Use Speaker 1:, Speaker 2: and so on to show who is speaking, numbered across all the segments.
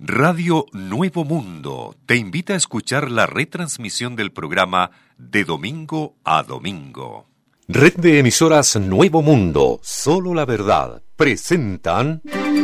Speaker 1: Radio Nuevo Mundo te invita a escuchar la retransmisión del programa De Domingo a Domingo. Red de emisoras Nuevo Mundo, solo la verdad, presentan...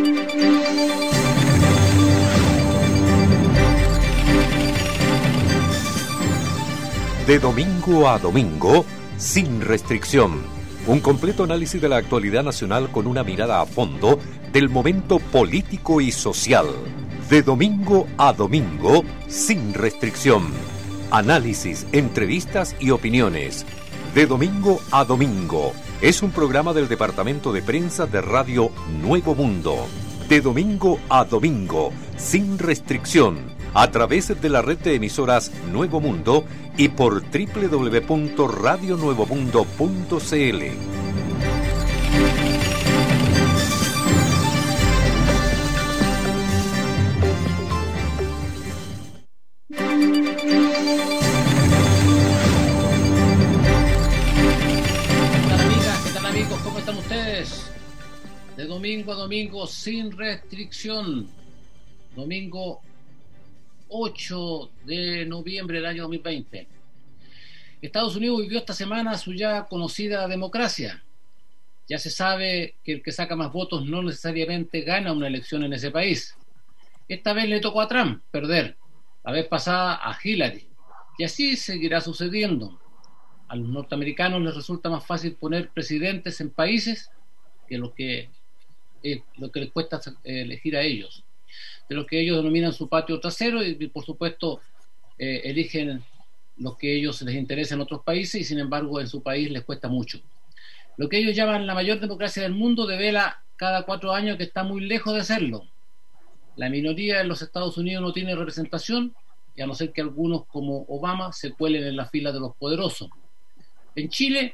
Speaker 1: De Domingo a Domingo, sin restricción. Un completo análisis de la actualidad nacional con una mirada a fondo del momento político y social. De Domingo a Domingo, sin restricción. Análisis, entrevistas y opiniones. De Domingo a Domingo. Es un programa del Departamento de Prensa de Radio Nuevo Mundo. De Domingo a Domingo, sin restricción. A través de la red de emisoras Nuevo Mundo y por www.radionuevomundo.cl.
Speaker 2: ¿Qué tal amigos? ¿Cómo están ustedes? De domingo a domingo sin restricción. Domingo 8 de noviembre del año 2020. Estados Unidos vivió esta semana su ya conocida democracia. Ya se sabe que el que saca más votos no necesariamente gana una elección en ese país. Esta vez le tocó a Trump perder, la vez pasada a Hillary, y así seguirá sucediendo. A los norteamericanos les resulta más fácil poner presidentes en países que lo que les cuesta elegir a ellos, de lo que ellos denominan su patio trasero, y por supuesto eligen lo que ellos les interesa en otros países, y sin embargo en su país les cuesta mucho. Lo que ellos llaman la mayor democracia del mundo devela cada 4 años que está muy lejos de serlo. La minoría en los Estados Unidos no tiene representación, y a no ser que algunos como Obama se cuelen en la fila de los poderosos. En Chile,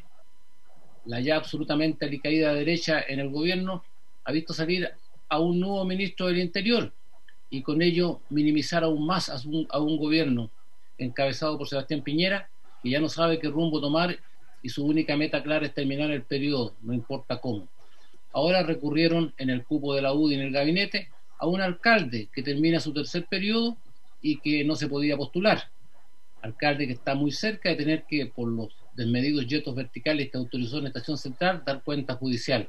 Speaker 2: la ya absolutamente alicaída derecha en el gobierno ha visto salir a un nuevo ministro del Interior, y con ello minimizar aún más a un gobierno encabezado por Sebastián Piñera, que ya no sabe qué rumbo tomar y su única meta clara es terminar el periodo, no importa cómo. Ahora recurrieron en el cupo de la UDI en el gabinete a un alcalde que termina su tercer periodo y que no se podía postular. Alcalde que está muy cerca de tener que, por los desmedidos yetos verticales que autorizó en Estación Central, dar cuenta judicial.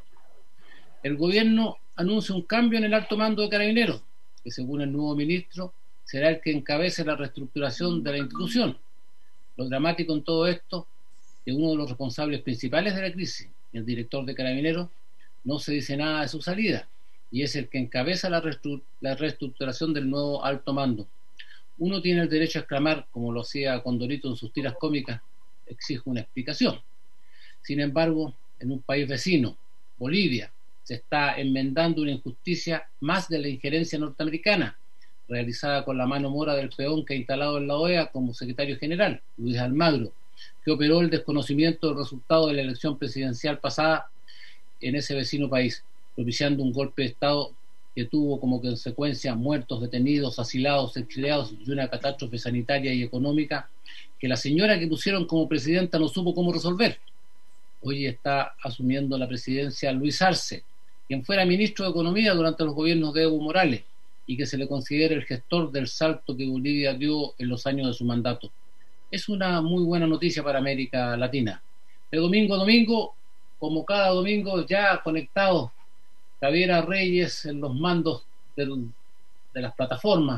Speaker 2: El gobierno anuncia un cambio en el alto mando de Carabineros, que según el nuevo ministro será el que encabece la reestructuración de la institución. Lo dramático en todo esto es que uno de los responsables principales de la crisis, el director de Carabineros, no se dice nada de su salida, y es el que encabeza la reestructuración del nuevo alto mando. Uno tiene el derecho a exclamar, como lo hacía Condorito en sus tiras cómicas, exige una explicación. Sin embargo, en un país vecino, Bolivia, se está enmendando una injusticia más de la injerencia norteamericana, realizada con la mano mora del peón que ha instalado en la OEA como secretario general, Luis Almagro, que operó el desconocimiento del resultado de la elección presidencial pasada en ese vecino país, propiciando un golpe de Estado que tuvo como consecuencia muertos, detenidos, asilados, exiliados y una catástrofe sanitaria y económica que la señora que pusieron como presidenta no supo cómo resolver. Hoy está asumiendo la presidencia Luis Arce, quien fuera ministro de Economía durante los gobiernos de Evo Morales y que se le considera el gestor del salto que Bolivia dio en los años de su mandato. Es una muy buena noticia para América Latina. De domingo a domingo, como cada domingo, ya conectados Javiera Reyes en los mandos de las plataformas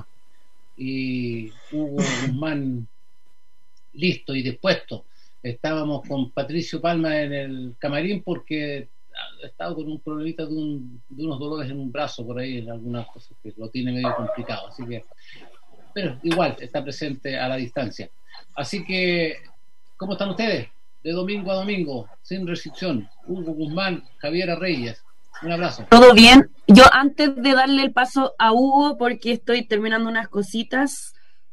Speaker 2: y Hugo Guzmán listo y dispuesto. Estábamos con Patricio Palma en el camarín porque ha estado con un problemita de unos dolores en un brazo por ahí, en algunas cosas que lo tiene medio complicado, así que, pero igual está presente a la distancia. Así que, ¿cómo están ustedes? De domingo a domingo, sin restricción. Hugo Guzmán, Javiera Reyes, un abrazo.
Speaker 3: Todo bien. Yo antes de darle el paso a Hugo, porque estoy terminando unas cositas,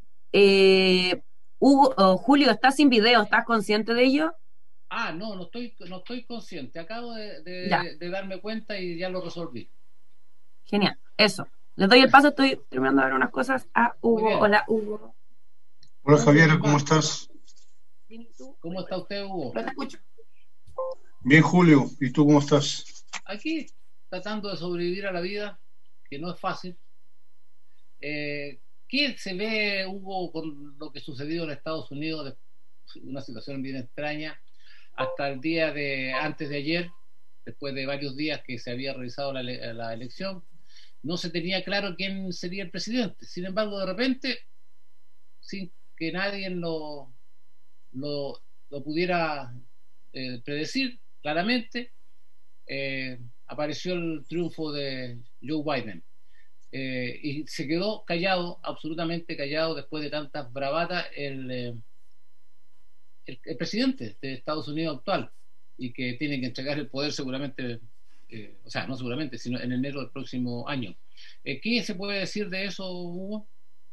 Speaker 3: Julio, ¿estás sin video? ¿Estás consciente de ello?
Speaker 2: No estoy consciente. Acabo de darme cuenta y ya lo resolví.
Speaker 3: Genial, eso. Les doy el paso, estoy terminando de ver unas cosas a Hugo. Hola, Hugo.
Speaker 4: Hola, Javier, ¿cómo estás?
Speaker 2: ¿Cómo está usted, Hugo?
Speaker 3: No te escucho.
Speaker 4: Bien, Julio. ¿Y tú cómo estás?
Speaker 2: Aquí, tratando de sobrevivir a la vida, que no es fácil. ¿Qué se ve, Hugo, con lo que sucedió en Estados Unidos? Una situación bien extraña. Hasta el día antes de ayer, después de varios días que se había realizado la elección, no se tenía claro quién sería el presidente. Sin embargo, de repente, sin que nadie lo pudiera predecir claramente, apareció el triunfo de Joe Biden. Y se quedó callado, absolutamente callado, después de tantas bravatas, el presidente de Estados Unidos actual, y que tiene que entregar el poder seguramente, o sea, no seguramente, sino en enero del próximo año. ¿Qué se puede decir de eso, Hugo?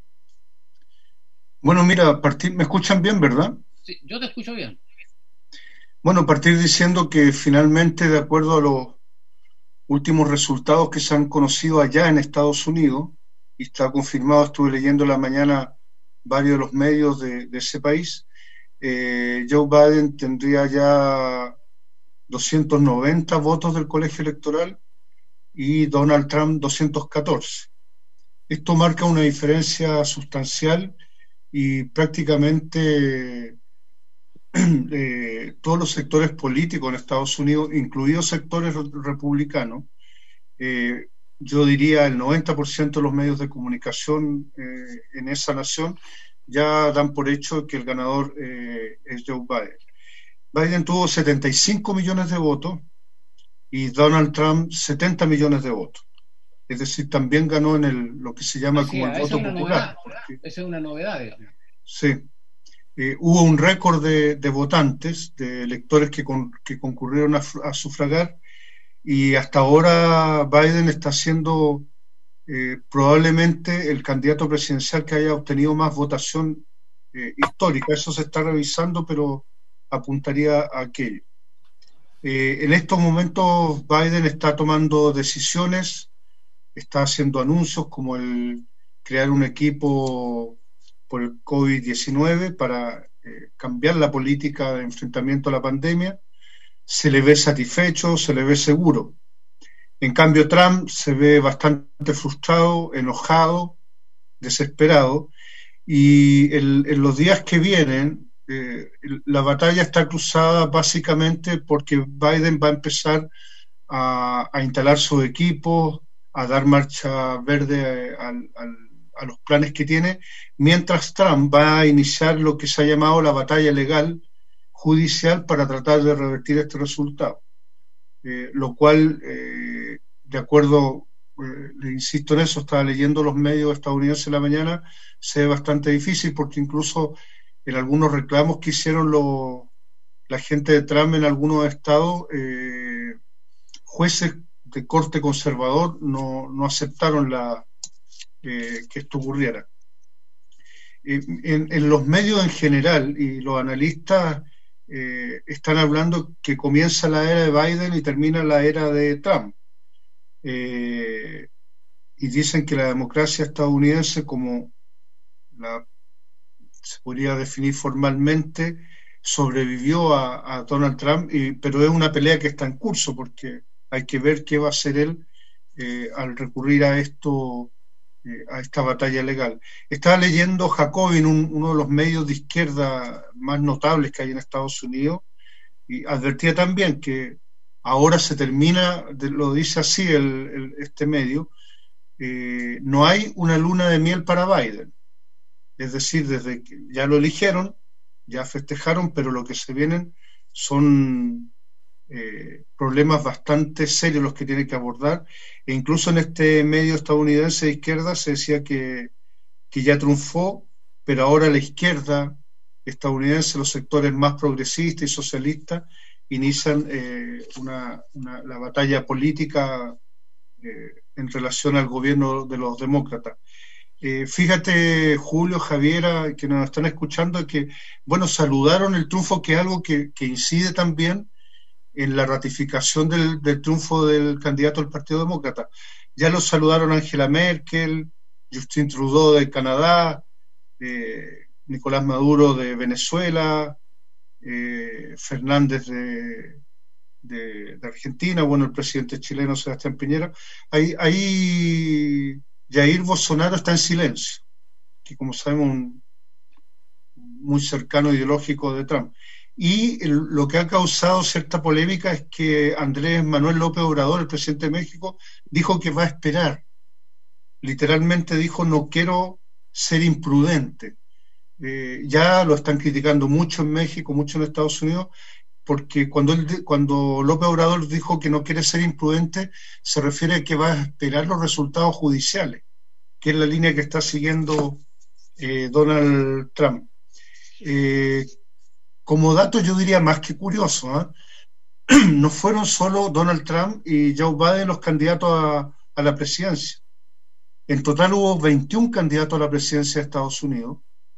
Speaker 4: Bueno, mira, me escuchan bien, ¿verdad?
Speaker 2: Sí, yo te escucho bien.
Speaker 4: Bueno, partir diciendo que finalmente, de acuerdo a los últimos resultados que se han conocido allá en Estados Unidos, y está confirmado, estuve leyendo en la mañana varios de los medios de ese país, Joe Biden tendría ya 290 votos del colegio electoral y Donald Trump 214. Esto marca una diferencia sustancial y prácticamente todos los sectores políticos en Estados Unidos, incluidos sectores republicanos, yo diría el 90% de los medios de comunicación en esa nación ya dan por hecho que el ganador es Joe Biden. Biden tuvo 75 millones de votos y Donald Trump 70 millones de votos. Es decir, también ganó en lo que se llama como el voto popular.
Speaker 2: Esa es una novedad, digamos.
Speaker 4: Sí. Hubo un récord de votantes, de electores que concurrieron a sufragar, y hasta ahora Biden está siendo probablemente el candidato presidencial que haya obtenido más votación histórica. Eso se está revisando, pero apuntaría a aquello. En estos momentos Biden está tomando decisiones, está haciendo anuncios como el crear un equipo por el COVID-19 para cambiar la política de enfrentamiento a la pandemia. Se le ve satisfecho, se le ve seguro. En cambio, Trump se ve bastante frustrado, enojado, desesperado, y en los días que vienen la batalla está cruzada básicamente porque Biden va a empezar a instalar su equipo, a dar marcha verde a los planes que tiene, mientras Trump va a iniciar lo que se ha llamado la batalla legal judicial para tratar de revertir este resultado. Lo cual, de acuerdo, le insisto en eso, estaba leyendo los medios estadounidenses en la mañana, se ve bastante difícil porque incluso en algunos reclamos que hicieron la gente de Trump en algunos estados, jueces de corte conservador no aceptaron que esto ocurriera. En los medios en general y los analistas están hablando que comienza la era de Biden y termina la era de Trump. Y dicen que la democracia estadounidense, como se podría definir formalmente, sobrevivió a Donald Trump, pero es una pelea que está en curso porque hay que ver qué va a hacer él al recurrir a esta batalla legal. Estaba leyendo Jacobin, uno de los medios de izquierda más notables que hay en Estados Unidos, y advertía también que ahora se termina, lo dice así este medio, no hay una luna de miel para Biden. Es decir, desde que ya lo eligieron, ya festejaron, pero lo que se vienen son problemas bastante serios los que tiene que abordar, e incluso en este medio estadounidense de izquierda se decía que ya triunfó, pero ahora la izquierda estadounidense, los sectores más progresistas y socialistas, inician la batalla política en relación al gobierno de los demócratas. Fíjate, Julio, Javiera, que nos están escuchando, que, bueno, saludaron el triunfo, que es algo que incide también en la ratificación del triunfo del candidato del Partido Demócrata. Ya lo saludaron Angela Merkel, Justin Trudeau de Canadá, Nicolás Maduro de Venezuela, Fernández de Argentina, bueno, el presidente chileno Sebastián Piñera. Ahí Jair Bolsonaro está en silencio. como sabemos, muy cercano ideológico de Trump. Y lo que ha causado cierta polémica es que Andrés Manuel López Obrador, el presidente de México, dijo que va a esperar. Literalmente dijo, no quiero ser imprudente. Ya lo están criticando mucho en México, mucho en Estados Unidos, porque cuando López Obrador dijo que no quiere ser imprudente, se refiere a que va a esperar los resultados judiciales, que es la línea que está siguiendo Donald Trump. Como dato yo diría más que curioso, no fueron solo Donald Trump y Joe Biden los candidatos a la presidencia. En total hubo 21 candidatos a la presidencia de Estados Unidos.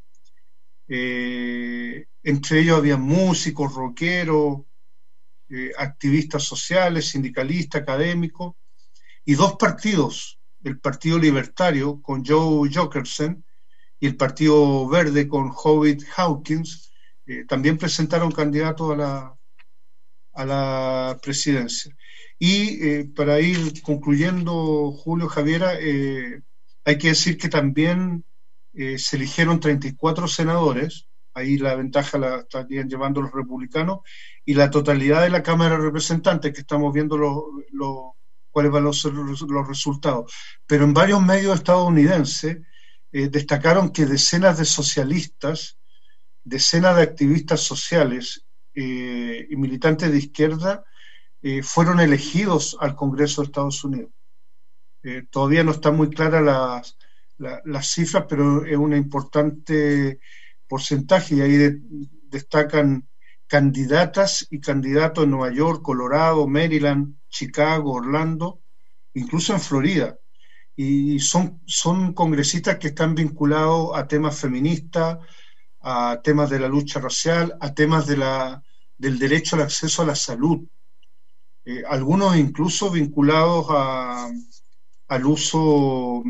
Speaker 4: Entre ellos había músicos, rockeros, activistas sociales, sindicalistas, académicos, y dos partidos, el Partido Libertario con Joe Jorgensen y el Partido Verde con Howitt Hawkins, también presentaron candidatos a la presidencia. Y para ir concluyendo, Julio, Javiera, hay que decir que también se eligieron 34 senadores, ahí la ventaja la estarían llevando los republicanos, y la totalidad de la Cámara de Representantes, que estamos viendo cuáles van a ser los resultados. Pero en varios medios estadounidenses destacaron que decenas de socialistas, decenas de activistas sociales y militantes de izquierda fueron elegidos al Congreso de Estados Unidos. Todavía no están muy claras las cifras, pero es un importante porcentaje, y ahí destacan candidatas y candidatos en Nueva York, Colorado, Maryland, Chicago, Orlando, incluso en Florida. Y son congresistas que están vinculados a temas feministas, a temas de la lucha racial, a temas del derecho al acceso a la salud. Algunos incluso vinculados al uso.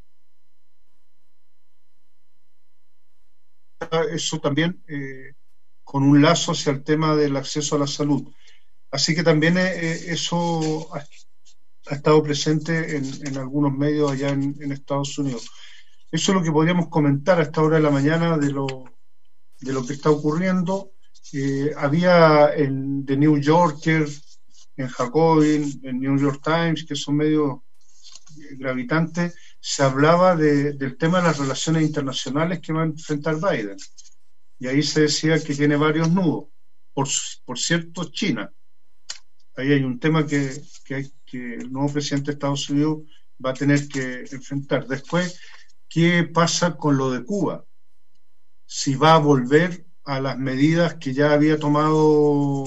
Speaker 4: Eso también con un lazo hacia el tema del acceso a la salud. Así que también eso ha estado presente en algunos medios allá en Estados Unidos. Eso es lo que podríamos comentar a esta hora de la mañana de lo que está ocurriendo. Había en The New Yorker, en Jacobin, en New York Times, que son medios gravitantes, se hablaba del tema de las relaciones internacionales que va a enfrentar Biden. Y ahí se decía que tiene varios nudos. Por cierto, China. Ahí hay un tema que el nuevo presidente de Estados Unidos va a tener que enfrentar. Después, ¿qué pasa con lo de Cuba? Si va a volver a las medidas que ya había tomado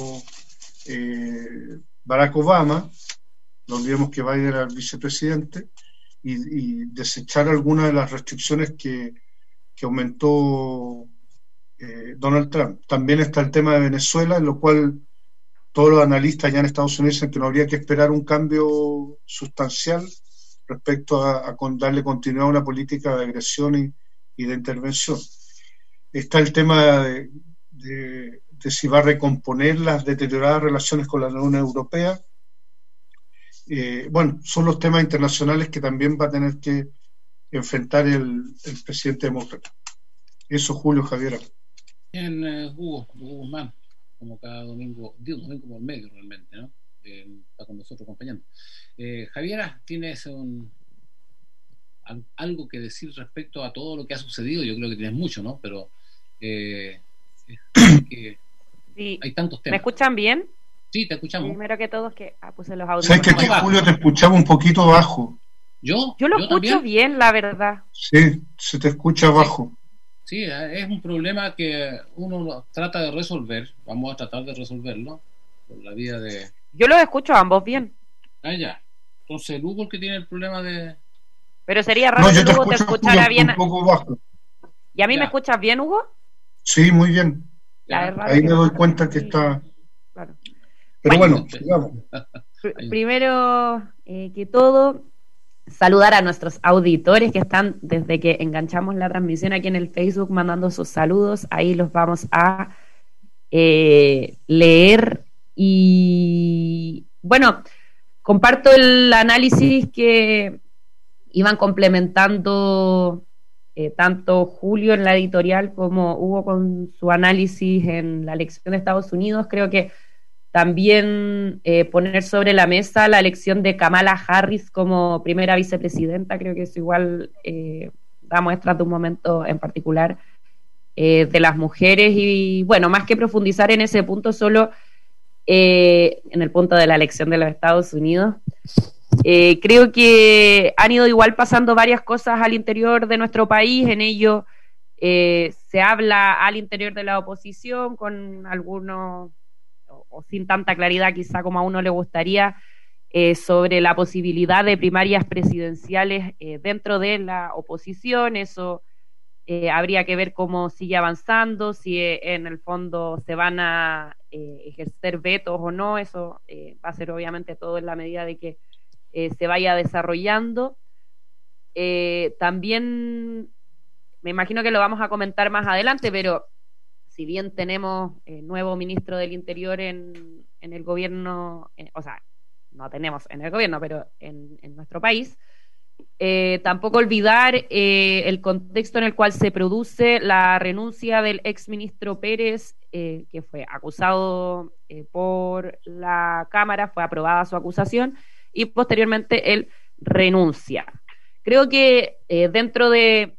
Speaker 4: Barack Obama, no olvidemos que Biden era el vicepresidente, y desechar algunas de las restricciones que aumentó Donald Trump. También está el tema de Venezuela, en lo cual todos los analistas ya en Estados Unidos dicen que no habría que esperar un cambio sustancial respecto a darle continuidad a una política de agresión y de intervención. Está el tema de si va a recomponer las deterioradas relaciones con la Unión Europea. Bueno, son los temas internacionales que también va a tener que enfrentar el presidente demócrata. Eso, Julio, Javiera.
Speaker 2: Bien, Hugo Guzmán, como cada domingo por medio realmente, ¿no? Está con nosotros acompañando. Javiera, ¿tienes algo que decir respecto a todo lo que ha sucedido? Yo creo que tienes mucho, ¿no? Pero
Speaker 3: sí.
Speaker 2: Hay tantos temas.
Speaker 3: ¿Me escuchan bien?
Speaker 2: Sí, te escuchamos.
Speaker 3: Primero que todo es que puse los audios.
Speaker 4: ¿Sabes que aquí, Julio, te escuchaba un poquito bajo?
Speaker 2: ¿Yo
Speaker 3: lo escucho también bien, la verdad.
Speaker 4: Sí, se te escucha bajo.
Speaker 2: Sí, es un problema que uno trata de resolver. Vamos a tratar de resolverlo por la vía de...
Speaker 3: Yo los escucho a ambos bien.
Speaker 2: Ah, ya. Entonces, el Hugo el que tiene el problema de...
Speaker 3: Pero sería raro que Hugo te escuchara bien.
Speaker 4: Un poco bajo.
Speaker 3: ¿Y a mí me escuchas bien, Hugo?
Speaker 4: Sí, muy bien. Ahí me doy cuenta que está...
Speaker 3: Claro.
Speaker 4: Pero bueno, digamos.
Speaker 3: Primero que todo, saludar a nuestros auditores que están desde que enganchamos la transmisión aquí en el Facebook mandando sus saludos. Ahí los vamos a leer. Y bueno, comparto el análisis que iban complementando tanto Julio en la editorial como Hugo con su análisis en la elección de Estados Unidos. Creo que también poner sobre la mesa la elección de Kamala Harris como primera vicepresidenta, creo que eso igual da muestras de un momento en particular de las mujeres. Y bueno, más que profundizar en ese punto, solo en el punto de la elección de los Estados Unidos, creo que han ido igual pasando varias cosas al interior de nuestro país. En ello se habla al interior de la oposición con algunos, o sin tanta claridad quizá como a uno le gustaría, sobre la posibilidad de primarias presidenciales dentro de la oposición. Eso habría que ver cómo sigue avanzando, si en el fondo se van a ejercer vetos o no. Eso va a ser obviamente todo en la medida de que se vaya desarrollando. También me imagino que lo vamos a comentar más adelante, pero si bien tenemos nuevo ministro del Interior en el gobierno, o sea, no tenemos en el gobierno, pero en nuestro país, tampoco olvidar el contexto en el cual se produce la renuncia del exministro Pérez, que fue acusado por la Cámara, fue aprobada su acusación, y posteriormente él renuncia. Creo que dentro de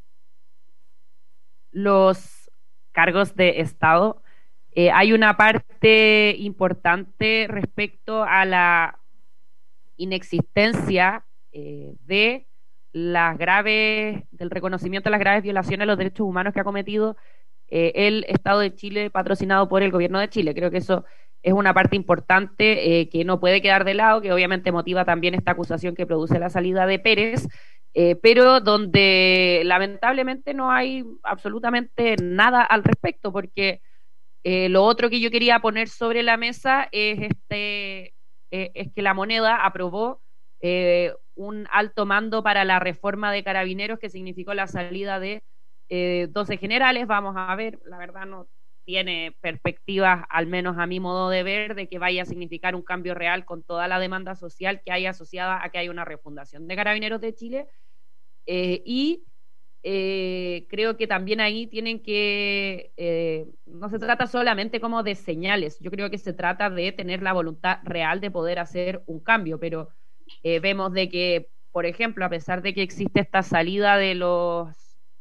Speaker 3: los cargos de Estado hay una parte importante respecto a la inexistencia del reconocimiento de las graves violaciones a los derechos humanos que ha cometido el Estado de Chile, patrocinado por el gobierno de Chile. Creo que eso es una parte importante que no puede quedar de lado, que obviamente motiva también esta acusación que produce la salida de Pérez, pero donde lamentablemente no hay absolutamente nada al respecto, porque lo otro que yo quería poner sobre la mesa es que la Moneda aprobó un alto mando para la reforma de Carabineros, que significó la salida de 12 generales. Vamos a ver, la verdad no tiene perspectivas, al menos a mi modo de ver, de que vaya a significar un cambio real con toda la demanda social que hay asociada a que haya una refundación de Carabineros de Chile. Creo que también ahí tienen que, no se trata solamente como de señales, yo creo que se trata de tener la voluntad real de poder hacer un cambio, pero vemos de que, por ejemplo, a pesar de que existe esta salida de los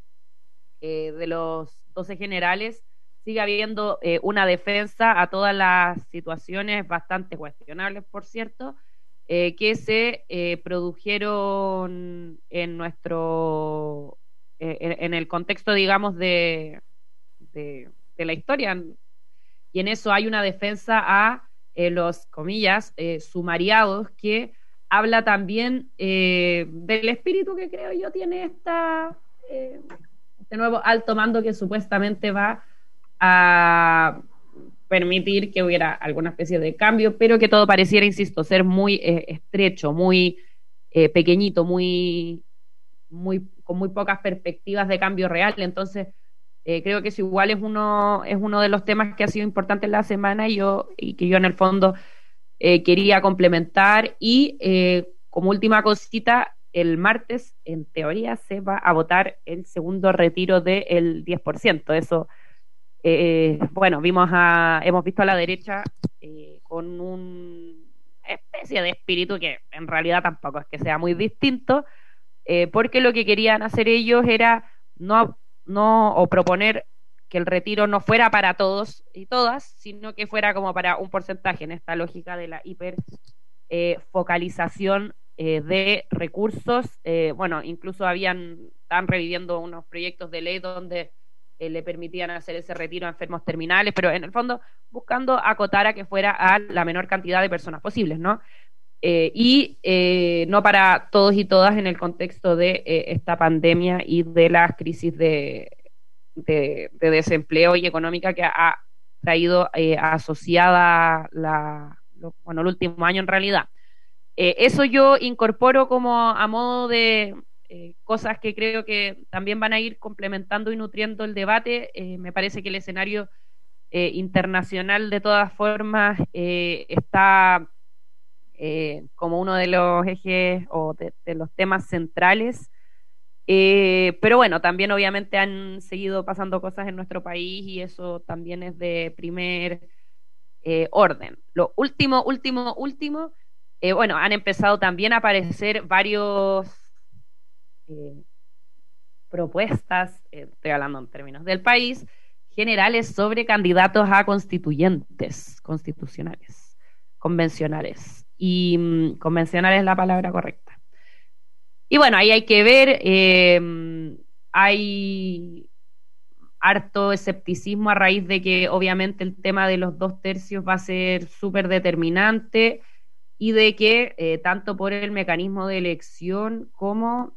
Speaker 3: 12 generales, sigue habiendo una defensa a todas las situaciones bastante cuestionables, por cierto, que se produjeron en nuestro en el contexto, digamos, de la historia. Y en eso hay una defensa a los, comillas, sumariados, que habla también del espíritu que creo yo tiene este nuevo alto mando, que supuestamente va a permitir que hubiera alguna especie de cambio, pero que todo pareciera, insisto, ser muy estrecho, muy pequeñito, con muy pocas perspectivas de cambio real. Entonces creo que eso igual es uno de los temas que ha sido importante en la semana y que yo en el fondo quería complementar. Y como última cosita, el martes en teoría se va a votar el segundo retiro del 10%. Eso bueno, hemos visto a la derecha con una especie de espíritu que en realidad tampoco es que sea muy distinto, porque lo que querían hacer ellos era o proponer que el retiro no fuera para todos y todas, sino que fuera como para un porcentaje, en esta lógica de la hiperfocalización de recursos. Bueno, incluso estaban reviviendo unos proyectos de ley donde le permitían hacer ese retiro a enfermos terminales, pero en el fondo buscando acotar a que fuera a la menor cantidad de personas posibles, ¿no? No para todos y todas en el contexto de esta pandemia y de las crisis de desempleo y económica que ha traído asociada el último año en realidad. Eso yo incorporo como a modo de cosas que creo que también van a ir complementando y nutriendo el debate. Me parece que el escenario internacional de todas formas está como uno de los ejes o de los temas centrales Pero bueno, también obviamente han seguido pasando cosas en nuestro país y eso también es de primer orden. Lo último, bueno, han empezado también a aparecer varios propuestas, estoy hablando en términos del país, generales sobre candidatos a constituyentes, constitucionales, convencionales. Y convencional es la palabra correcta. Y bueno, ahí hay que ver, hay harto escepticismo a raíz de que obviamente el tema de los 2/3 va a ser súper determinante y de que tanto por el mecanismo de elección como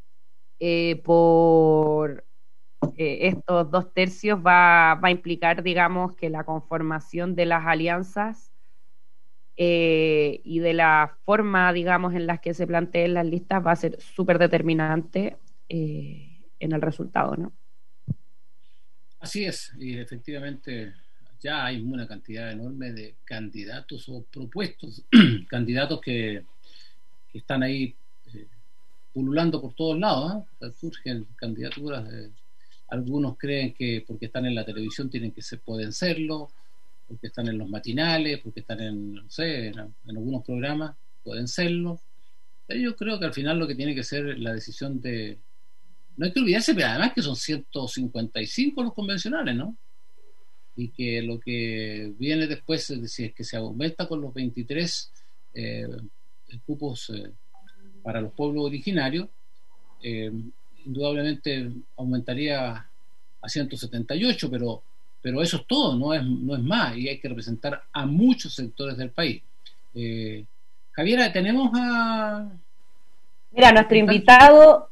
Speaker 3: por estos 2/3 va a implicar, digamos, que la conformación de las alianzas y de la forma, digamos, en las que se planteen las listas va a ser súper determinante en el resultado, ¿no?
Speaker 2: Así es, y efectivamente ya hay una cantidad enorme de candidatos o propuestos, candidatos que están ahí pululando por todos lados, ¿eh? O sea, surgen candidaturas, algunos creen que porque están en la televisión pueden serlo, porque están en los matinales, porque están en algunos programas, pueden serlo. Pero yo creo que al final lo que tiene que ser la decisión de... No hay que olvidarse, pero además que son 155 los convencionales, ¿no? Y que lo que viene después, es decir, que se aumenta con los 23 cupos para los pueblos originarios, indudablemente aumentaría a 178, pero eso es todo, no es más, y hay que representar a muchos sectores del país. Javiera, tenemos a...
Speaker 3: Mira, nuestro invitado,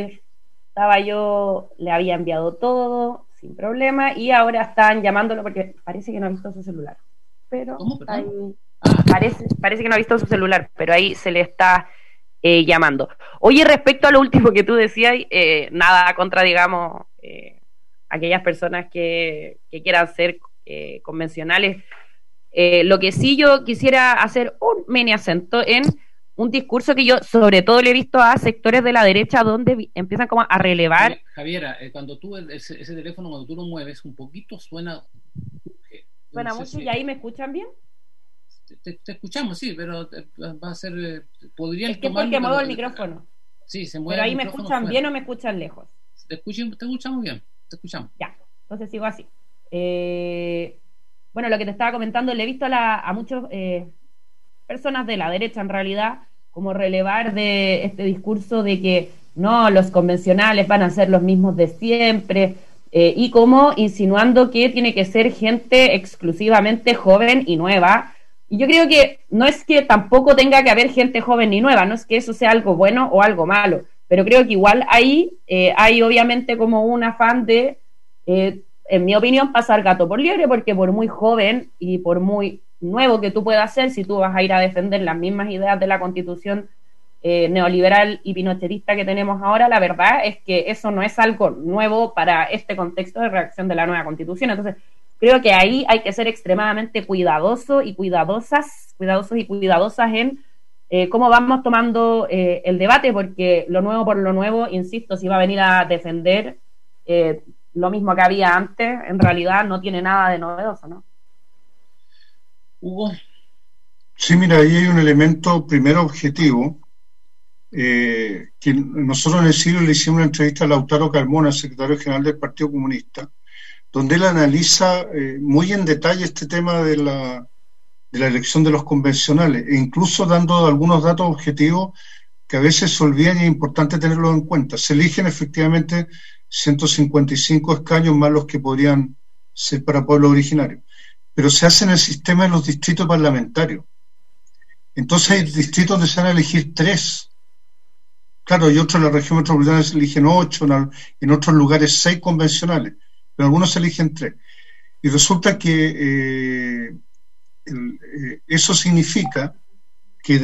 Speaker 3: le había enviado todo sin problema y ahora están llamándolo porque parece que no ha visto su celular. Pero
Speaker 2: ¿Cómo?
Speaker 3: ahí, parece que no ha visto su celular, pero ahí se le está llamando. Oye, respecto a lo último que tú decías, nada contra, digamos, aquellas personas que quieran ser convencionales. Lo que sí yo quisiera hacer un mini acento en un discurso que yo sobre todo le he visto a sectores de la derecha donde empiezan como a relevar.
Speaker 2: Javiera, cuando tú ese teléfono, cuando tú lo mueves un poquito suena
Speaker 3: mucho. ¿Y ahí me escuchan bien?
Speaker 2: Te escuchamos, sí, pero va a ser podría.
Speaker 3: Es que porque muevo el micrófono.
Speaker 2: Sí, se mueve.
Speaker 3: Pero ahí me escuchan bien o me escuchan lejos.
Speaker 2: Te escuchamos bien, te escuchamos.
Speaker 3: Ya, entonces sigo así. Bueno, lo que te estaba comentando, le he visto a muchos personas de la derecha en realidad como relevar de este discurso de que no, los convencionales van a ser los mismos de siempre, y como insinuando que tiene que ser gente exclusivamente joven y nueva. Y yo creo que no es que tampoco tenga que haber gente joven ni nueva, no es que eso sea algo bueno o algo malo, pero creo que igual ahí hay obviamente como un afán de, en mi opinión, pasar gato por liebre, porque por muy joven y por muy nuevo que tú puedas ser, si tú vas a ir a defender las mismas ideas de la Constitución neoliberal y pinochetista que tenemos ahora, la verdad es que eso no es algo nuevo para este contexto de redacción de la nueva Constitución. Entonces creo que ahí hay que ser extremadamente cuidadosos y cuidadosas en cómo vamos tomando el debate, porque lo nuevo por lo nuevo, insisto, si va a venir a defender lo mismo que había antes, en realidad no tiene nada de novedoso, ¿no?
Speaker 2: Hugo.
Speaker 4: Sí, mira, ahí hay un elemento primero objetivo, que nosotros en el siglo le hicimos una entrevista a Lautaro Carmona, secretario general del Partido Comunista, donde él analiza muy en detalle este tema de la elección de los convencionales, e incluso dando algunos datos objetivos que a veces se olvidan y es importante tenerlos en cuenta. Se eligen efectivamente 155 escaños más los que podrían ser para pueblos originarios, pero se hace en el sistema de los distritos parlamentarios. Entonces hay distritos donde se van a elegir 3. Claro, y otros en la región metropolitana se eligen 8, en otros lugares 6 convencionales, pero algunos se eligen 3. Y resulta que eso significa que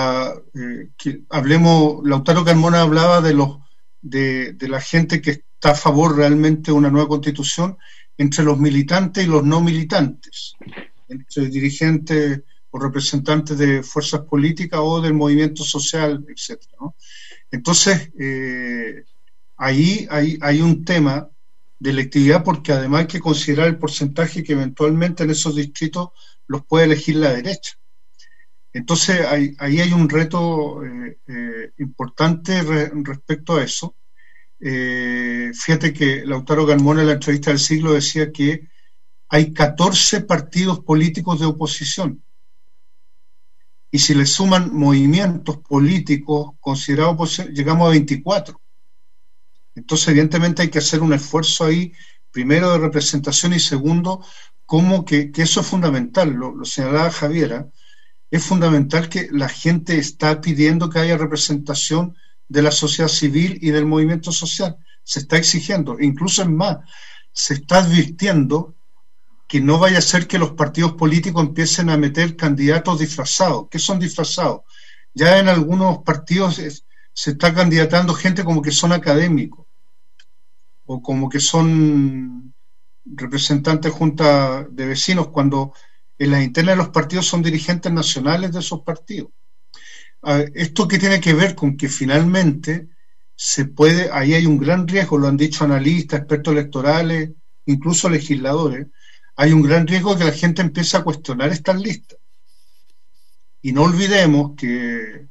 Speaker 4: Lautaro Carmona hablaba de la gente que está a favor realmente de una nueva constitución, entre los militantes y los no militantes, entre dirigentes o representantes de fuerzas políticas o del movimiento social, etcétera, ¿no? Entonces, ahí hay un tema de electividad, porque además hay que considerar el porcentaje que eventualmente en esos distritos los puede elegir la derecha. Entonces ahí hay un reto importante respecto a eso. Fíjate que Lautaro Carmona en la entrevista del siglo decía que hay 14 partidos políticos de oposición, y si le suman movimientos políticos considerados oposición, llegamos a 24. Entonces evidentemente hay que hacer un esfuerzo ahí, primero de representación, y segundo, como que eso es fundamental, lo señalaba Javiera, es fundamental que la gente está pidiendo que haya representación de la sociedad civil y del movimiento social, se está exigiendo, incluso es más, se está advirtiendo que no vaya a ser que los partidos políticos empiecen a meter candidatos disfrazados. ¿Qué son disfrazados? Ya en algunos partidos se está candidatando gente como que son académicos o como que son representantes de junta de vecinos, cuando en las internas de los partidos son dirigentes nacionales de esos partidos. Esto que tiene que ver con que finalmente ahí hay un gran riesgo, lo han dicho analistas, expertos electorales, incluso legisladores, hay un gran riesgo de que la gente empiece a cuestionar estas listas. Y no olvidemos que,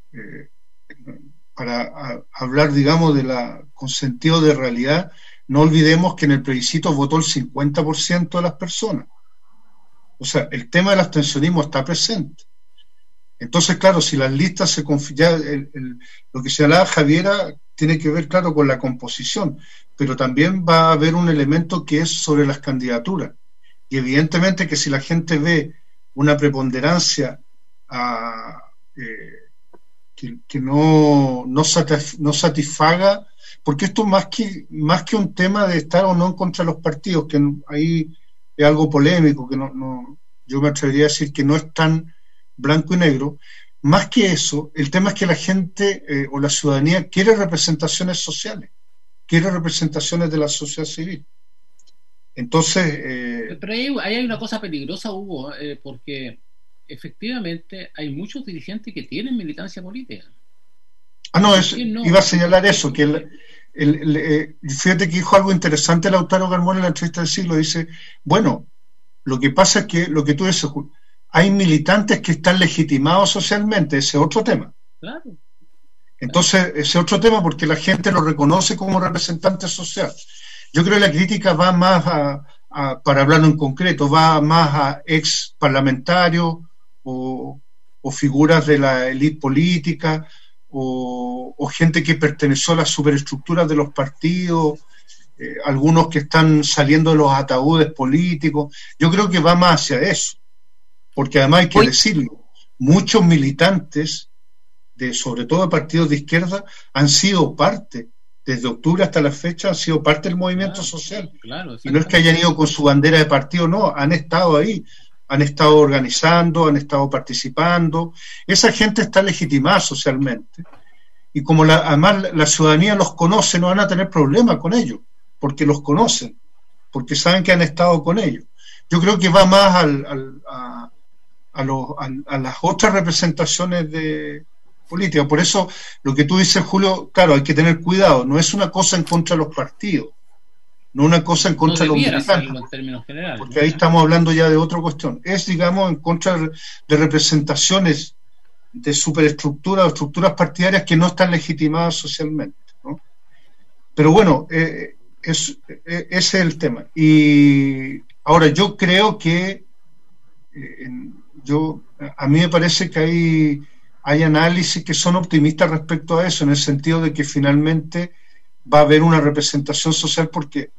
Speaker 4: para hablar, digamos, con sentido de realidad, no olvidemos que en el plebiscito votó el 50% de las personas. O sea, el tema del abstencionismo está presente. Entonces, claro, si las listas se confían, lo que señalaba Javiera tiene que ver, claro, con la composición, pero también va a haber un elemento que es sobre las candidaturas. Y evidentemente que si la gente ve una preponderancia que no satisfaga, porque esto más que un tema de estar o no en contra de los partidos, que ahí es algo polémico, que yo me atrevería a decir que no es tan blanco y negro. Más que eso, el tema es que la gente o la ciudadanía quiere representaciones sociales, quiere representaciones de la sociedad civil. Entonces...
Speaker 2: Pero ahí hay una cosa peligrosa, Hugo, porque efectivamente hay muchos dirigentes que tienen militancia política.
Speaker 4: Iba a señalar eso, que fíjate que dijo algo interesante Lautaro Carmona en la entrevista del siglo. Dice, bueno, lo que pasa es que lo que tú dices, hay militantes que están legitimados socialmente, ese es otro tema.
Speaker 2: Claro.
Speaker 4: Entonces, ese otro tema, porque la gente lo reconoce como representante social. Yo creo que la crítica va más para hablarlo en concreto, va más a ex parlamentarios o figuras de la élite política o gente que perteneció a las superestructuras de los partidos, algunos que están saliendo de los ataúdes políticos. Yo creo que va más hacia eso, porque además hay que decirlo, muchos militantes, sobre todo de partidos de izquierda, han sido parte, desde octubre hasta la fecha, han sido parte del movimiento social.
Speaker 2: Claro,
Speaker 4: y no es que hayan ido con su bandera de partido, no, han estado ahí, han estado organizando, han estado participando. Esa gente está legitimada socialmente. Y como además la ciudadanía los conoce, no van a tener problemas con ellos, porque los conocen, porque saben que han estado con ellos. Yo creo que va más a las otras representaciones de política. Por eso lo que tú dices, Julio, claro, hay que tener cuidado, no es una cosa en contra de los partidos, no una cosa en contra de los militantes,
Speaker 2: en términos generales,
Speaker 4: porque ahí estamos hablando ya de otra cuestión, es, digamos, en contra de representaciones de superestructuras o estructuras partidarias que no están legitimadas socialmente, ¿no? Pero bueno, ese es el tema. Y ahora yo creo que a mí me parece que hay análisis que son optimistas respecto a eso, en el sentido de que finalmente va a haber una representación social, porque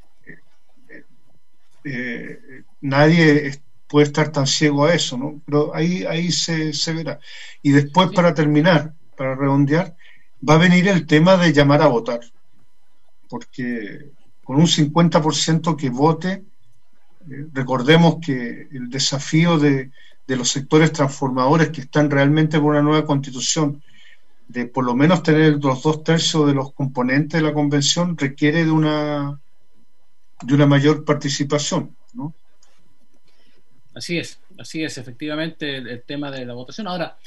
Speaker 4: nadie puede estar tan ciego a eso, ¿no? Pero ahí se verá. Y después, para terminar, para redondear, va a venir el tema de llamar a votar, porque con un 50% que vote, recordemos que el desafío de los sectores transformadores que están realmente por una nueva constitución, de por lo menos tener los 2/3 de los componentes de la convención, requiere de una mayor participación, ¿no?
Speaker 2: Así es, efectivamente el tema de la votación. Ahora,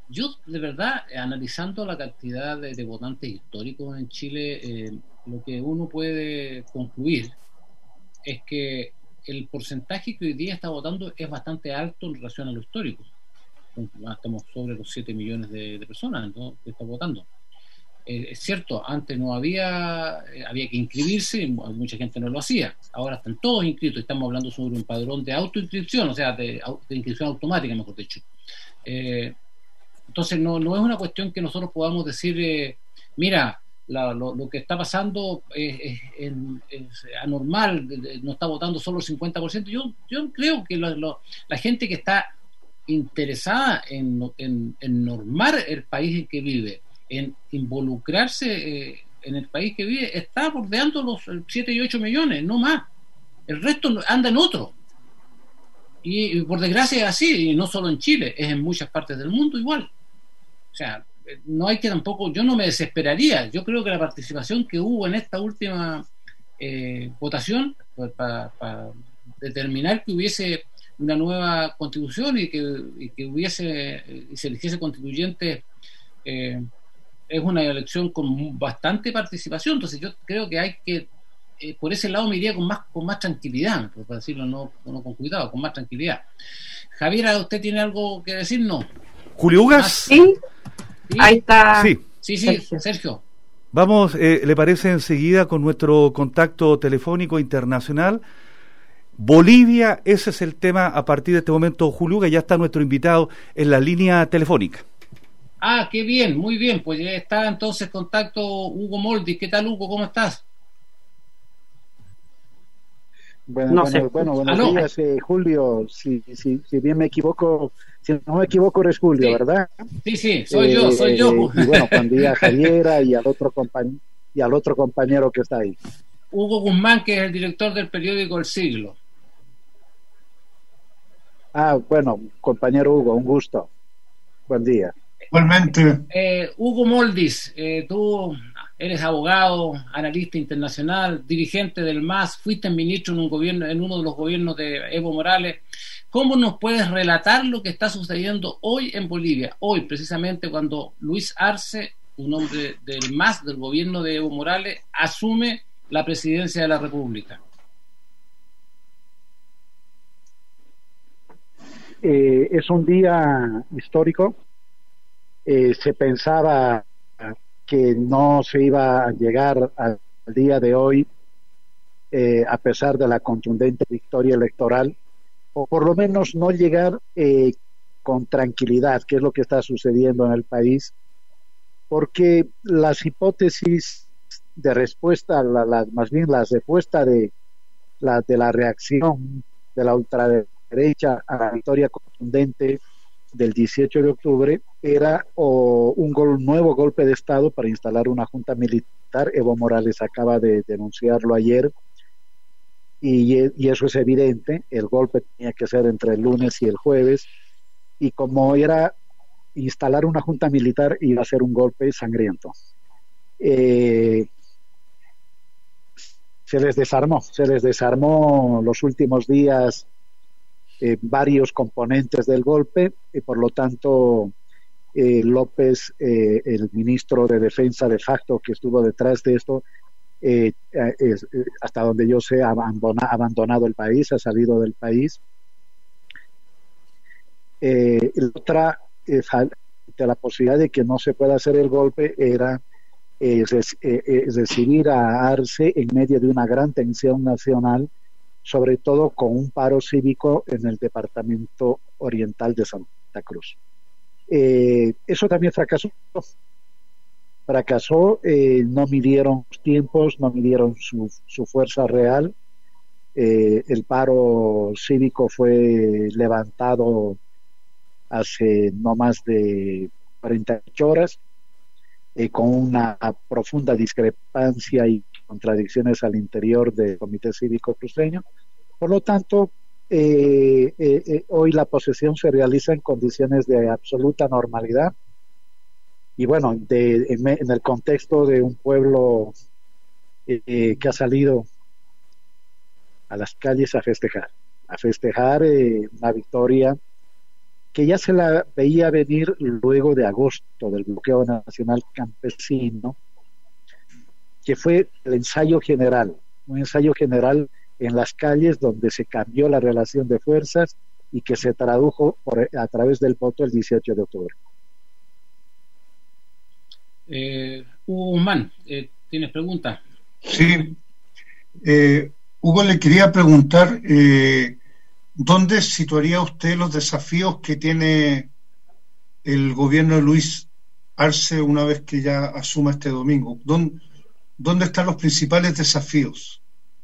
Speaker 2: Yo, de verdad, analizando la cantidad de votantes históricos en Chile, lo que uno puede concluir es que el porcentaje que hoy día está votando es bastante alto en relación a lo histórico. Estamos sobre los 7 millones de personas, ¿no?, que están votando. Es cierto, antes no había que inscribirse, y mucha gente no lo hacía. Ahora están todos inscritos, estamos hablando sobre un padrón de autoinscripción, o sea, de inscripción automática, mejor dicho. Entonces no es una cuestión que nosotros podamos decir, mira, lo que está pasando es anormal, no está votando solo el 50%. Yo creo que la gente que está interesada en normar el país en que vive, en involucrarse en el país que vive, está bordeando los 7 y 8 millones, no más. El resto anda en otro. Y por desgracia es así, y no solo en Chile, es en muchas partes del mundo igual. O sea, no hay que tampoco, yo no me desesperaría. Yo creo que la participación que hubo en esta última votación para determinar que hubiese una nueva constitución y que hubiese y se eligiese constituyente, es una elección con bastante participación. Entonces yo creo que hay que, por ese lado me iría con más tranquilidad, para decirlo no con cuidado, con más tranquilidad. Javiera, ¿usted tiene algo que decir? No.
Speaker 5: Julio Ugas.
Speaker 3: Sí, ahí está.
Speaker 2: Sí, Sergio.
Speaker 5: Vamos, ¿le parece enseguida con nuestro contacto telefónico internacional? Bolivia, ese es el tema a partir de este momento, Julio Ugas, ya está nuestro invitado en la línea telefónica.
Speaker 2: Ah, qué bien, muy bien, pues ya está entonces contacto Hugo Moldis. ¿Qué tal, Hugo? ¿Cómo estás?
Speaker 6: Buenos días, Julio. Si bien me equivoco, si no me equivoco, eres Julio, sí, ¿verdad?
Speaker 2: Sí, soy yo.
Speaker 6: Y bueno, buen día a Javiera y al otro compañero que está ahí.
Speaker 2: Hugo Guzmán, que es el director del periódico El Siglo.
Speaker 6: Ah, bueno, compañero Hugo, un gusto. Buen día.
Speaker 4: Igualmente.
Speaker 2: Hugo Moldis, tú eres abogado, analista internacional, dirigente del MAS, fuiste ministro en uno de los gobiernos de Evo Morales. ¿Cómo nos puedes relatar lo que está sucediendo hoy en Bolivia? Hoy, precisamente, cuando Luis Arce, un hombre del MAS, del gobierno de Evo Morales, asume la presidencia de la República.
Speaker 6: Es un día histórico. Se pensaba que no se iba a llegar al día de hoy, a pesar de la contundente victoria electoral, o por lo menos no llegar con tranquilidad, que es lo que está sucediendo en el país, porque las hipótesis de respuesta, más bien la respuesta de la reacción de la ultraderecha a la victoria contundente del 18 de octubre era un nuevo golpe de Estado para instalar una junta militar. Evo Morales acaba de denunciarlo ayer y eso es evidente. El golpe tenía que ser entre el lunes y el jueves, y como era instalar una junta militar, iba a ser un golpe sangriento. Se les desarmó los últimos días varios componentes del golpe, y por lo tanto López, el ministro de Defensa de facto que estuvo detrás de esto, hasta donde yo sé, ha abandonado el país, ha salido del país. Otra, de la posibilidad de que no se pueda hacer el golpe, era recibir a Arce en medio de una gran tensión nacional, sobre todo con un paro cívico en el departamento oriental de Santa Cruz. Eso también fracasó, no midieron los tiempos, no midieron su fuerza real. El paro cívico fue levantado hace no más de 48 horas, con una profunda discrepancia y contradicciones al interior del Comité Cívico Cruceño. Por lo tanto, hoy la posesión se realiza en condiciones de absoluta normalidad, y bueno, en el contexto de un pueblo que ha salido a las calles a festejar una victoria que ya se la veía venir luego de agosto del bloqueo nacional campesino, que fue el ensayo general, un ensayo general en las calles donde se cambió la relación de fuerzas y que se tradujo a través del voto el 18 de octubre.
Speaker 2: Hugo Guzmán, ¿tienes preguntas?
Speaker 4: Sí. Hugo, le quería preguntar, ¿dónde situaría usted los desafíos que tiene el gobierno de Luis Arce una vez que ya asuma este domingo? ¿Dónde están los principales desafíos?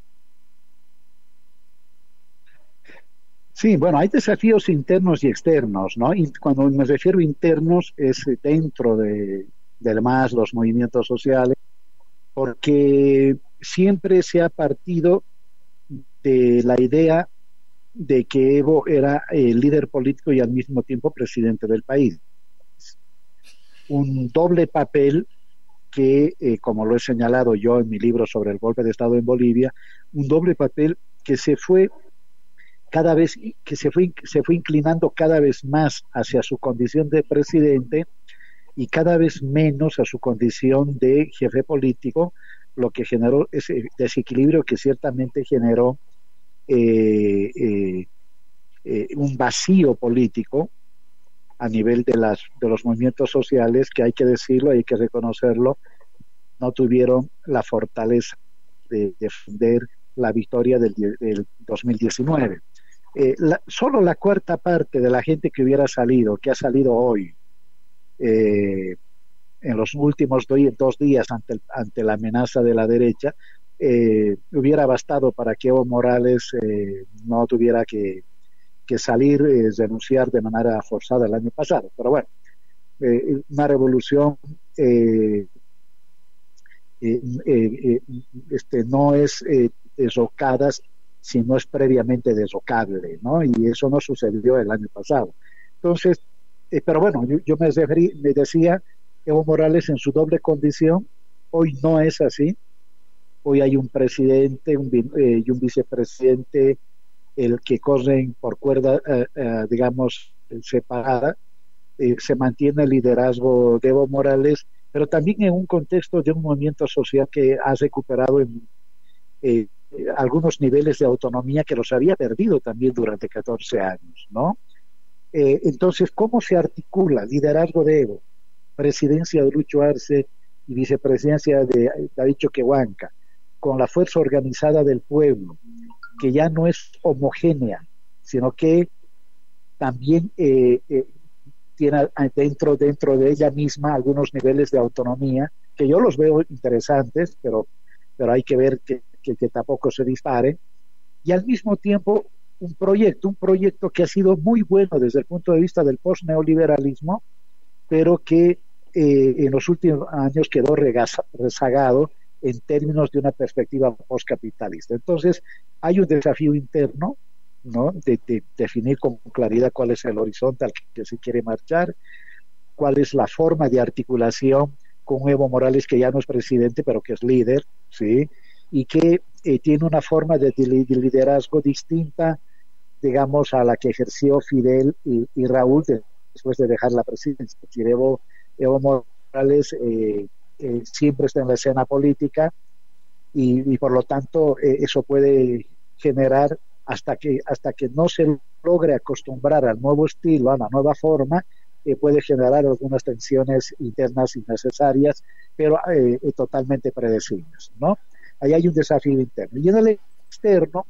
Speaker 6: Sí, bueno, hay desafíos internos y externos, ¿no? Y cuando me refiero a internos es dentro de MAS, los movimientos sociales, porque siempre se ha partido de la idea de que Evo era el líder político y al mismo tiempo presidente del país. Un doble papel que, como lo he señalado yo en mi libro sobre el golpe de Estado en Bolivia, un doble papel que se fue cada vez, que se fue inclinando cada vez más hacia su condición de presidente y cada vez menos a su condición de jefe político, lo que generó ese desequilibrio que ciertamente generó un vacío político a nivel de los movimientos sociales que, hay que decirlo, hay que reconocerlo, no tuvieron la fortaleza de defender la victoria del 2019. Solo la cuarta parte de la gente que hubiera salido, que ha salido hoy, en los últimos 2 días ante la amenaza de la derecha, hubiera bastado para que Evo Morales no tuviera que salir, renunciar de manera forzada el año pasado. Pero bueno, una revolución no es derrocada si no es previamente derrocable, ¿no? Y eso no sucedió el año pasado. Entonces, pero bueno, yo me decía, Evo Morales en su doble condición, hoy no es así. Hoy hay un presidente y un vicepresidente, el que corren por cuerda, digamos, separada. Se mantiene el liderazgo de Evo Morales, pero también en un contexto de un movimiento social que ha recuperado algunos niveles de autonomía que los había perdido también durante 14 años, ¿no? Entonces, ¿cómo se articula liderazgo de Evo, presidencia de Lucho Arce y vicepresidencia de David Choquehuanca, con la fuerza organizada del pueblo, que ya no es homogénea, sino que también tiene dentro de ella misma algunos niveles de autonomía, que yo los veo interesantes, pero hay que ver que tampoco se disparen, y al mismo tiempo un proyecto que ha sido muy bueno desde el punto de vista del post-neoliberalismo, pero que en los últimos años quedó rezagado en términos de una perspectiva postcapitalista. Entonces, hay un desafío interno, ¿no? De definir con claridad cuál es el horizonte al que se quiere marchar, cuál es la forma de articulación con Evo Morales, que ya no es presidente, pero que es líder, ¿sí? Y que tiene una forma de liderazgo distinta, digamos, a la que ejerció Fidel y Raúl después de dejar la presidencia. Es decir, Evo Morales siempre está en la escena política y por lo tanto eso puede generar, hasta que no se logre acostumbrar al nuevo estilo, a la nueva forma, puede generar algunas tensiones internas innecesarias, pero totalmente predecibles, ¿no? Ahí hay un desafío interno. Y en el externo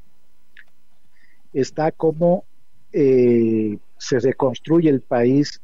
Speaker 6: está cómo se reconstruye el país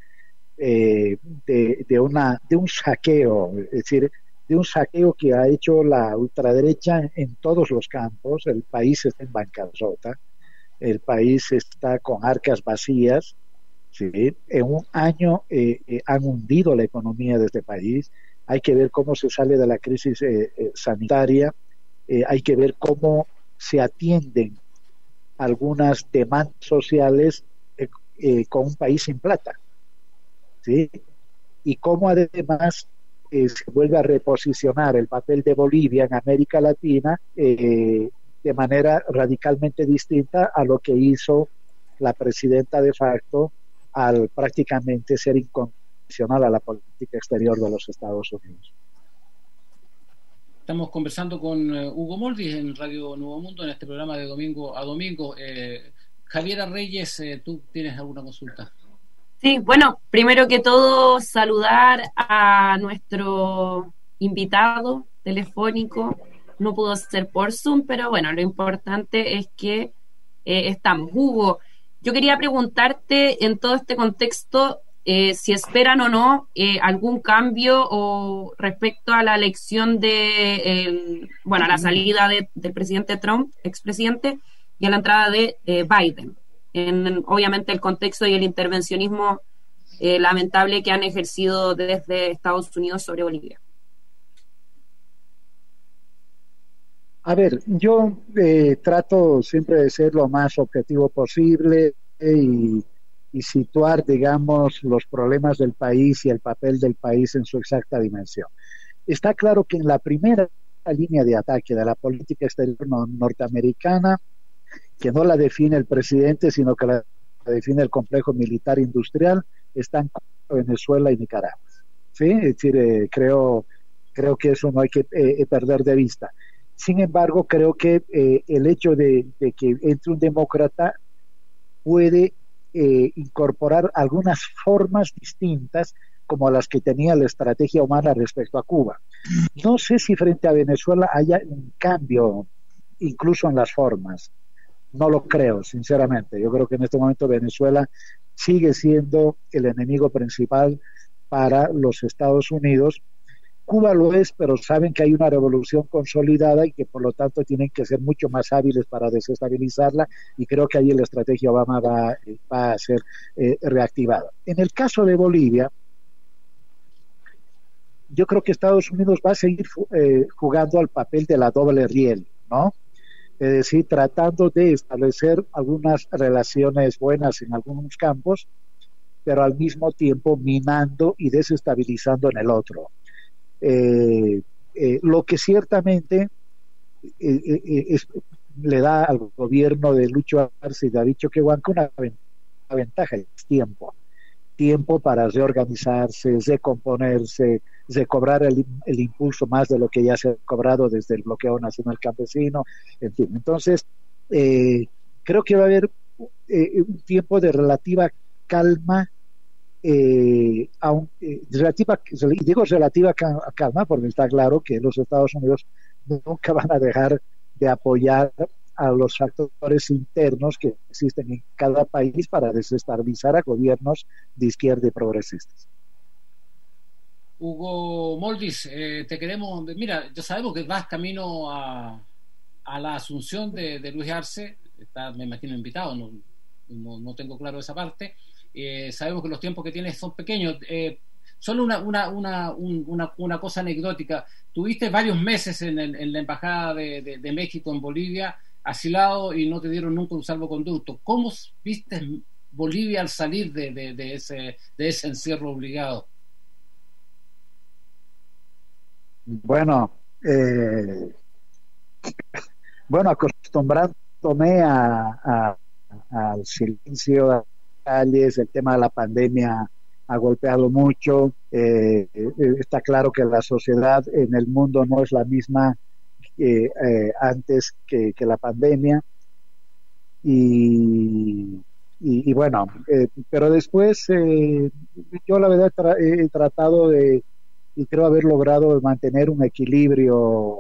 Speaker 6: de un saqueo, es decir, de un saqueo que ha hecho la ultraderecha en todos los campos. El país está en bancarrota, el país está con arcas vacías, ¿sí? En un año han hundido la economía de este país. Hay que ver cómo se sale de la crisis sanitaria, hay que ver cómo se atienden algunas demandas sociales con un país sin plata, ¿sí? Y cómo además se vuelve a reposicionar el papel de Bolivia en América Latina de manera radicalmente distinta a lo que hizo la presidenta de facto al prácticamente ser incondicional a la política exterior de los Estados Unidos.
Speaker 2: Estamos conversando con Hugo Moldis en Radio Nuevo Mundo en este programa de domingo a domingo. Javiera Reyes, ¿tú tienes alguna consulta?
Speaker 3: Sí, bueno, primero que todo saludar a nuestro invitado telefónico. No pudo ser por Zoom, pero bueno, lo importante es que estamos. Hugo, yo quería preguntarte en todo este contexto si esperan o no algún cambio o respecto a la elección de, a la salida del presidente Trump, expresidente, y a la entrada de Biden, en obviamente el contexto y el intervencionismo lamentable que han ejercido desde Estados Unidos sobre Bolivia.
Speaker 6: A ver, yo trato siempre de ser lo más objetivo posible y situar, digamos, los problemas del país y el papel del país en su exacta dimensión. Está claro que en la primera línea de ataque de la política exterior norteamericana, que no la define el presidente, sino que la define el complejo militar industrial, están Venezuela y Nicaragua. ¿Sí? Es decir, creo que eso no hay que perder de vista. Sin embargo, creo que el hecho de que entre un demócrata puede incorporar algunas formas distintas como las que tenía la estrategia humana respecto a Cuba. No sé si frente a Venezuela haya un cambio incluso en las formas. No lo creo, sinceramente. Yo creo que en este momento Venezuela sigue siendo el enemigo principal para los Estados Unidos. Cuba lo es, pero saben que hay una revolución consolidada y que por lo tanto tienen que ser mucho más hábiles para desestabilizarla, y creo que ahí la estrategia Obama va a ser reactivada. En el caso de Bolivia, yo creo que Estados Unidos va a seguir jugando al papel de la doble riel, ¿no? Es decir, tratando de establecer algunas relaciones buenas en algunos campos, pero al mismo tiempo minando y desestabilizando en el otro. Lo que ciertamente le da al gobierno de Lucho Arce y de David Choquehuanca una ventaja, es tiempo para reorganizarse, recomponerse, recobrar el impulso más de lo que ya se ha cobrado desde el bloqueo nacional campesino, en fin. Entonces, creo que va a haber un tiempo de relativa calma, relativa calma, porque está claro que los Estados Unidos nunca van a dejar de apoyar a los factores internos que existen en cada país para desestabilizar a gobiernos de izquierda y progresistas.
Speaker 2: Hugo Moldis, te queremos, mira, ya sabemos que vas camino a la asunción de Luis Arce, está, me imagino, invitado, no tengo claro esa parte. Sabemos que los tiempos que tienes son pequeños. Solo una cosa anecdótica. Tuviste varios meses en la embajada de México en Bolivia, asilado, y no te dieron nunca un salvoconducto. ¿Cómo viste Bolivia al salir de ese encierro obligado?
Speaker 6: Bueno, acostumbrándome al silencio, a calles, el tema de la pandemia ha golpeado mucho. Está claro que la sociedad en el mundo no es la misma antes que la pandemia, y bueno, pero después yo la verdad he tratado y creo haber logrado mantener un equilibrio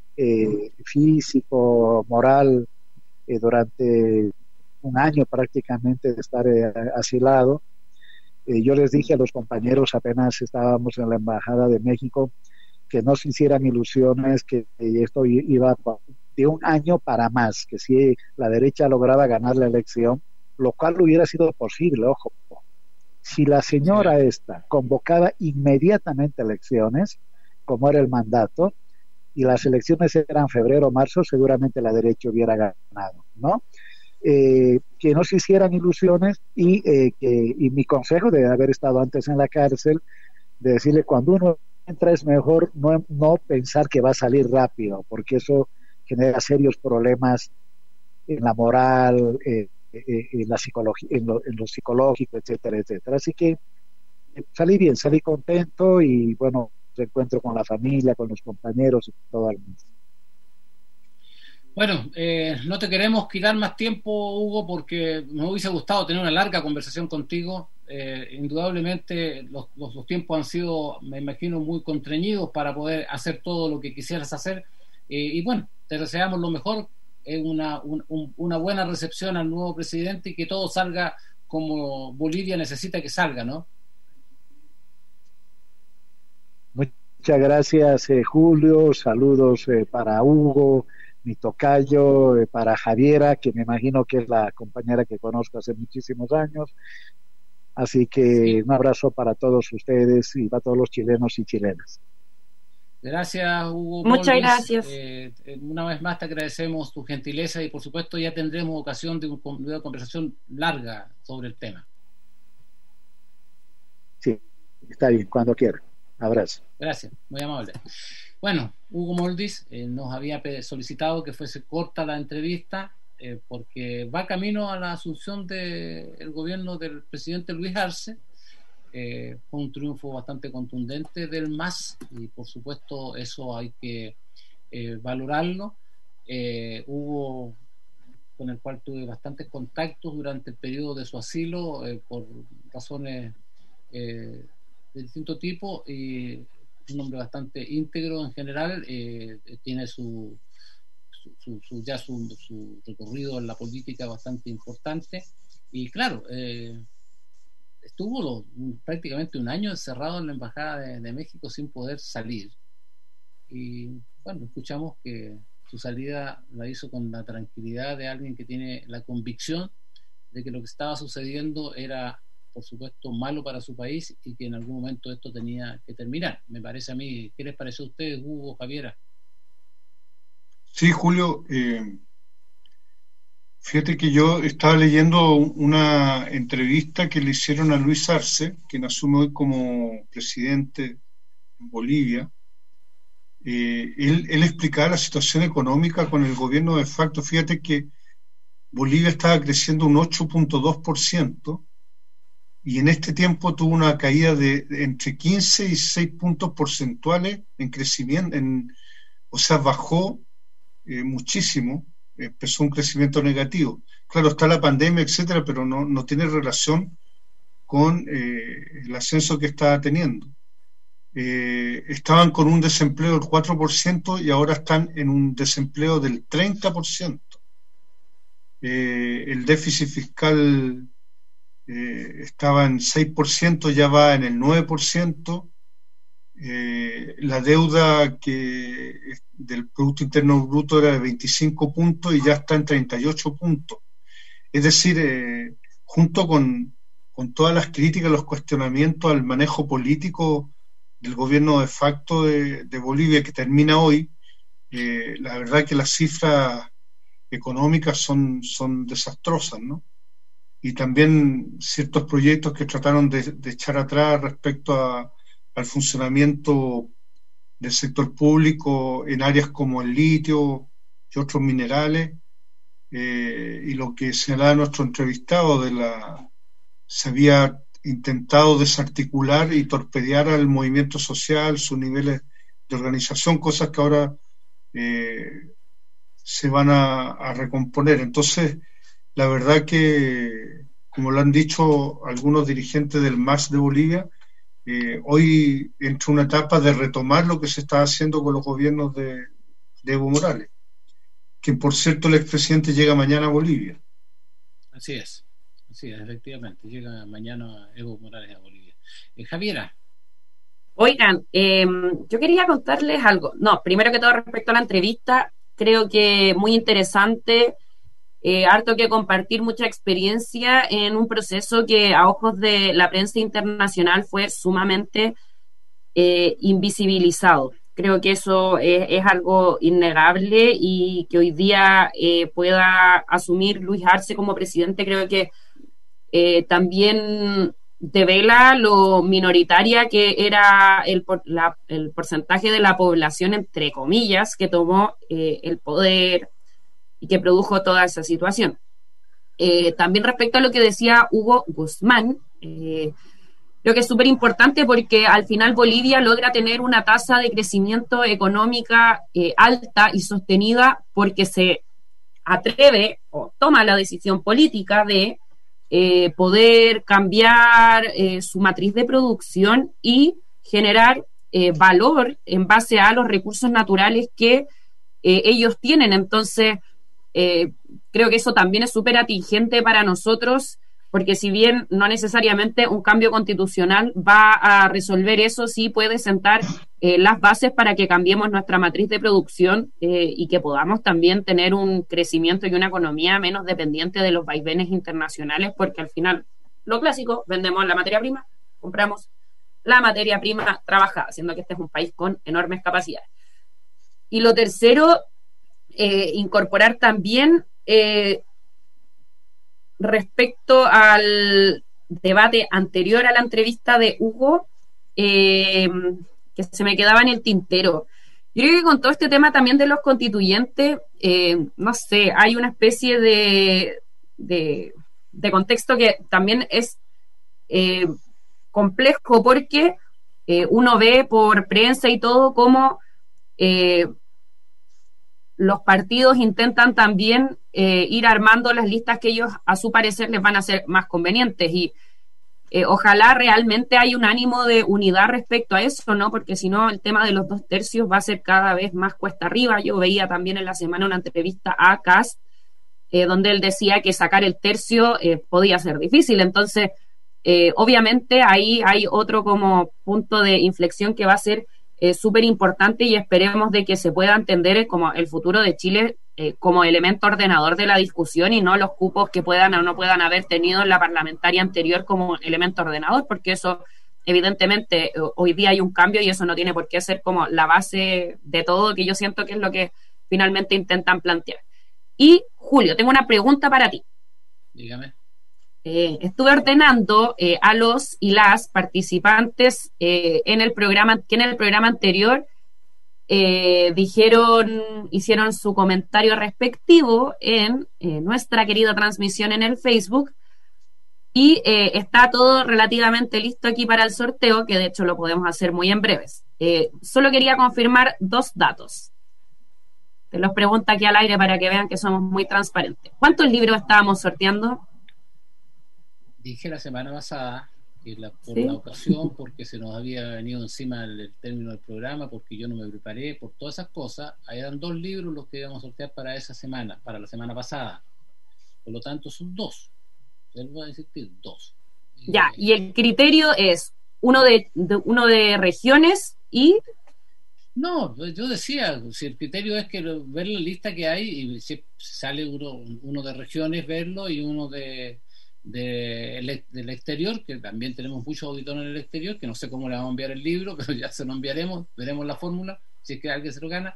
Speaker 6: físico, moral, durante un año prácticamente de estar asilado. Yo les dije a los compañeros apenas estábamos en la Embajada de México que no se hicieran ilusiones, que esto iba de un año para más, que si la derecha lograba ganar la elección, lo cual hubiera sido posible, ojo, si la señora esta convocaba inmediatamente elecciones, como era el mandato, y las elecciones eran febrero o marzo, seguramente la derecha hubiera ganado, ¿no? Que no se hicieran ilusiones, y mi consejo de haber estado antes en la cárcel, de decirle, cuando uno entra es mejor no pensar que va a salir rápido, porque eso genera serios problemas en la moral, en la psicología, en lo psicológico, etcétera, etcétera. Así que salí bien, salí contento y bueno, reencuentro con la familia, con los compañeros y todo el mundo.
Speaker 2: Bueno, no te queremos quitar más tiempo, Hugo, porque nos hubiese gustado tener una larga conversación contigo. Indudablemente los tiempos han sido, me imagino, muy constreñidos para poder hacer todo lo que quisieras hacer. Y bueno, te deseamos lo mejor, una buena recepción al nuevo presidente y que todo salga como Bolivia necesita que salga, ¿no?
Speaker 6: Muchas gracias, Julio. Saludos para Hugo, mi tocayo, para Javiera, que me imagino que es la compañera que conozco hace muchísimos años. Así que sí, un abrazo para todos ustedes y para todos los chilenos y chilenas.
Speaker 2: Gracias, Hugo.
Speaker 3: Muchas gracias.
Speaker 2: Una vez más te agradecemos tu gentileza y por supuesto ya tendremos ocasión de una conversación larga sobre el tema.
Speaker 6: Sí, está bien, cuando quiera. Abrazo.
Speaker 2: Gracias, muy amable. Bueno, Hugo Moldis nos había solicitado que fuese corta la entrevista porque va camino a la asunción del gobierno del presidente Luis Arce. Fue un triunfo bastante contundente del MAS y por supuesto eso hay que valorarlo. Hugo, con el cual tuve bastantes contactos durante el periodo de su asilo por razones de distinto tipo, y un hombre bastante íntegro en general, tiene su recorrido en la política bastante importante y claro, estuvo prácticamente un año encerrado en la Embajada de México sin poder salir y bueno, escuchamos que su salida la hizo con la tranquilidad de alguien que tiene la convicción de que lo que estaba sucediendo era por supuesto malo para su país y que en algún momento esto tenía que terminar, me parece a mí. ¿Qué les pareció a ustedes, Hugo, Javiera?
Speaker 4: Sí, Julio, fíjate que yo estaba leyendo una entrevista que le hicieron a Luis Arce, quien asume hoy como presidente en Bolivia. Él explicaba la situación económica con el gobierno de facto. Fíjate que Bolivia estaba creciendo un 8.2%, y en este tiempo tuvo una caída de entre 15 y 6 puntos porcentuales en crecimiento, o sea, bajó muchísimo, empezó un crecimiento negativo. Claro, está la pandemia, etcétera, pero no tiene relación con el ascenso que estaba teniendo. Estaban con un desempleo del 4% y ahora están en un desempleo del 30%. El déficit fiscal estaba en 6%, ya va en el 9%. La deuda del Producto Interno Bruto era de 25 puntos y ya está en 38 puntos. Es decir, junto con todas las críticas, los cuestionamientos al manejo político del gobierno de facto de Bolivia que termina hoy, la verdad que las cifras económicas son desastrosas, ¿no? Y también ciertos proyectos que trataron de echar atrás respecto al funcionamiento del sector público en áreas como el litio y otros minerales, y lo que señalaba nuestro entrevistado se había intentado desarticular y torpedear al movimiento social, sus niveles de organización, cosas que ahora se van a recomponer. Entonces, la verdad que, como lo han dicho algunos dirigentes del MAS de Bolivia, hoy entra una etapa de retomar lo que se está haciendo con los gobiernos de Evo Morales, quien por cierto el expresidente llega mañana a Bolivia.
Speaker 2: Así es, efectivamente, llega mañana Evo Morales a Bolivia. Javiera.
Speaker 3: Oigan, yo quería contarles algo. No, primero que todo respecto a la entrevista, creo que muy interesante, harto que compartir, mucha experiencia en un proceso que a ojos de la prensa internacional fue sumamente invisibilizado. Creo que eso es algo innegable y que hoy día pueda asumir Luis Arce como presidente, creo que también devela lo minoritaria que era el porcentaje de la población, entre comillas, que tomó el poder y que produjo toda esa situación. También respecto a lo que decía Hugo Guzmán, creo que es súper importante porque al final Bolivia logra tener una tasa de crecimiento económica alta y sostenida porque se atreve o toma la decisión política de poder cambiar su matriz de producción y generar valor en base a los recursos naturales que ellos tienen. Entonces, creo que eso también es súper atingente para nosotros, porque si bien no necesariamente un cambio constitucional va a resolver eso, sí puede sentar las bases para que cambiemos nuestra matriz de producción y que podamos también tener un crecimiento y una economía menos dependiente de los vaivenes internacionales, porque al final, lo clásico, vendemos la materia prima, compramos la materia prima trabajada, siendo que este es un país con enormes capacidades. Y lo tercero, incorporar también respecto al debate anterior a la entrevista de Hugo, que se me quedaba en el tintero. Yo creo que con todo este tema también de los constituyentes, no sé, hay una especie de contexto que también es complejo porque uno ve por prensa y todo cómo los partidos intentan también ir armando las listas que ellos a su parecer les van a ser más convenientes y ojalá realmente haya un ánimo de unidad respecto a eso, ¿no? Porque si no el tema de los 2/3 va a ser cada vez más cuesta arriba. Yo veía también en la semana una entrevista a Kast donde él decía que sacar el tercio podía ser difícil. Entonces obviamente ahí hay otro como punto de inflexión que va a ser súper importante y esperemos de que se pueda entender como el futuro de Chile como elemento ordenador de la discusión y no los cupos que puedan o no puedan haber tenido en la parlamentaria anterior como elemento ordenador, porque eso evidentemente hoy día hay un cambio y eso no tiene por qué ser como la base de todo, que yo siento que es lo que finalmente intentan plantear. Y Julio, tengo una pregunta para ti.
Speaker 2: Dígame.
Speaker 3: Estuve ordenando a los y las participantes en el programa, que en el programa anterior hicieron su comentario respectivo en nuestra querida transmisión en el Facebook y está todo relativamente listo aquí para el sorteo, que de hecho lo podemos hacer muy en breves. Solo quería confirmar 2 datos. Te los pregunto aquí al aire para que vean que somos muy transparentes. ¿Cuántos libros estábamos sorteando?
Speaker 2: Dije la semana pasada que por
Speaker 3: ¿Sí?
Speaker 2: la ocasión, porque se nos había venido encima el término del programa, porque yo no me preparé, por todas esas cosas, eran 2 libros los que íbamos a sortear para esa semana, para la semana pasada. Por lo tanto, son 2. Vuelvo a decir que 2.
Speaker 3: Ya, y el criterio es uno de regiones y...
Speaker 2: No, yo decía, si el criterio es que ver la lista que hay y si sale uno de regiones, verlo, y uno del exterior, que también tenemos muchos auditores en el exterior, que no sé cómo le vamos a enviar el libro, pero ya se lo enviaremos, veremos la fórmula, si es que alguien se lo gana,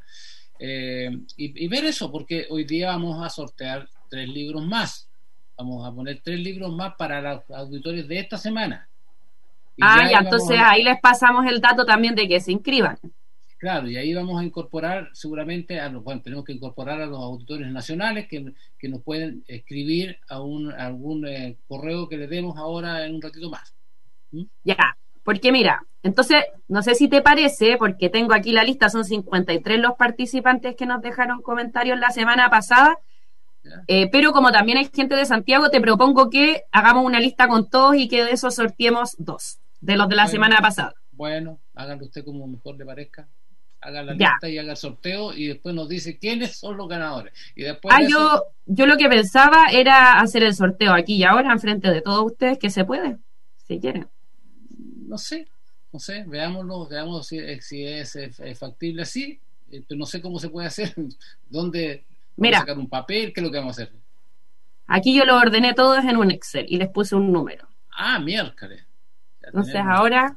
Speaker 2: y ver eso, porque hoy día vamos a sortear 3 libros más, vamos a poner 3 libros más para los auditores de esta semana.
Speaker 3: ya, entonces ahí les pasamos el dato también de que se inscriban.
Speaker 2: Claro, y ahí vamos a incorporar seguramente tenemos que incorporar a los auditores nacionales que nos pueden escribir a algún correo que le demos ahora en un ratito más.
Speaker 3: Ya, porque mira, entonces, no sé si te parece, porque tengo aquí la lista, son 53 los participantes que nos dejaron comentarios la semana pasada, pero como también hay gente de Santiago, te propongo que hagamos una lista con todos y que de esos sorteemos 2, de los de la semana pasada.
Speaker 2: Bueno, háganlo usted como mejor le parezca. Haga la lista y haga el sorteo y después nos dice quiénes son los ganadores. Y después
Speaker 3: yo lo que pensaba era hacer el sorteo aquí y ahora enfrente de todos ustedes, que se puede, si quieren.
Speaker 2: No sé, veamos si es factible así, pero no sé cómo se puede hacer, dónde vamos a sacar un papel, qué es lo que vamos a hacer.
Speaker 3: Aquí yo lo ordené todos en un Excel y les puse un número.
Speaker 2: Miércoles.
Speaker 3: Entonces ahora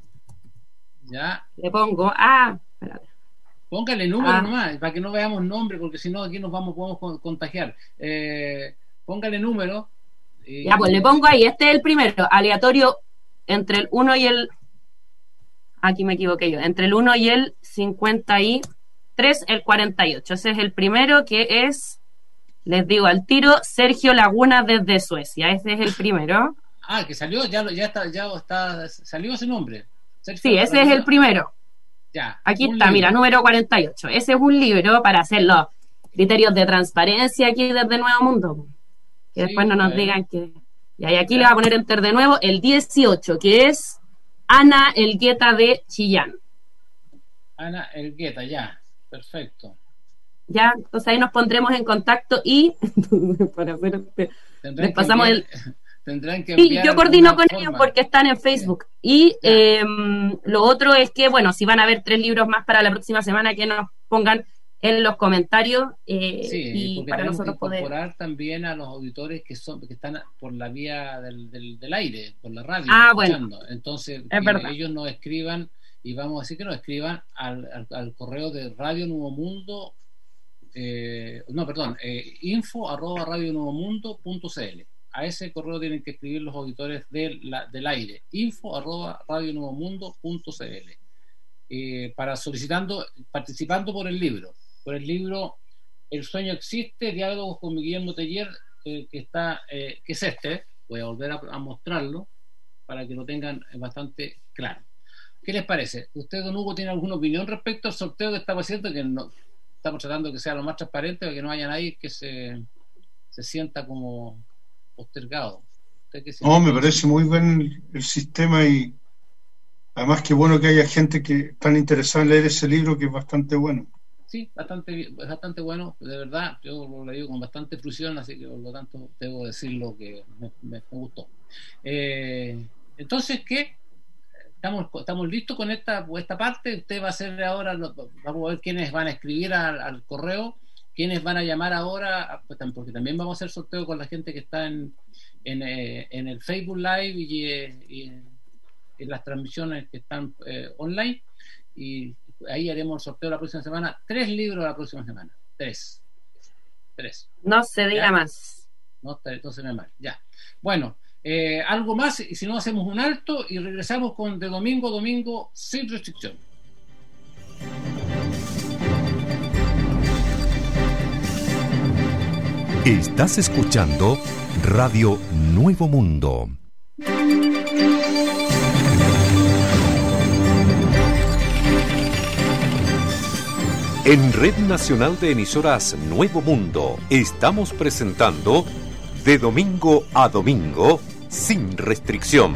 Speaker 2: ya
Speaker 3: le pongo espérate.
Speaker 2: Póngale número nomás, para que no veamos nombre, porque si no aquí podemos contagiar. Póngale número.
Speaker 3: Ya, pues le pongo ahí, este es el primero, aleatorio entre el 1 y el... Aquí me equivoqué yo, entre el 1 y el 53, el 48. Ese es el primero, que es Les digo al tiro, Sergio Laguna desde Suecia. Ese es el primero.
Speaker 2: Que salió, salió ese nombre. Sergio
Speaker 3: Sí, ese es el primero.
Speaker 2: Ya.
Speaker 3: Aquí está, mira, número 48. Ese es un libro para hacer los criterios de transparencia aquí desde Nuevo Mundo. Que después no nos digan que... Y aquí le voy a poner enter de nuevo el 18, que es Ana Elgueta de Chillán.
Speaker 2: Ana Elgueta, ya. Perfecto.
Speaker 3: Ya, entonces ahí nos pondremos en contacto y para hacer les pasamos
Speaker 2: tendrán que
Speaker 3: sí, yo coordino con ellos porque están en Facebook. Y lo otro es que, bueno, si van a haber 3 libros más para la próxima semana, que nos pongan en los comentarios y para nosotros poder
Speaker 2: incorporar también a los auditores que están por la vía del aire, por la radio,
Speaker 3: escuchando.
Speaker 2: Bueno, entonces ellos nos escriban, y vamos a decir que nos escriban al correo de Radio Nuevo Mundo, info@radionuevomundo.cl. A ese correo tienen que escribir los auditores del aire, info@radionuevomundo.cl, para participando por el libro El sueño existe, diálogos con Guillermo Teller, que es voy a volver a mostrarlo para que lo tengan bastante claro. ¿Qué les parece? ¿Usted, don Hugo, tiene alguna opinión respecto al sorteo que estamos haciendo? Que no, estamos tratando que sea lo más transparente para que no haya nadie que se sienta como postergado.
Speaker 4: No, me parece muy bien el sistema, y además qué bueno que haya gente que tan interesada en leer ese libro, que es bastante bueno.
Speaker 2: Sí, bastante bueno, de verdad. Yo lo leí con bastante fruición, así que por lo tanto debo decirlo que me gustó. Entonces, ¿qué? Estamos listos con esta parte. Usted va a hacer ahora, vamos a ver quiénes van a escribir al correo, quiénes van a llamar ahora, porque también vamos a hacer sorteo con la gente que está en el Facebook Live y en las transmisiones que están online, y ahí haremos el sorteo la próxima semana. 3 libros la próxima semana. 3.
Speaker 3: No se diga más.
Speaker 2: No se me mal. Ya. Bueno, algo más, y si no hacemos un alto y regresamos con de domingo a domingo sin restricción.
Speaker 1: Estás escuchando Radio Nuevo Mundo. En Red Nacional de Emisoras Nuevo Mundo estamos presentando De Domingo a Domingo sin restricción.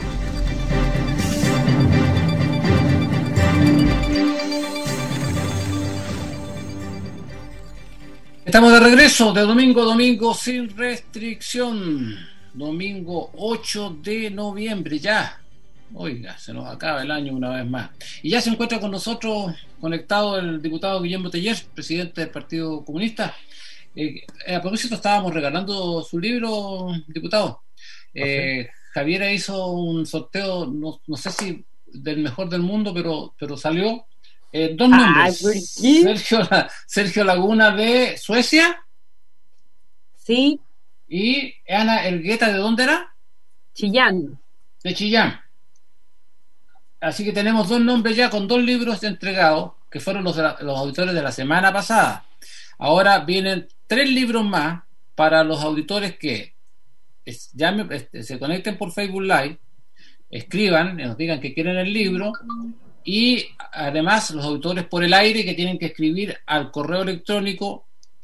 Speaker 2: Estamos de regreso de domingo a domingo sin restricción. Domingo 8 de noviembre ya. Oiga, se nos acaba el año una vez más. Y ya se encuentra con nosotros conectado el diputado Guillermo Teller, presidente del Partido Comunista. A propósito, estábamos regalando su libro, diputado. Javiera hizo un sorteo, no sé si del mejor del mundo, pero salió 2 nombres. Sergio Laguna de Suecia.
Speaker 3: Sí.
Speaker 2: Y Ana Elgueta, ¿de dónde era?
Speaker 3: Chillán.
Speaker 2: De Chillán. Así que tenemos 2 nombres ya con 2 libros entregados, que fueron los auditores de la semana pasada. Ahora vienen 3 libros más para los auditores que se conecten por Facebook Live, escriban, nos digan que quieren el libro, y además los auditores por el aire que tienen que escribir al correo electrónico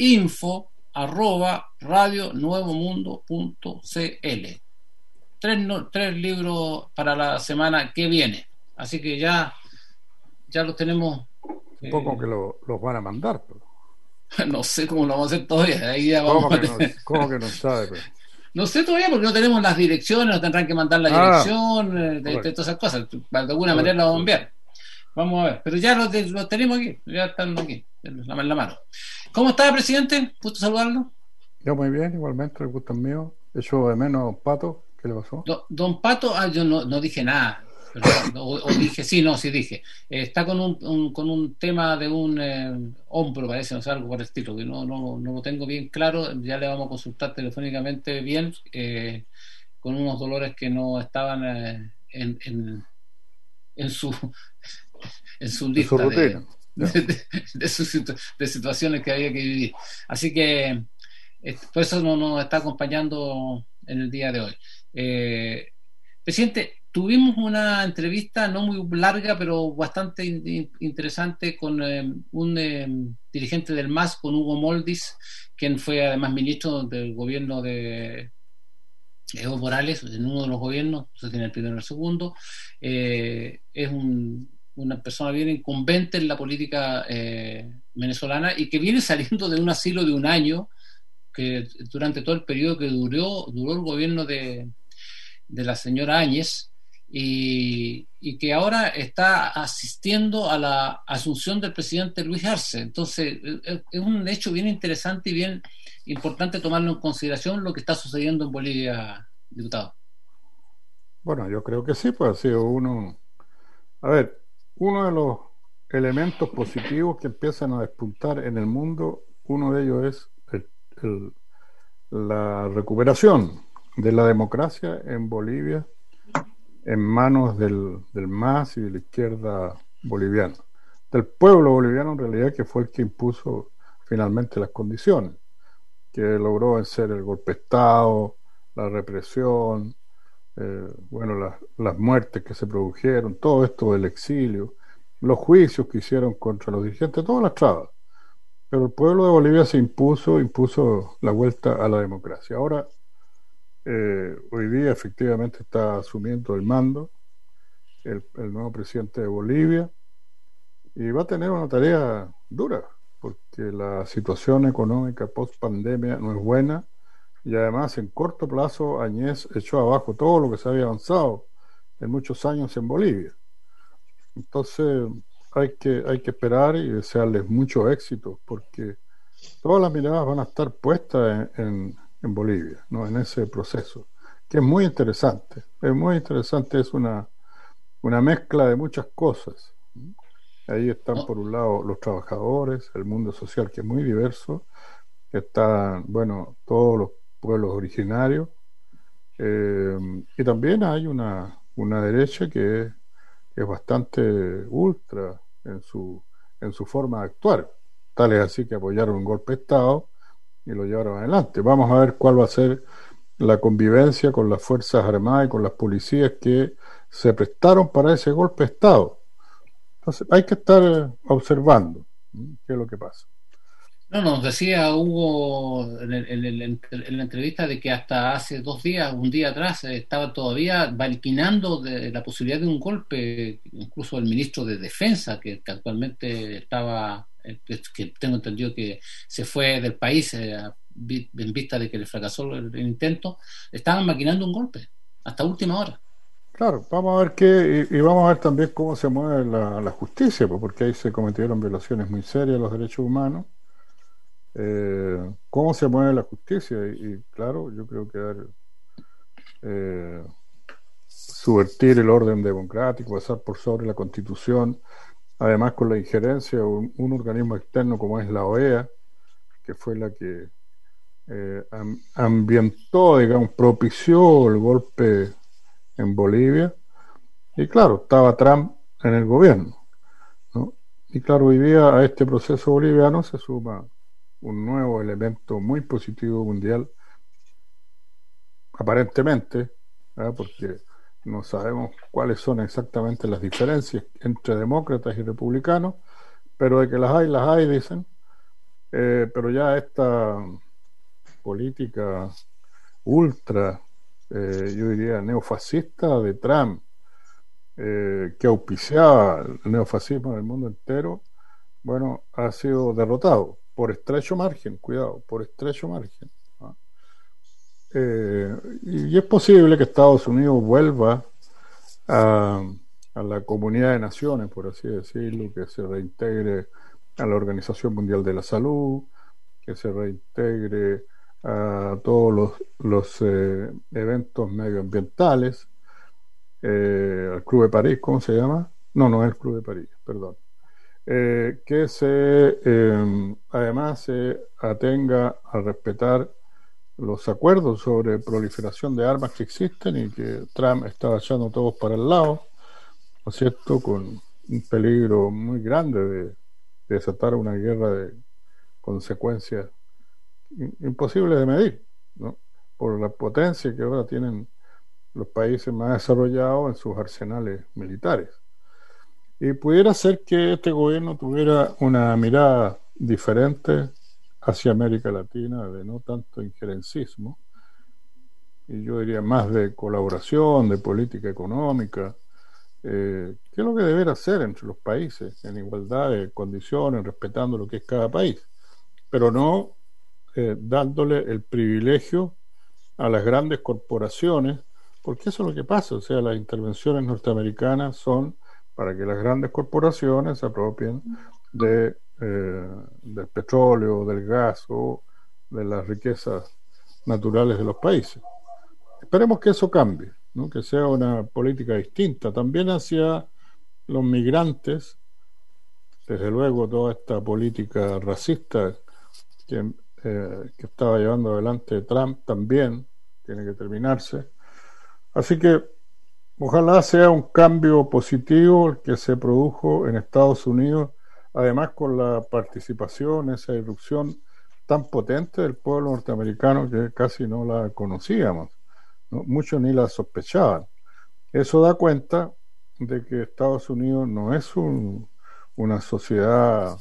Speaker 2: info@radionuevomundo.cl. 3 libros para la semana que viene. Así que ya los tenemos.
Speaker 7: Supongo que los van a mandar, pero...
Speaker 2: No sé cómo lo vamos a hacer todavía. Ahí ya vamos
Speaker 7: ¿Cómo que no sabe? Pero...
Speaker 2: No sé todavía porque no tenemos las direcciones, nos tendrán que mandar la dirección, de todas esas cosas. De alguna manera lo vamos a enviar. Vamos a ver. Pero ya los tenemos aquí, ya están aquí, en la mano. ¿Cómo está, presidente? ¿Gusto saludarlo?
Speaker 7: Yo muy bien, igualmente, el gusto es mío. Echo de menos a don Pato. ¿Qué le pasó?
Speaker 2: Don Pato, yo no dije nada. O dije, sí dije. Está con un tema de un hombro, parece, no sé, algo por el estilo, que no lo tengo bien claro. Ya le vamos a consultar telefónicamente bien, con unos dolores que no estaban en su lista
Speaker 7: rutina,
Speaker 2: de situaciones que había que vivir. Así que Por eso no nos está acompañando en el día de hoy. Presidente, tuvimos una entrevista no muy larga, pero bastante interesante con un dirigente del MAS, con Hugo Moldis, quien fue además ministro del gobierno de Evo Morales, en uno de los gobiernos, no sé si en el primero o el segundo. Es una persona bien incumbente en la política venezolana y que viene saliendo de un asilo de un año, que durante todo el periodo que duró el gobierno de la señora Áñez, y que ahora está asistiendo a la asunción del presidente Luis Arce. Entonces, es un hecho bien interesante y bien importante tomarlo en consideración lo que está sucediendo en Bolivia, diputado.
Speaker 7: Bueno, yo creo que sí, pues ha sido uno de los elementos positivos que empiezan a despuntar en el mundo. Uno de ellos es la recuperación de la democracia en Bolivia en manos del MAS y de la izquierda boliviana, del pueblo boliviano en realidad, que fue el que impuso finalmente las condiciones, que logró vencer el golpe de Estado, la represión, las muertes que se produjeron, todo esto del exilio, los juicios que hicieron contra los dirigentes, todas las trabas. Pero el pueblo de Bolivia se impuso la vuelta a la democracia. Ahora, hoy día efectivamente está asumiendo el mando el nuevo presidente de Bolivia, y va a tener una tarea dura, porque la situación económica post pandemia no es buena, y además en corto plazo Áñez echó abajo todo lo que se había avanzado en muchos años en Bolivia. Entonces hay que esperar y desearles mucho éxito, porque todas las miradas van a estar puestas en Bolivia, ¿no? En ese proceso, que es muy interesante. Es una mezcla de muchas cosas. Ahí están, por un lado, los trabajadores, el mundo social, que es muy diverso, están, todos los pueblos originarios, y también hay una derecha que es bastante ultra en su forma de actuar. Tal es así que apoyaron un golpe de Estado y lo llevaron adelante. Vamos a ver cuál va a ser la convivencia con las Fuerzas Armadas y con las policías que se prestaron para ese golpe de Estado. Entonces hay que estar observando qué es lo que pasa.
Speaker 2: No, nos decía Hugo en la entrevista de que hasta hace 2 días, un día atrás, estaba todavía vaticinando de la posibilidad de un golpe. Incluso el ministro de Defensa, que actualmente estaba, que tengo entendido que se fue del país en vista de que le fracasó el intento, estaban maquinando un golpe hasta última hora.
Speaker 7: Claro, vamos a ver qué, y vamos a ver también cómo se mueve la justicia, porque ahí se cometieron violaciones muy serias de los derechos humanos. Cómo se mueve la justicia, y claro, yo creo que subvertir el orden democrático, pasar por sobre la Constitución, además con la injerencia de un organismo externo como es la OEA, que fue la que ambientó, digamos, propició el golpe en Bolivia. Y claro, estaba Trump en el gobierno, ¿no? Y claro, hoy día a este proceso boliviano se suma un nuevo elemento muy positivo mundial, aparentemente, ¿verdad? Porque no sabemos cuáles son exactamente las diferencias entre demócratas y republicanos, pero de que las hay, dicen. Pero ya esta política ultra, yo diría neofascista de Trump, que auspiciaba el neofascismo en el mundo entero, ha sido derrotado por estrecho margen, cuidado, por estrecho margen. Y es posible que Estados Unidos vuelva a la comunidad de naciones, por así decirlo, que se reintegre a la Organización Mundial de la Salud, que se reintegre a todos los eventos medioambientales, al Club de París, ¿cómo se llama? No es el Club de París, perdón. Que además se atenga a respetar los acuerdos sobre proliferación de armas que existen y que Trump está echando todos para el lado, ¿no es cierto?, con un peligro muy grande de desatar una guerra de consecuencias imposible de medir, ¿no? Por la potencia que ahora tienen los países más desarrollados en sus arsenales militares. Y pudiera ser que este gobierno tuviera una mirada diferente hacia América Latina, de no tanto injerencismo, y yo diría más de colaboración, de política económica, que es lo que debería hacer entre los países, en igualdad de condiciones, respetando lo que es cada país, pero no dándole el privilegio a las grandes corporaciones, porque eso es lo que pasa. O sea, las intervenciones norteamericanas son para que las grandes corporaciones se apropien del petróleo, del gas o de las riquezas naturales de los países. Esperemos que eso cambie, ¿no? Que sea una política distinta también hacia los migrantes. Desde luego toda esta política racista que estaba llevando adelante Trump también tiene que terminarse. Así que ojalá sea un cambio positivo el que se produjo en Estados Unidos, además con la participación, esa irrupción tan potente del pueblo norteamericano que casi no la conocíamos, ¿no? Muchos ni la sospechaban. Eso da cuenta de que Estados Unidos no es una sociedad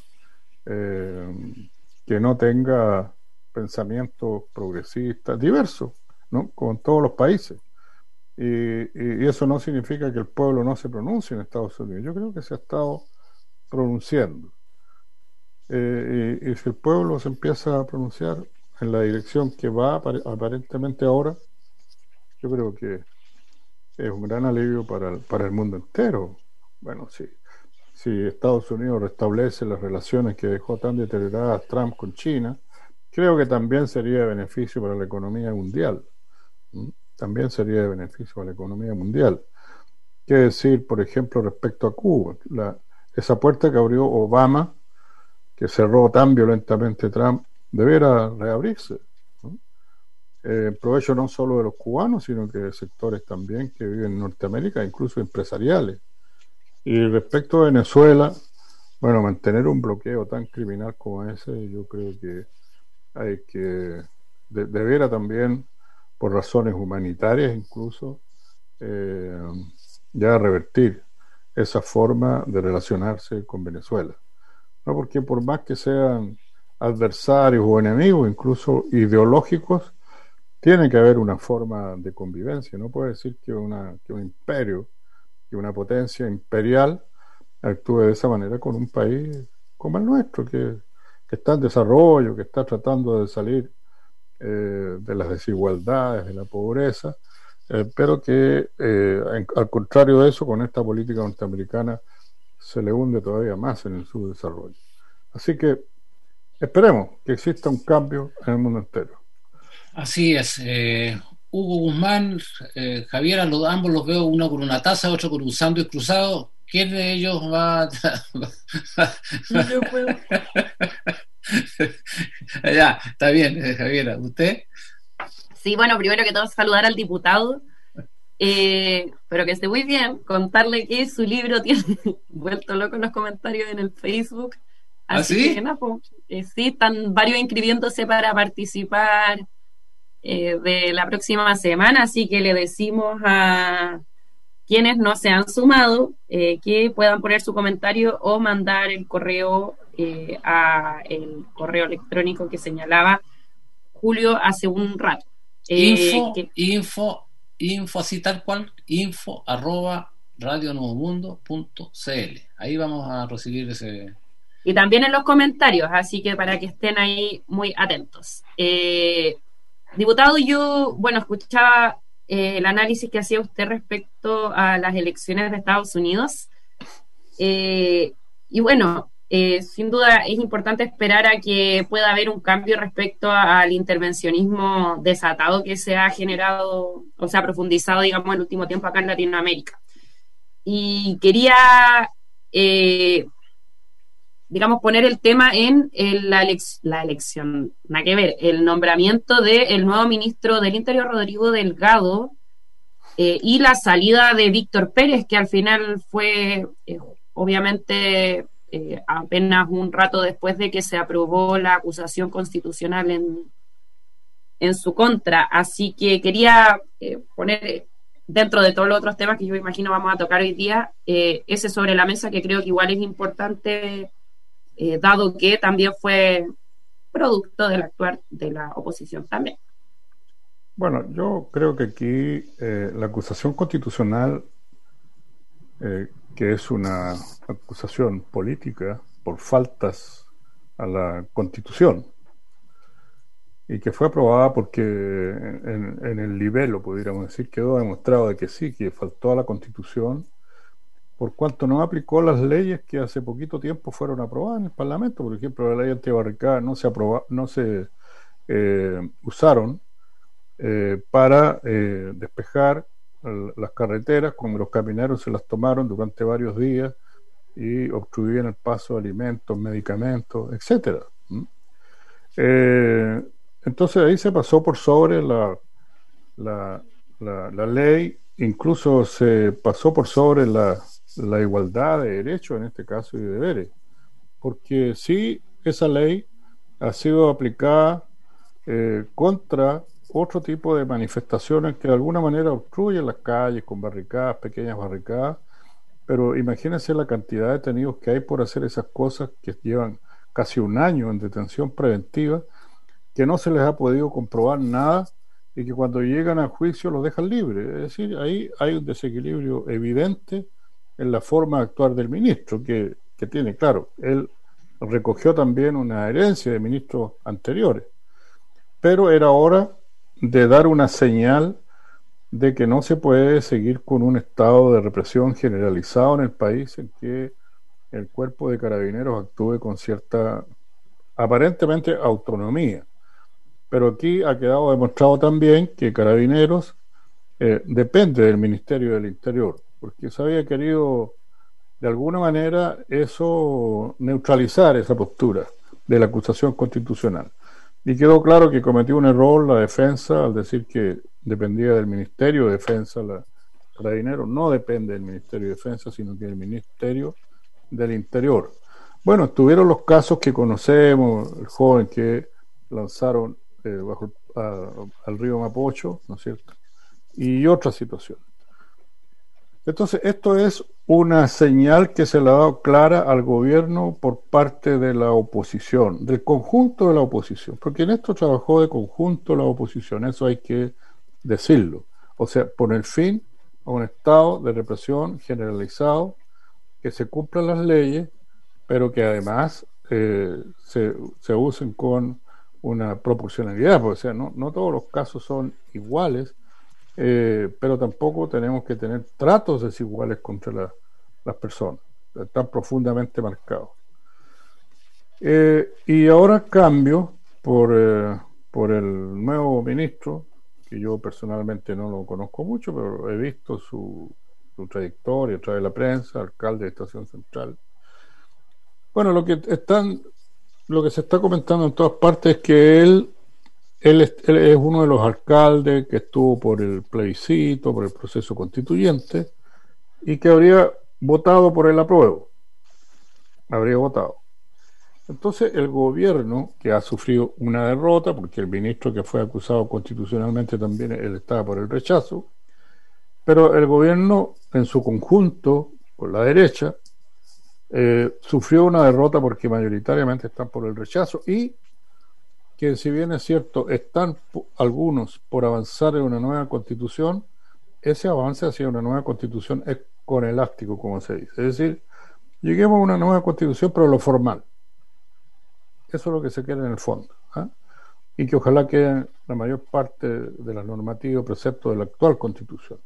Speaker 7: que no tenga pensamientos progresistas diversos, ¿no? Como en todos los países. Y eso no significa que el pueblo no se pronuncie en Estados Unidos. Yo creo que se ha estado pronunciando. Y si el pueblo se empieza a pronunciar en la dirección que va aparentemente ahora, yo creo que es un gran alivio para el mundo entero. Bueno, si Estados Unidos restablece las relaciones que dejó tan deterioradas Trump con China, creo que también sería de beneficio para la economía mundial. También sería de beneficio para la economía mundial. ¿Qué decir, por ejemplo, respecto a Cuba? Esa puerta que abrió Obama, que cerró tan violentamente Trump, deberá reabrirse, ¿no? Provecho no solo de los cubanos, sino que de sectores también que viven en Norteamérica, incluso empresariales. Y respecto a Venezuela, bueno, mantener un bloqueo tan criminal como ese, yo creo que hay que, debiera también, por razones humanitarias incluso, ya revertir esa forma de relacionarse con Venezuela. No, porque por más que sean adversarios o enemigos, incluso ideológicos, tiene que haber una forma de convivencia. No puede decir que un imperio, que una potencia imperial actúe de esa manera con un país como el nuestro, que está en desarrollo, que está tratando de salir de las desigualdades, de la pobreza, pero que al contrario de eso, con esta política norteamericana se le hunde todavía más en el subdesarrollo. Así que esperemos que exista un cambio en el mundo entero.
Speaker 2: Así es. Hugo Guzmán, Javier, ambos los veo, uno con una taza, otro con un sándwich cruzado. ¿Quién de ellos va?
Speaker 3: No yo puedo.
Speaker 2: Ya, está bien, Javiera. ¿Usted?
Speaker 3: Sí, bueno, primero que todo saludar al diputado, pero que esté muy bien, contarle que su libro tiene vuelto loco en los comentarios en el Facebook. Así
Speaker 2: ¿sí?
Speaker 3: Que no, pues, sí, están varios inscribiéndose para participar de la próxima semana, así que le decimos a quienes no se han sumado que puedan poner su comentario o mandar el correo a el correo electrónico que señalaba Julio hace un rato.
Speaker 2: Info, así tal cual, info@radionuevomundo.cl. Ahí vamos a recibir ese...
Speaker 3: Y también en los comentarios, así que para que estén ahí muy atentos. Diputado, yo, bueno, escuchaba el análisis que hacía usted respecto a las elecciones de Estados Unidos. Y bueno, sin duda es importante esperar a que pueda haber un cambio respecto al intervencionismo desatado que se ha generado, o se ha profundizado, digamos, en el último tiempo acá en Latinoamérica. Y quería, digamos, poner el tema en la elección, nada que ver, el nombramiento del nuevo ministro del Interior, Rodrigo Delgado, y la salida de Víctor Pérez, que al final fue, apenas un rato después de que se aprobó la acusación constitucional en su contra. Así que quería poner dentro de todos los otros temas que yo imagino vamos a tocar hoy día, ese sobre la mesa, que creo que igual es importante, dado que también fue producto del actuar de la oposición también.
Speaker 7: Bueno, yo creo que aquí la acusación constitucional, que es una acusación política por faltas a la Constitución, y que fue aprobada porque en el libelo, pudiéramos decir, quedó demostrado de que sí, que faltó a la Constitución, por cuanto no aplicó las leyes que hace poquito tiempo fueron aprobadas en el Parlamento. Por ejemplo, la ley antibarricada no se usaron para despejar las carreteras, como los camineros se las tomaron durante varios días y obstruían el paso de alimentos, medicamentos, etcétera. Entonces ahí se pasó por sobre la ley, incluso se pasó por sobre la igualdad de derechos, en este caso, y de deberes, porque sí, esa ley ha sido aplicada contra otro tipo de manifestaciones que de alguna manera obstruyen las calles con barricadas, pequeñas barricadas, pero imagínense la cantidad de detenidos que hay por hacer esas cosas, que llevan casi un año en detención preventiva, que no se les ha podido comprobar nada y que cuando llegan a juicio los dejan libres. Es decir, ahí hay un desequilibrio evidente en la forma de actuar del ministro, que tiene, claro, él recogió también una herencia de ministros anteriores, pero era hora de dar una señal de que no se puede seguir con un estado de represión generalizado en el país, en que el cuerpo de carabineros actúe con cierta, aparentemente, autonomía. Pero aquí ha quedado demostrado también que Carabineros depende del Ministerio del Interior, porque se había querido de alguna manera eso, neutralizar esa postura de la acusación constitucional. Y quedó claro que cometió un error la defensa al decir que dependía del Ministerio de Defensa. Carabineros no depende del Ministerio de Defensa, sino que del Ministerio del Interior. Bueno, estuvieron los casos que conocemos, el joven que lanzaron bajo al río Mapocho, ¿no es cierto? Y otras situaciones. Entonces, esto es una señal que se le ha dado clara al gobierno por parte de la oposición, del conjunto de la oposición, porque en esto trabajó de conjunto la oposición, eso hay que decirlo. O sea, poner fin a un estado de represión generalizado, que se cumplan las leyes, pero que además se usen con una proporcionalidad, porque, o sea, no todos los casos son iguales, pero tampoco tenemos que tener tratos desiguales contra las personas, están profundamente marcados. Y ahora cambio por el nuevo ministro, que yo personalmente no lo conozco mucho, pero he visto su trayectoria a través de la prensa, alcalde de Estación Central. Bueno, lo que se está comentando en todas partes es que él es uno de los alcaldes que estuvo por el plebiscito, por el proceso constituyente, y que habría votado por el apruebo. Habría votado. Entonces el gobierno, que ha sufrido una derrota, porque el ministro que fue acusado constitucionalmente también, él estaba por el rechazo, pero el gobierno en su conjunto, por la derecha, sufrió una derrota porque mayoritariamente están por el rechazo, y que, si bien es cierto, están algunos por avanzar en una nueva constitución, ese avance hacia una nueva constitución es con elástico, como se dice. Es decir, lleguemos a una nueva constitución, pero lo formal. Eso es lo que se quiere en el fondo. Y que ojalá quede la mayor parte de la normativa y preceptos de la actual constitución.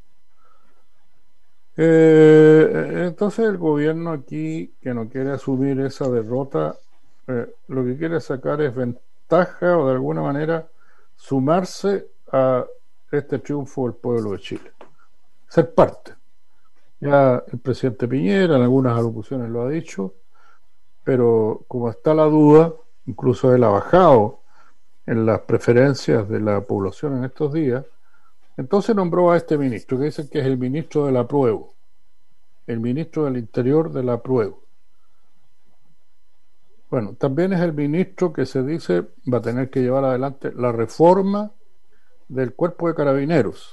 Speaker 7: Entonces el gobierno aquí, que no quiere asumir esa derrota, lo que quiere sacar es ventaja, o de alguna manera sumarse a este triunfo del pueblo de Chile, ser parte. Ya el presidente Piñera en algunas alocuciones lo ha dicho, pero como está la duda, incluso él ha bajado en las preferencias de la población en estos días, entonces nombró a este ministro, que dicen que es el ministro del apruebo, el ministro del Interior del apruebo. Bueno, también es el ministro que se dice va a tener que llevar adelante la reforma del cuerpo de carabineros,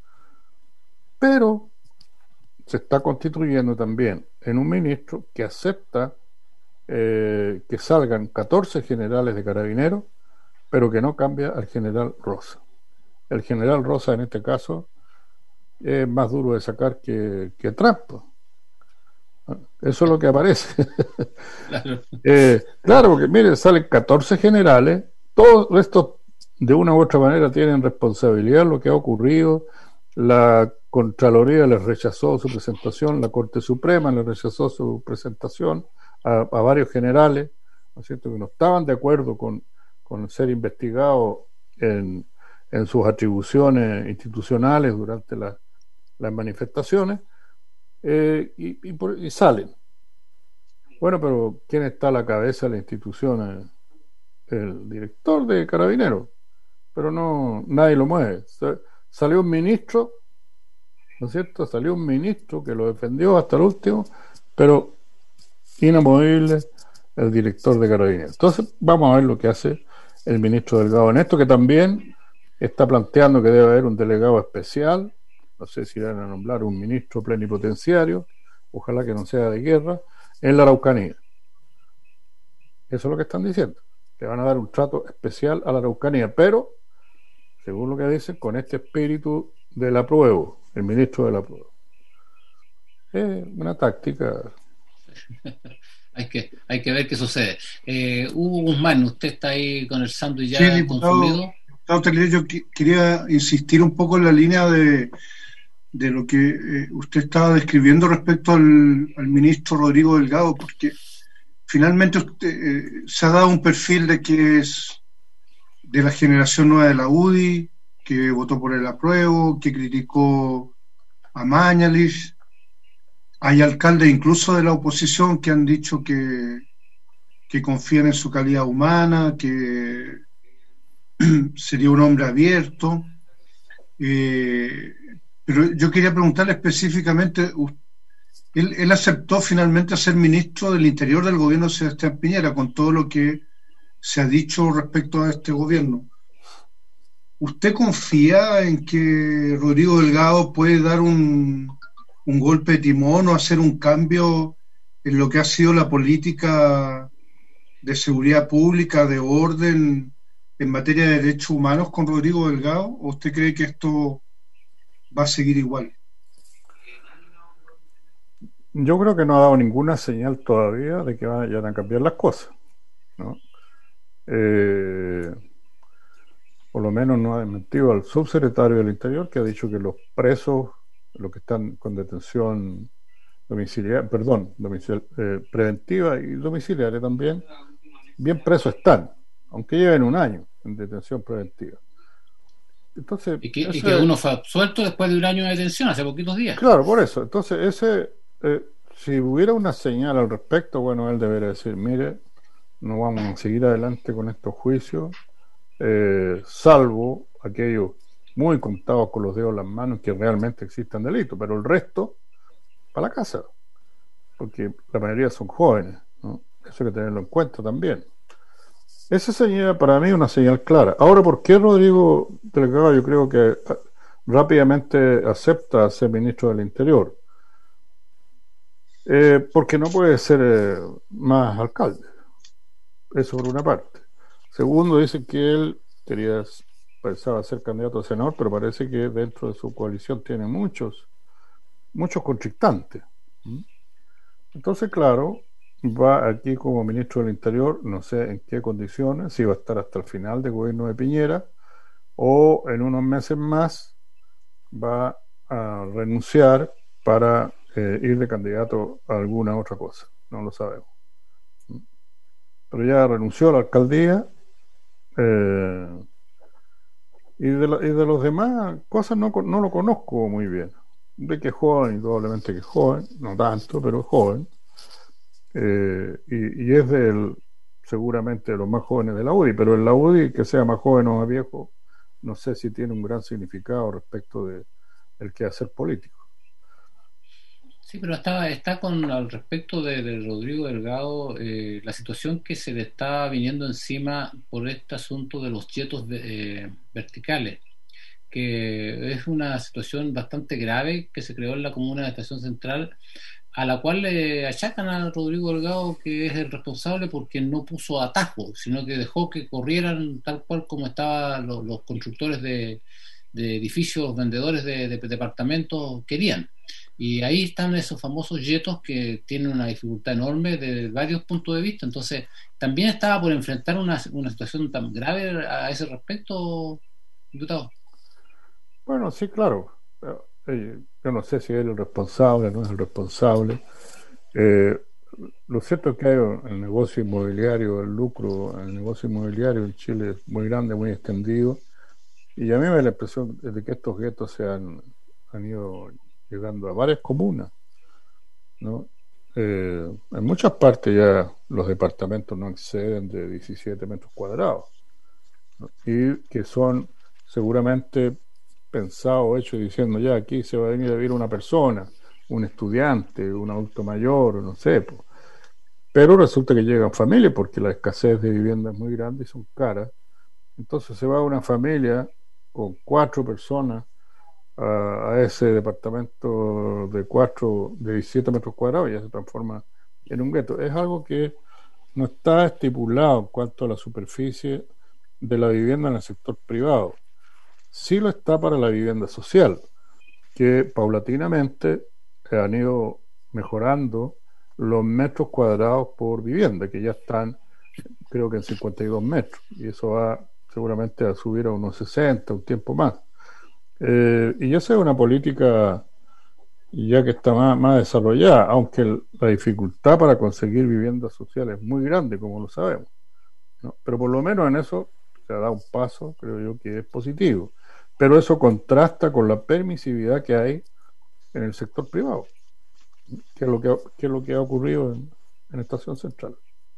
Speaker 7: pero se está constituyendo también en un ministro que acepta que salgan 14 generales de carabineros, pero que no cambia al general Rosa. El general Rosa en este caso es más duro de sacar que Trump. Eso es lo que aparece.
Speaker 2: Claro.
Speaker 7: Claro, porque mire, salen 14 generales, todos estos de una u otra manera tienen responsabilidad en lo que ha ocurrido. La Contraloría les rechazó su presentación, la Corte Suprema les rechazó su presentación a varios generales, ¿no es cierto?, que no estaban de acuerdo con ser investigados en sus atribuciones institucionales durante las manifestaciones, y salen. Bueno, pero ¿quién está a la cabeza de la institución? El director de Carabineros, pero no, nadie lo mueve. Salió un ministro, ¿no es cierto? Salió un ministro que lo defendió hasta el último, pero inamovible el director de Carabineros. Entonces vamos a ver lo que hace el ministro Delgado en esto, que también está planteando que debe haber un delegado especial. No sé si van a nombrar un ministro plenipotenciario, ojalá que no sea de guerra, en la Araucanía. Eso es lo que están diciendo, que van a dar un trato especial a la Araucanía, pero, según lo que dicen, con este espíritu del apruebo, el ministro del apruebo. Es una táctica.
Speaker 2: Hay que ver qué sucede. Hugo Guzmán, usted está ahí con el sándwich ya
Speaker 4: sí,
Speaker 2: consumido.
Speaker 4: Diputado Tellier, yo quería insistir un poco en la línea de lo que usted estaba describiendo respecto al ministro Rodrigo Delgado, porque finalmente usted, se ha dado un perfil de que es de la generación nueva de la UDI, que votó por el apruebo, que criticó a Mañalich. Hay alcaldes incluso de la oposición que han dicho que confían en su calidad humana, que sería un hombre abierto. Pero yo quería preguntarle específicamente, él aceptó finalmente ser ministro del Interior del gobierno de Sebastián Piñera, con todo lo que se ha dicho respecto a este gobierno. ¿Usted confía en que Rodrigo Delgado puede dar un golpe de timón o hacer un cambio en lo que ha sido la política de seguridad pública, de orden en materia de derechos humanos con Rodrigo Delgado? ¿O usted cree que esto va a seguir igual?
Speaker 7: Yo creo que no ha dado ninguna señal todavía de que vayan a cambiar las cosas, ¿no? Por lo menos no ha desmentido al subsecretario del Interior, que ha dicho que los presos, los que están con detención domiciliaria, preventiva y domiciliaria también, bien presos están, aunque lleven un año en detención preventiva. Entonces,
Speaker 2: y que uno fue absuelto después de un año de detención, hace poquitos días.
Speaker 7: Claro, por eso. Entonces, si hubiera una señal al respecto, bueno, él debería decir, mire, no vamos a seguir adelante con estos juicios, salvo aquellos muy contados con los dedos en las manos que realmente existan delitos, pero el resto, para la casa, porque la mayoría son jóvenes, ¿no? Eso hay que tenerlo en cuenta también. Esa señal para mí es una señal clara. Ahora, ¿por qué Rodrigo Delgado yo creo que rápidamente acepta ser ministro del Interior? Porque no puede ser más alcalde. Eso por una parte. Segundo, dicen que él pensaba ser candidato a senador, pero parece que dentro de su coalición tiene muchos contrincantes. Entonces, claro, va aquí como ministro del Interior, no sé en qué condiciones, si va a estar hasta el final del gobierno de Piñera o en unos meses más va a renunciar para ir de candidato a alguna otra cosa, no lo sabemos. Pero ya renunció a la alcaldía, y de los demás cosas no lo conozco muy bien. De que es joven, indudablemente que es joven, no tanto, pero es joven. Y es seguramente de los más jóvenes de la UDI, pero en la UDI, que sea más joven o más viejo, no sé si tiene un gran significado respecto del quehacer político.
Speaker 2: Sí, pero está al respecto de Rodrigo Delgado, la situación que se le está viniendo encima por este asunto de los yetos verticales. que es una situación bastante grave que se creó en la comuna de Estación Central, a la cual le achacan a Rodrigo Delgado que es el responsable porque no puso atajo, sino que dejó que corrieran tal cual como estaban los constructores de edificios, vendedores de departamentos querían. Y ahí están esos famosos yetos que tienen una dificultad enorme de varios puntos de vista. Entonces, también estaba por enfrentar una situación tan grave a ese respecto, diputado.
Speaker 7: Bueno, sí, claro. Yo no sé si es el responsable o no es el responsable. Eh, lo cierto es que hay el negocio inmobiliario, el lucro, el negocio inmobiliario en Chile es muy grande, muy extendido. Y a mí me da la impresión de que estos guetos han ido llegando a varias comunas, ¿no? En muchas partes ya los departamentos no exceden de 17 metros cuadrados, ¿no? Y que son seguramente pensados, hechos diciendo ya aquí se va a venir a vivir una persona, un estudiante, un adulto mayor, no sé, pues. Pero resulta que llegan familias porque la escasez de viviendas es muy grande y son caras. Entonces se va una familia con 4 personas a ese departamento de 17 metros cuadrados y ya se transforma en un gueto. Es algo que no está estipulado en cuanto a la superficie de la vivienda en el sector privado. Sí lo está para la vivienda social, que paulatinamente han ido mejorando los metros cuadrados por vivienda, que ya están, creo que en 52 metros, y eso va seguramente a subir a unos 60, un tiempo más. Y esa es una política ya que está más desarrollada, aunque la dificultad para conseguir viviendas sociales es muy grande, como lo sabemos, ¿no? Pero por lo menos en eso se ha dado un paso, creo yo, que es positivo. Pero eso contrasta con la permisividad que hay en el sector privado, que es lo que ha ocurrido en Estación Central.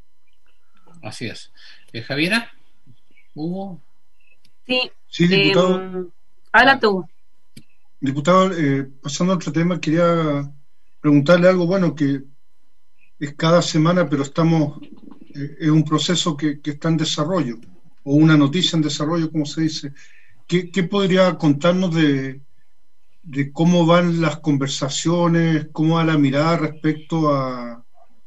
Speaker 2: Así es. Javiera, Hugo.
Speaker 3: Sí,
Speaker 4: diputado.
Speaker 3: Habla tú.
Speaker 4: Diputado, pasando a otro tema, quería preguntarle algo, bueno, que es cada semana, pero es un proceso que está en desarrollo, o una noticia en desarrollo, como se dice. ¿Qué podría contarnos de cómo van las conversaciones, cómo va la mirada respecto a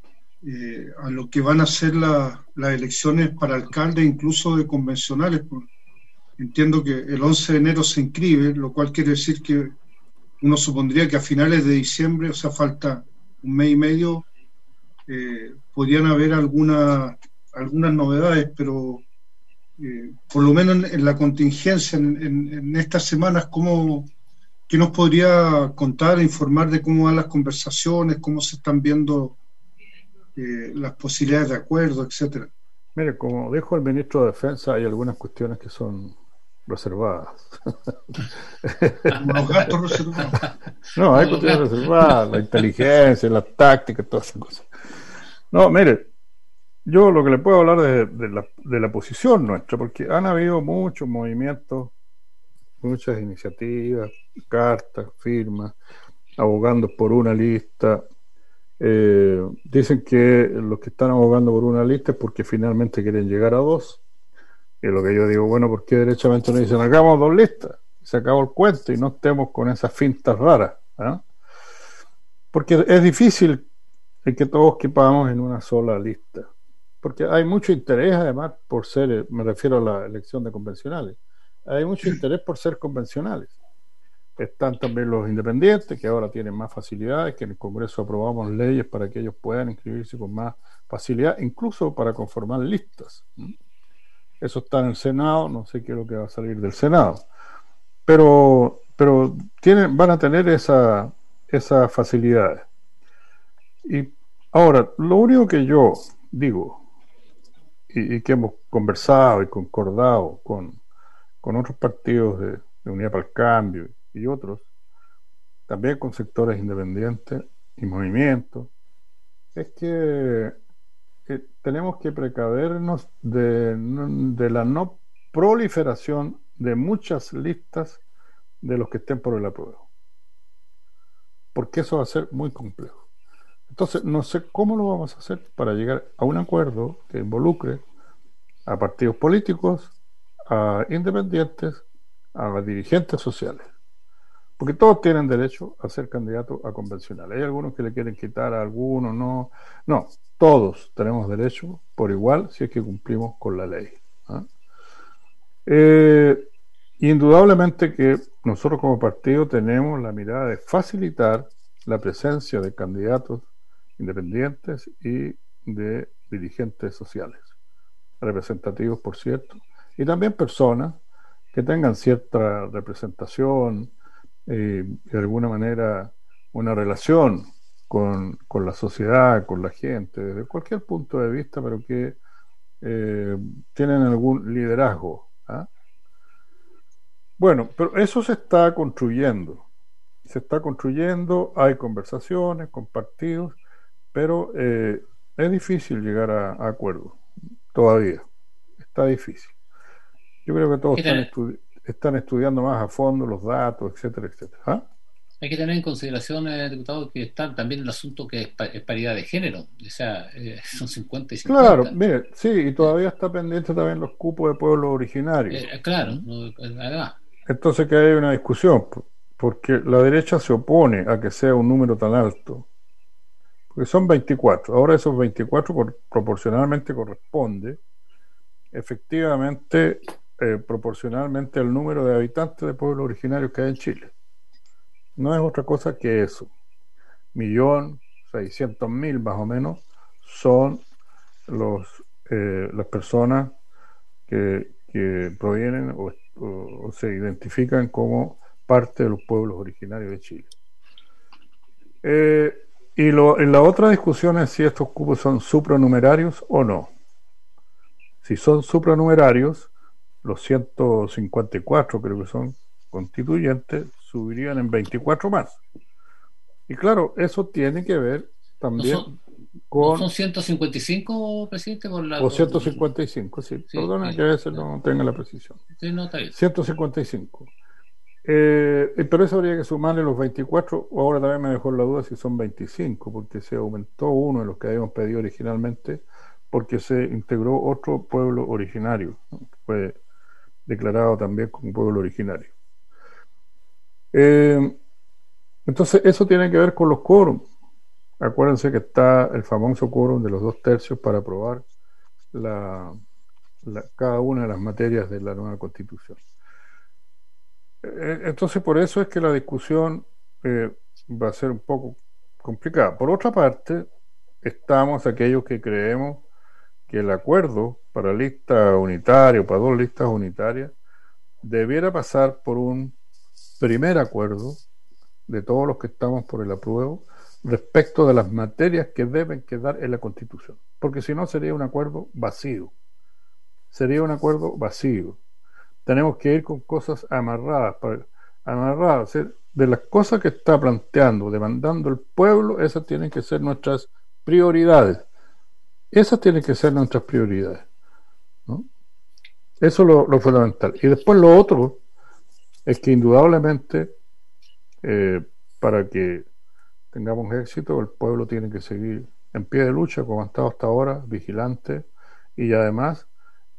Speaker 4: lo que van a ser las elecciones para alcalde, incluso de convencionales? Entiendo que el 11 de enero se inscribe, lo cual quiere decir que uno supondría que a finales de diciembre, o sea, falta un mes y medio, podrían haber algunas novedades, pero por lo menos en la contingencia, en estas semanas, ¿qué nos podría contar, informar de cómo van las conversaciones, cómo se están viendo las posibilidades de acuerdo, etcétera?
Speaker 7: Mire, como dijo el ministro de Defensa, hay algunas cuestiones que son reservadas.
Speaker 4: Los gastos reservados.
Speaker 7: No, hay cuestiones reservadas, la inteligencia, la táctica, todas esas cosas. No, mire, yo lo que le puedo hablar de la posición nuestra, porque han habido muchos movimientos, muchas iniciativas, cartas, firmas, abogando por una lista. Dicen que los que están abogando por una lista es porque finalmente quieren llegar a 2. Y lo que yo digo, bueno, ¿por qué derechamente no dicen hagamos 2 listas? Se acabó el cuento y no estemos con esas fintas raras, ¿eh? Porque es difícil que todos quepamos en una sola lista, porque hay mucho interés además por ser, me refiero a la elección de convencionales, hay mucho interés por ser convencionales. Están también los independientes, que ahora tienen más facilidades, que en el Congreso aprobamos leyes para que ellos puedan inscribirse con más facilidad, incluso para conformar listas. Eso está en el Senado, no sé qué es lo que va a salir del Senado. Pero van a tener esas facilidades. Y ahora, lo único que yo digo, y que hemos conversado y concordado con otros partidos de Unidad para el Cambio y otros, también con sectores independientes y movimientos, es que tenemos que precavernos de la no proliferación de muchas listas de los que estén por el apruebo, porque eso va a ser muy complejo. Entonces, no sé cómo lo vamos a hacer para llegar a un acuerdo que involucre a partidos políticos, a independientes, a los dirigentes sociales, porque todos tienen derecho a ser candidatos a convencionales. Hay algunos que le quieren quitar a algunos, no, todos tenemos derecho por igual si es que cumplimos con la ley. Indudablemente que nosotros como partido tenemos la mirada de facilitar la presencia de candidatos independientes y de dirigentes sociales, representativos, por cierto, y también personas que tengan cierta representación, de alguna manera una relación con la sociedad, con la gente, desde cualquier punto de vista, pero que tienen algún liderazgo. Bueno, pero eso se está construyendo, hay conversaciones con partidos, pero es difícil llegar a acuerdos, todavía, está difícil. Yo creo que todos están estudiando más a fondo los datos, etcétera, etcétera.
Speaker 2: Hay que tener en consideración, diputado, que está también el asunto que es paridad de género, o sea, son 50 y 50.
Speaker 7: Claro, mire, sí, y todavía está pendiente también los cupos de pueblos originarios.
Speaker 2: Claro, además.
Speaker 7: Entonces que hay una discusión, porque la derecha se opone a que sea un número tan alto, porque son 24, ahora esos 24 proporcionalmente corresponde efectivamente proporcionalmente al número de habitantes de pueblos originarios que hay en Chile. No es otra cosa que eso. 1.600.000 más o menos son las personas que provienen o se identifican como parte de los pueblos originarios de Chile. Y la otra discusión es si estos cupos son supranumerarios o no. Si son supranumerarios, los 154 creo que son constituyentes subirían en 24 más. Y claro, eso tiene que ver también con...
Speaker 2: ¿Son 155, presidente?
Speaker 7: O 155, sí. Perdona que a veces no tenga la precisión.
Speaker 2: Sí, no, está bien.
Speaker 7: 155. Pero eso habría que sumarle los 24, ahora también me dejó la duda si son 25, porque se aumentó uno de los que habíamos pedido originalmente, porque se integró otro pueblo originario, ¿no? Que fue declarado también como pueblo originario. Entonces eso tiene que ver con los quórums. Acuérdense que está el famoso quórum de los 2/3 para aprobar cada una de las materias de la nueva Constitución. Entonces por eso es que la discusión va a ser un poco complicada. Por otra parte, estamos aquellos que creemos que el acuerdo para lista unitaria o para 2 listas unitarias debiera pasar por un primer acuerdo de todos los que estamos por el apruebo respecto de las materias que deben quedar en la Constitución, porque si no sería un acuerdo vacío. Tenemos que ir con cosas amarradas, de las cosas que está planteando, demandando el pueblo, esas tienen que ser nuestras prioridades. ¿No? Eso es lo fundamental. Y después lo otro es que indudablemente para que tengamos éxito, el pueblo tiene que seguir en pie de lucha como ha estado hasta ahora, vigilante y además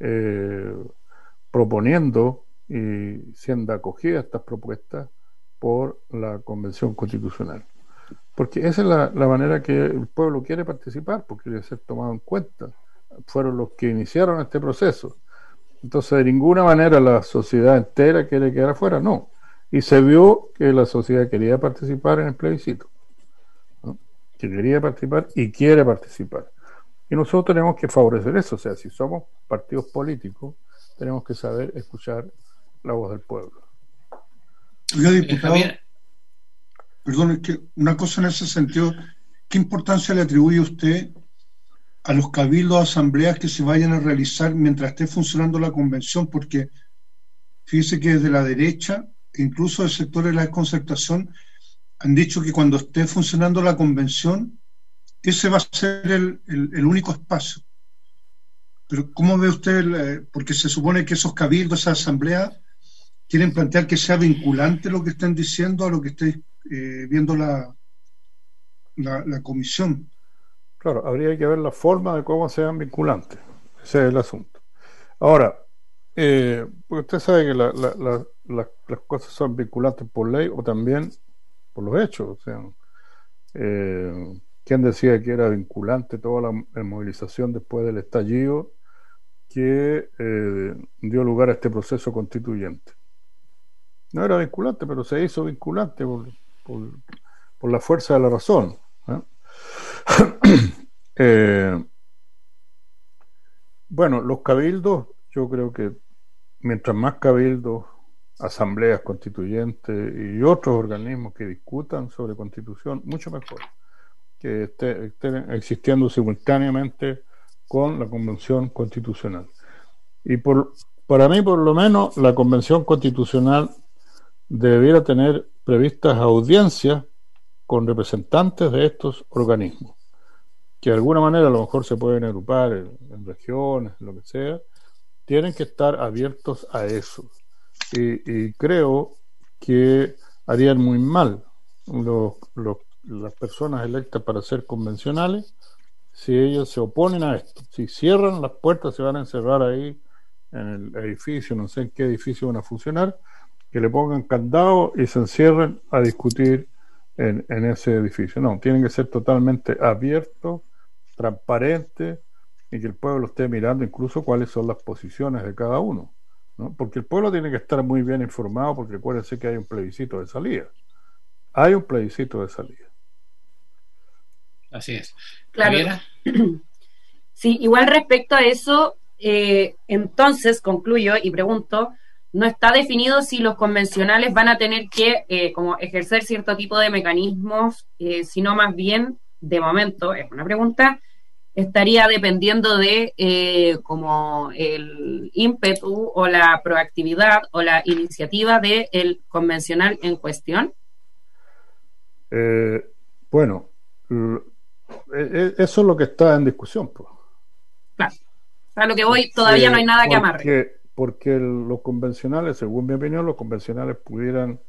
Speaker 7: proponiendo y siendo acogida estas propuestas por la Convención Constitucional, porque esa es la manera que el pueblo quiere participar, porque quiere ser tomado en cuenta. Fueron los que iniciaron este proceso. Entonces de ninguna manera la sociedad entera quiere quedar afuera, no. Y se vio que la sociedad quería participar en el plebiscito, ¿no? Que quería participar y quiere participar. Y nosotros tenemos que favorecer eso. O sea, si somos partidos políticos, tenemos que saber escuchar la voz del pueblo.
Speaker 4: Oiga, diputado, perdón, es que una cosa en ese sentido, ¿qué importancia le atribuye usted a los cabildos, asambleas que se vayan a realizar mientras esté funcionando la convención? Porque fíjese que desde la derecha, incluso del sector de la desconcertación, han dicho que cuando esté funcionando la convención, ese va a ser el único espacio. Pero ¿cómo ve usted? Porque se supone que esos cabildos, esas asambleas, quieren plantear que sea vinculante lo que están diciendo a lo que esté viendo la comisión.
Speaker 7: Claro, habría que ver la forma de cómo sean vinculantes. Ese es el asunto. Ahora, Pues usted sabe que las cosas son vinculantes por ley o también por los hechos. O sea, ¿quién decía que era vinculante toda la movilización después del estallido que dio lugar a este proceso constituyente? No era vinculante, pero se hizo vinculante por la fuerza de la razón. Bueno, los cabildos, yo creo que mientras más cabildos, asambleas constituyentes y otros organismos que discutan sobre constitución, mucho mejor, que estén existiendo simultáneamente con la Convención Constitucional. Y para mí, por lo menos, la Convención Constitucional debiera tener previstas audiencias con representantes de estos organismos, que de alguna manera a lo mejor se pueden agrupar en regiones, lo que sea, tienen que estar abiertos a eso. Y creo que harían muy mal las personas electas para ser convencionales si ellos se oponen a esto. Si cierran las puertas, se van a encerrar ahí en el edificio, no sé en qué edificio van a funcionar, que le pongan candado y se encierren a discutir en ese edificio. No, tienen que ser totalmente abiertos, transparentes, y que el pueblo esté mirando incluso cuáles son las posiciones de cada uno, ¿no? Porque el pueblo tiene que estar muy bien informado, porque acuérdense que hay un plebiscito de salida. Hay un plebiscito de salida.
Speaker 2: Así es.
Speaker 3: Claro. Sí, igual respecto a eso, entonces concluyo y pregunto, no está definido si los convencionales van a tener que como ejercer cierto tipo de mecanismos, sino más bien, de momento, es una pregunta, estaría dependiendo de como el ímpetu o la proactividad o la iniciativa del convencional en cuestión.
Speaker 7: Bueno, eso es lo que está en discusión, pues.
Speaker 3: Claro, a lo que voy, todavía no hay nada que amarre.
Speaker 7: Porque los convencionales, según mi opinión, los convencionales pudieran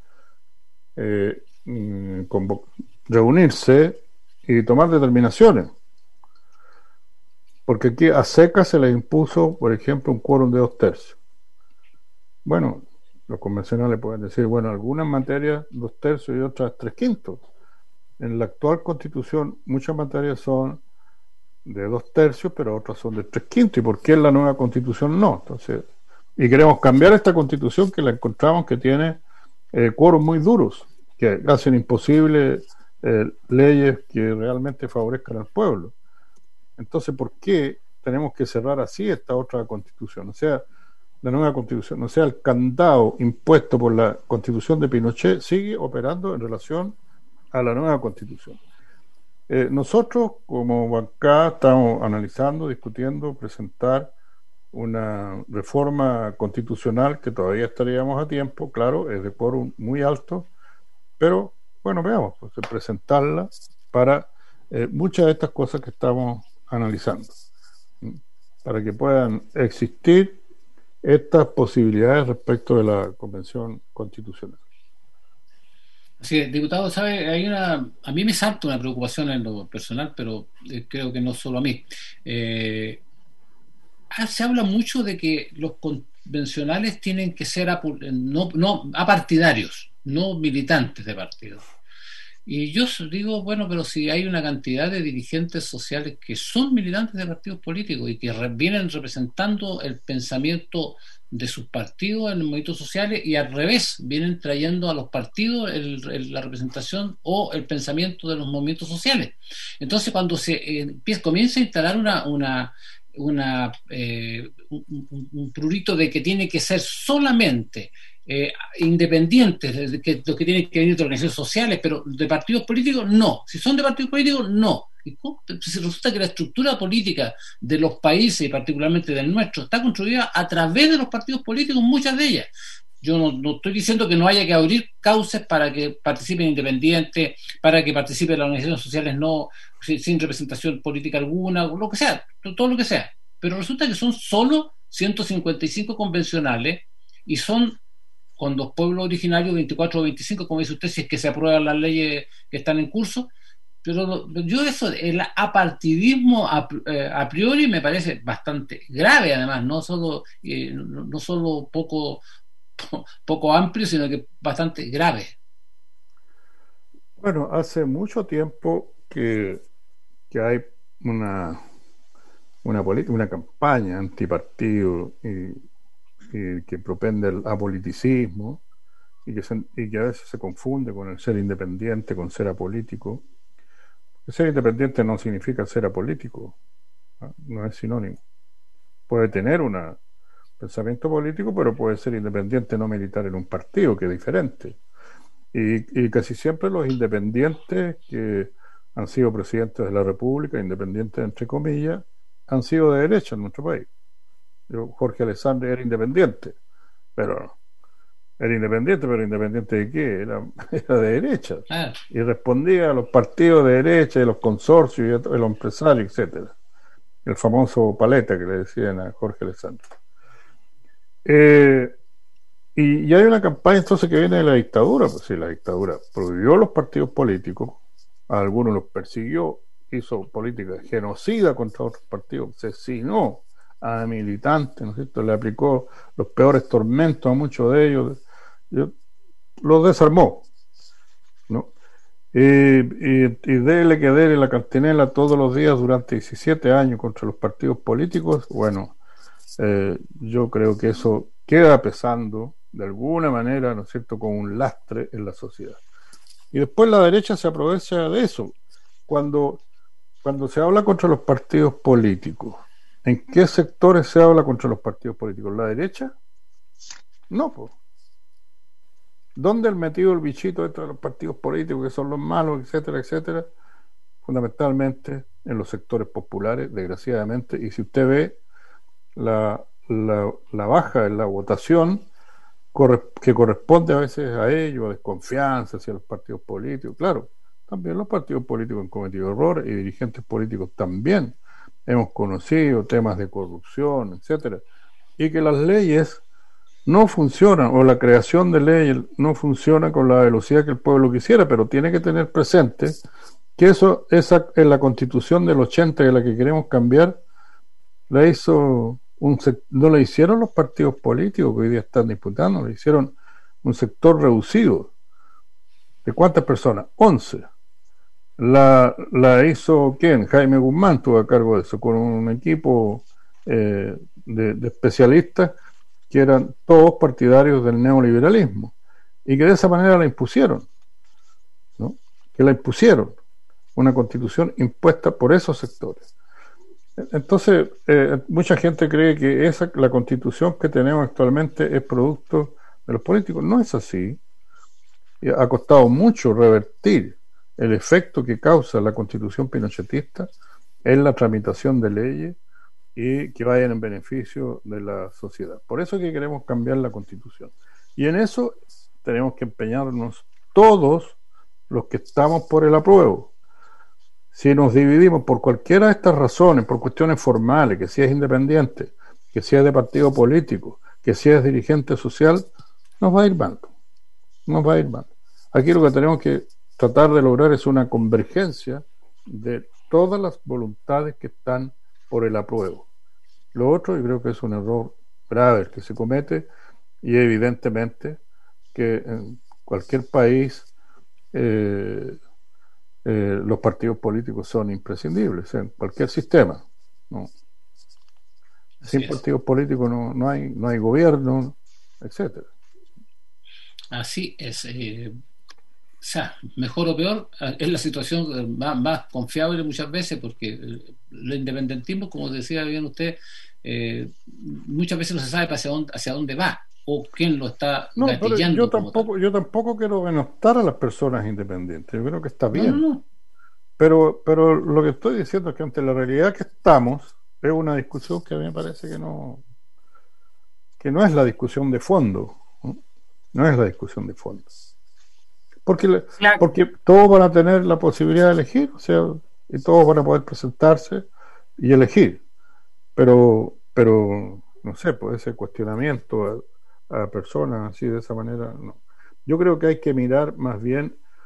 Speaker 7: reunirse y tomar determinaciones. Porque aquí a secas se les impuso, por ejemplo, un quórum de 2/3. Bueno, los convencionales pueden decir, bueno, algunas materias 2/3 y otras 3/5. En la actual Constitución muchas materias son de 2/3, pero otras son de 3/5. ¿Y por qué en la nueva Constitución no? Entonces, y queremos cambiar esta Constitución que la encontramos que tiene quórum muy duros, que hacen imposible leyes que realmente favorezcan al pueblo. Entonces, ¿por qué tenemos que cerrar así esta otra Constitución? O sea, la nueva Constitución, o sea, el candado impuesto por la Constitución de Pinochet sigue operando en relación a la nueva Constitución. Nosotros, como bancada, estamos analizando, discutiendo, presentar una reforma constitucional que todavía estaríamos a tiempo, claro, es de quórum muy alto, pero bueno, veamos, pues, presentarla para muchas de estas cosas que estamos analizando, para que puedan existir estas posibilidades respecto de la Convención Constitucional.
Speaker 2: Sí, diputado, ¿sabe? A mí me salta una preocupación en lo personal, pero creo que no solo a mí. Se habla mucho de que los convencionales tienen que ser no apartidarios, no militantes de partidos. Y yo digo, bueno, pero si hay una cantidad de dirigentes sociales que son militantes de partidos políticos y que vienen representando el pensamiento de sus partidos en los movimientos sociales y al revés, vienen trayendo a los partidos la representación o el pensamiento de los movimientos sociales. Entonces, cuando se comienza a instalar un prurito de que tiene que ser solamente independientes, lo que tienen que venir de organizaciones sociales, pero de partidos políticos, no. Si son de partidos políticos, no. Y resulta que la estructura política de los países, y particularmente del nuestro, está construida a través de los partidos políticos, muchas de ellas. Yo no estoy diciendo que no haya que abrir cauces para que participen independientes, para que participen las organizaciones sociales sin representación política alguna, lo que sea, todo lo que sea. Pero resulta que son solo 155 convencionales y son con los pueblos originarios 24 o 25, como dice usted, si es que se aprueban las leyes que están en curso, Pero yo eso, el apartidismo a priori me parece bastante grave, además, no solo poco amplio, sino que bastante grave.
Speaker 7: Bueno, hace mucho tiempo que hay una, una campaña antipartido y que propende el apoliticismo y que a veces se confunde con el ser independiente, con ser apolítico. El ser independiente no significa ser apolítico, ¿no? No es sinónimo. Puede tener un pensamiento político, pero puede ser independiente, no militar en un partido, que es diferente. Y casi siempre los independientes que han sido presidentes de la República, independientes entre comillas, han sido de derecha en nuestro país. Jorge Alessandri era independiente, pero pero independiente de qué? Era de derecha.
Speaker 2: Ah.
Speaker 7: Y respondía a los partidos de derecha, y los consorcios, y a los empresarios, etcétera. El famoso paleta que le decían a Jorge Alessandri. Y hay una campaña entonces que viene de la dictadura. Pues sí, la dictadura prohibió los partidos políticos, a algunos los persiguió, hizo política genocida contra otros partidos, asesinó a militantes, ¿no es cierto? Le aplicó los peores tormentos a muchos de ellos, los desarmó, ¿no? Y dele que dele la cantinela todos los días durante 17 años contra los partidos políticos. Bueno, yo creo que eso queda pesando de alguna manera, ¿no es cierto?, como un lastre en la sociedad. Y después la derecha se aprovecha de eso. Cuando se habla contra los partidos políticos, ¿en qué sectores se habla contra los partidos políticos? ¿La derecha? No, pues. ¿Dónde el metido el bichito dentro de los partidos políticos, que son los malos, etcétera, etcétera? Fundamentalmente en los sectores populares, desgraciadamente. Y si usted ve la baja en la votación, que corresponde a veces a ellos, a desconfianza hacia los partidos políticos. Claro, también los partidos políticos han cometido errores y dirigentes políticos también. Hemos conocido temas de corrupción, etcétera, y que las leyes no funcionan, o la creación de leyes no funciona con la velocidad que el pueblo quisiera, pero tiene que tener presente que esa en la Constitución del 80, de la que queremos cambiar, la hizo no lo hicieron los partidos políticos que hoy día están disputando, lo hicieron un sector reducido. ¿De cuántas personas? 11. La hizo ¿quién? Jaime Guzmán tuvo a cargo de eso, con un equipo de especialistas que eran todos partidarios del neoliberalismo y que de esa manera la impusieron, ¿no? Que la impusieron, una constitución impuesta por esos sectores. Entonces, mucha gente cree que la constitución que tenemos actualmente es producto de los políticos. No es así. Ha costado mucho revertir el efecto que causa la constitución pinochetista en la tramitación de leyes y que vayan en beneficio de la sociedad. Por eso es que queremos cambiar la constitución. Y en eso tenemos que empeñarnos todos los que estamos por el apruebo. Si nos dividimos por cualquiera de estas razones, por cuestiones formales, que si es independiente, que si es de partido político, que si es dirigente social, nos va a ir mal. Nos va a ir mal. Aquí lo que tenemos que tratar de lograr es una convergencia de todas las voluntades que están por el apruebo. Lo otro, yo creo que es un error grave el que se comete, y evidentemente que en cualquier país los partidos políticos son imprescindibles en cualquier sistema, ¿no? Sin partidos políticos no hay gobierno, etcétera.
Speaker 2: Así es. O sea, mejor o peor, es la situación más confiable muchas veces, porque el independentismo, como decía bien usted, muchas veces no se sabe hacia dónde va o quién lo está gatillando.
Speaker 7: Yo tampoco quiero denostar a las personas independientes. Yo creo que está bien.
Speaker 2: No.
Speaker 7: Pero lo que estoy diciendo es que ante la realidad que estamos, es una discusión que a mí me parece que no es la discusión de fondo. No es la discusión de fondo. Porque todos van a tener la posibilidad de elegir, o sea, y todos van a poder presentarse y elegir. Pero no sé, pues ese cuestionamiento a personas así de esa manera, no. Yo creo que hay que mirar más bien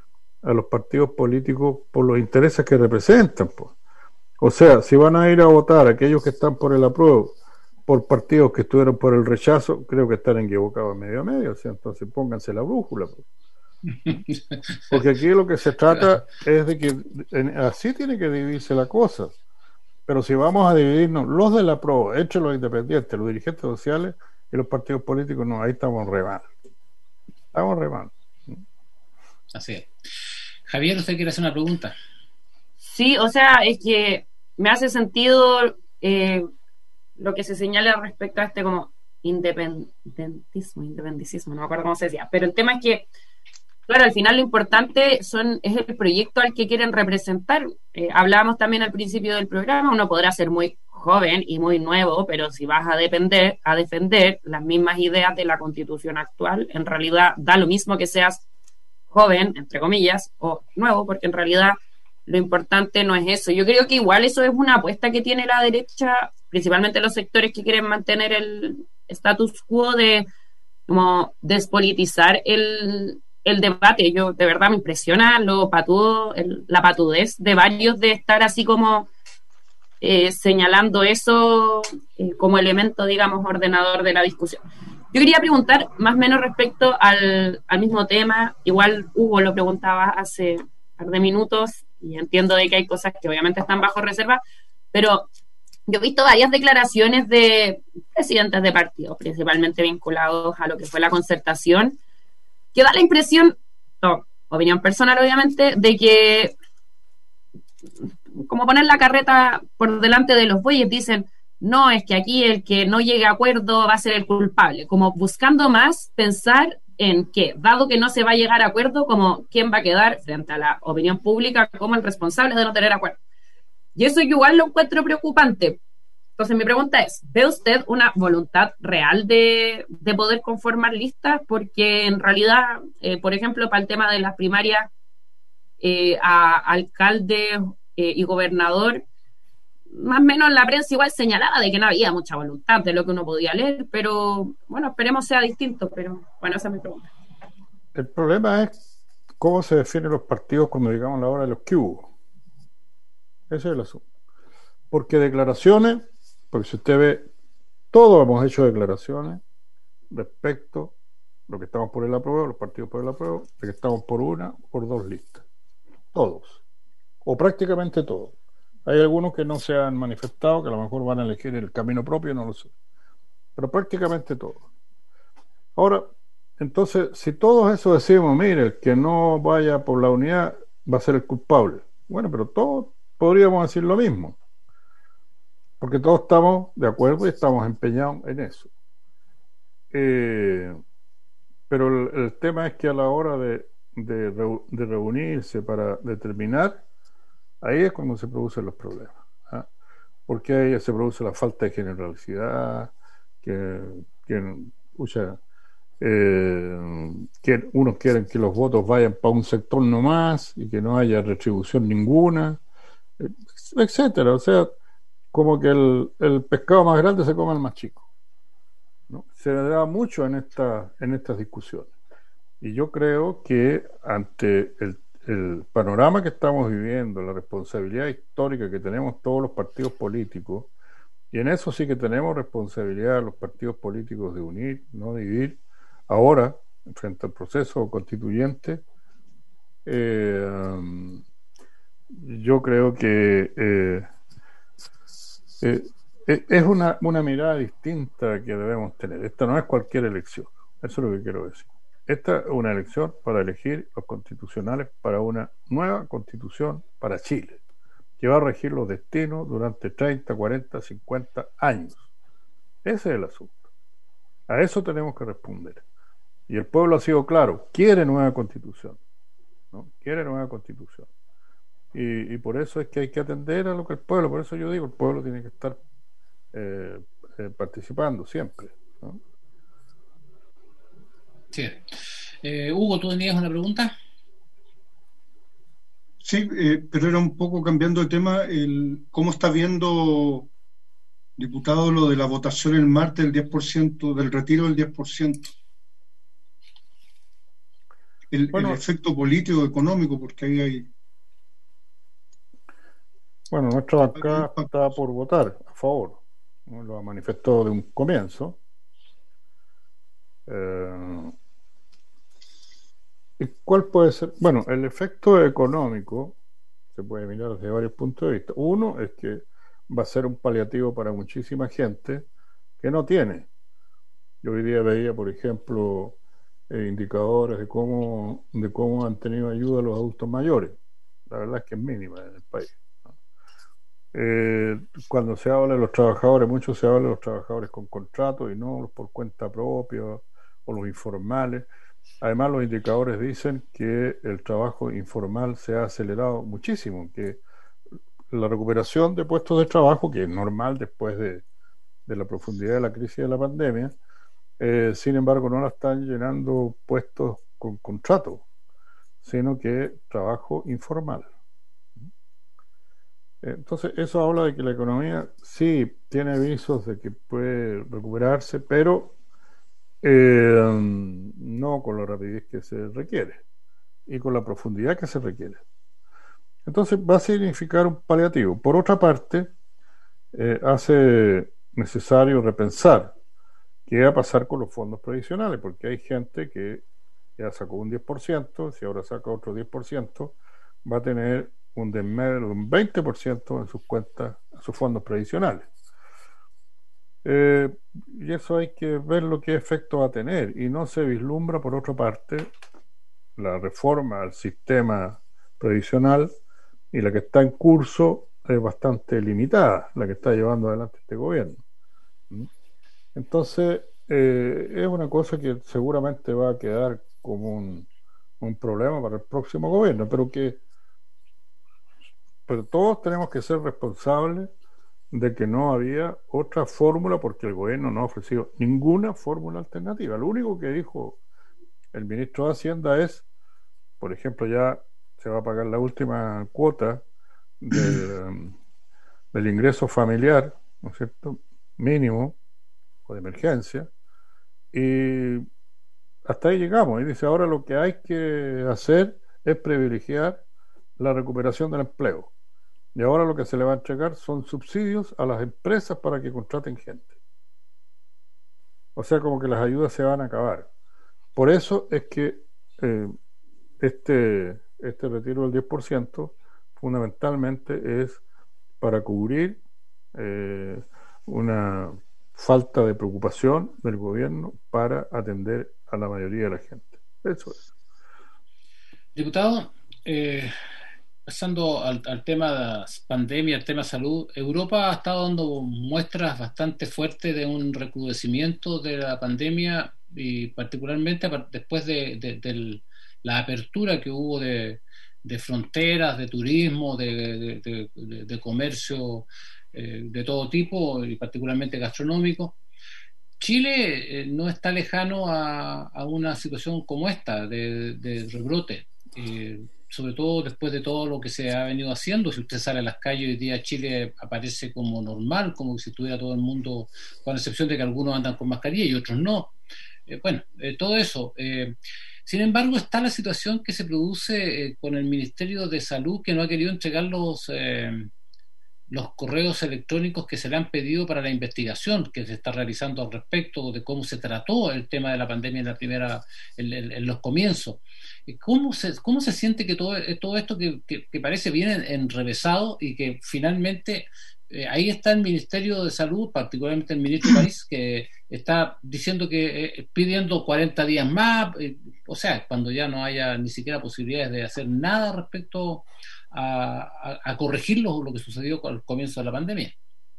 Speaker 7: a los partidos políticos por los intereses que representan, pues. O sea, si van a ir a votar aquellos que están por el apruebo por partidos que estuvieron por el rechazo, creo que están equivocados medio a medio. O sea, entonces pónganse la brújula, pues. Porque aquí lo que se trata es de que así tiene que dividirse la cosa. Pero si vamos a dividirnos los del apruebo entre los independientes, los dirigentes sociales y los partidos políticos, no, ahí estamos re mal. Estamos re mal.
Speaker 2: Así es. Javier, ¿usted quiere hacer una pregunta?
Speaker 3: Sí, o sea, es que me hace sentido lo que se señala respecto a este como independentismo, no me acuerdo cómo se decía, pero el tema es que, claro, al final lo importante es el proyecto al que quieren representar. Hablábamos también al principio del programa, uno podrá ser muy joven y muy nuevo, pero si vas a defender las mismas ideas de la Constitución actual, en realidad da lo mismo que seas joven, entre comillas, o nuevo, porque en realidad lo importante no es eso. Yo creo que igual eso es una apuesta que tiene la derecha, principalmente los sectores que quieren mantener el status quo de como despolitizar el debate. Yo de verdad me impresiona lo patudo, la patudez de varios de estar así como señalando eso como elemento, digamos, ordenador de la discusión. Yo quería preguntar más o menos respecto al mismo tema. Igual Hugo lo preguntaba hace un par de minutos y entiendo de que hay cosas que obviamente están bajo reserva, pero yo he visto varias declaraciones de presidentes de partidos, principalmente vinculados a lo que fue la concertación, que da la impresión, opinión personal obviamente, de que como poner la carreta por delante de los bueyes, dicen, no, es que aquí el que no llegue a acuerdo va a ser el culpable, como buscando más pensar en que, dado que no se va a llegar a acuerdo, como quién va a quedar frente a la opinión pública como el responsable de no tener acuerdo. Y eso yo igual lo encuentro preocupante. Entonces mi pregunta es, ¿ve usted una voluntad real de poder conformar listas? Porque en realidad, por ejemplo, para el tema de las primarias a alcalde y gobernador, más o menos la prensa igual señalaba de que no había mucha voluntad de lo que uno podía leer, pero bueno, esperemos sea distinto, pero bueno, esa es mi pregunta.
Speaker 7: El problema es cómo se definen los partidos cuando llegamos a la hora de los que hubo. Ese es el asunto. Porque declaraciones, porque si usted ve, todos hemos hecho declaraciones respecto a lo que estamos por el apruebo, los partidos por el apruebo, de que estamos por una o por dos listas. Todos. O prácticamente todos. Hay algunos que no se han manifestado, que a lo mejor van a elegir el camino propio, no lo sé. Pero prácticamente todos. Ahora, entonces, si todos eso decimos, mire, el que no vaya por la unidad va a ser el culpable. Bueno, pero todos podríamos decir lo mismo. Porque todos estamos de acuerdo y estamos empeñados en eso. Pero el tema es que a la hora de reunirse para determinar, ahí es cuando se producen los problemas, ¿eh? Porque ahí se produce la falta de generosidad, que unos quieren que los votos vayan para un sector nomás y que no haya retribución ninguna, etcétera. O sea, como que el pescado más grande se come al más chico, ¿no? Se da mucho en estas discusiones. Y yo creo que ante el panorama que estamos viviendo, la responsabilidad histórica que tenemos todos los partidos políticos, y en eso sí que tenemos responsabilidad los partidos políticos de unir, no dividir, ahora, frente al proceso constituyente, yo creo que es una mirada distinta que debemos tener. Esta no es cualquier elección, eso es lo que quiero decir. Esta es una elección para elegir los constitucionales para una nueva constitución para Chile, que va a regir los destinos durante 30, 40, 50 años. Ese es el asunto. A eso tenemos que responder. Y el pueblo ha sido claro, quiere nueva constitución, ¿no? Quiere nueva constitución. Y por eso es que hay que atender a lo que el pueblo, por eso yo digo, el pueblo tiene que estar participando siempre, ¿no?
Speaker 2: Sí. Hugo, ¿tú tenías una pregunta?
Speaker 4: Sí, pero era un poco cambiando de tema, ¿cómo está viendo, diputado, lo de la votación el martes del 10%, del retiro del 10%? el efecto político, económico, porque ahí hay...
Speaker 7: Bueno, nuestra bancada está por votar a favor, ¿no? Lo manifestó de un comienzo. ¿Y cuál puede ser? Bueno, el efecto económico se puede mirar desde varios puntos de vista. Uno es que va a ser un paliativo para muchísima gente que no tiene. Yo hoy día veía, por ejemplo, indicadores de cómo han tenido ayuda los adultos mayores. La verdad es que es mínima en el país. Cuando se habla de los trabajadores, mucho se habla de los trabajadores con contrato y no los por cuenta propia o los informales. Además, los indicadores dicen que el trabajo informal se ha acelerado muchísimo, que la recuperación de puestos de trabajo, que es normal después de la profundidad de la crisis de la pandemia, sin embargo no la están llenando puestos con contrato, sino que trabajo informal. Entonces eso habla de que la economía sí tiene visos de que puede recuperarse, pero no con la rapidez que se requiere y con la profundidad que se requiere. Entonces va a significar un paliativo. Por otra parte, hace necesario repensar qué va a pasar con los fondos previsionales, porque hay gente que ya sacó un 10%, si ahora saca otro 10%, va a tener un desmedro de un 20% en sus cuentas, en sus fondos previsionales. Y eso hay que ver lo que efecto va a tener, y no se vislumbra, por otra parte, la reforma al sistema previsional, y la que está en curso es bastante limitada, la que está llevando adelante este gobierno. Entonces, es una cosa que seguramente va a quedar como un problema para el próximo gobierno, pero todos tenemos que ser responsables de que no había otra fórmula, porque el gobierno no ha ofrecido ninguna fórmula alternativa. Lo único que dijo el ministro de Hacienda es, por ejemplo, ya se va a pagar la última cuota del ingreso familiar, ¿no es cierto?, mínimo o de emergencia, y hasta ahí llegamos. Y dice, ahora lo que hay que hacer es privilegiar la recuperación del empleo. Y ahora lo que se le va a entregar son subsidios a las empresas para que contraten gente. O sea, como que las ayudas se van a acabar. Por eso es que este retiro del 10% fundamentalmente es para cubrir una falta de preocupación del gobierno para atender a la mayoría de la gente. Eso es.
Speaker 2: Diputado, pasando al tema de pandemia, al tema salud, Europa ha estado dando muestras bastante fuertes de un recrudecimiento de la pandemia, y particularmente después de la apertura que hubo de fronteras, de turismo, de comercio de todo tipo, y particularmente gastronómico. Chile no está lejano a una situación como esta, de rebrote, sobre todo después de todo lo que se ha venido haciendo. Si usted sale a las calles hoy día, Chile aparece como normal, como si estuviera todo el mundo, con excepción de que algunos andan con mascarilla y otros no. Todo eso. Sin embargo, está la situación que se produce con el Ministerio de Salud, que no ha querido entregar los correos electrónicos que se le han pedido para la investigación que se está realizando al respecto de cómo se trató el tema de la pandemia en los comienzos. ¿Cómo se siente que todo esto que parece bien enrevesado, y que finalmente ahí está el Ministerio de Salud, particularmente el ministro París, que está diciendo que pidiendo 40 días más, o sea, cuando ya no haya ni siquiera posibilidades de hacer nada respecto a corregir lo que sucedió al comienzo de la pandemia?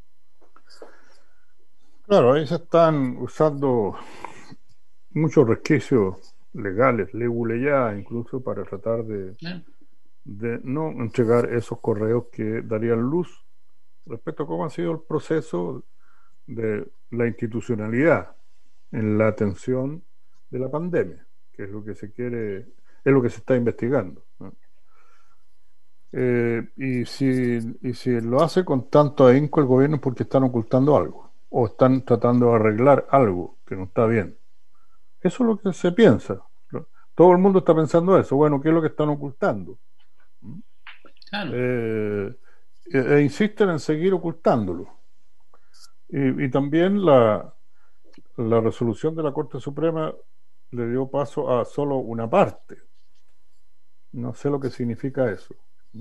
Speaker 7: Claro, ahí se están usando muchos resquicios legales, ya incluso, para tratar de no entregar esos correos que darían luz respecto a cómo ha sido el proceso de la institucionalidad en la atención de la pandemia, que es lo que se quiere, es lo que se está investigando, ¿no? Y si lo hace con tanto ahínco el gobierno es porque están ocultando algo, o están tratando de arreglar algo que no está bien. Eso es lo que se piensa. Todo el mundo está pensando eso. Bueno, ¿qué es lo que están ocultando?
Speaker 2: Claro.
Speaker 7: E insisten en seguir ocultándolo. Y también la resolución de la Corte Suprema le dio paso a solo una parte. No sé lo que significa eso.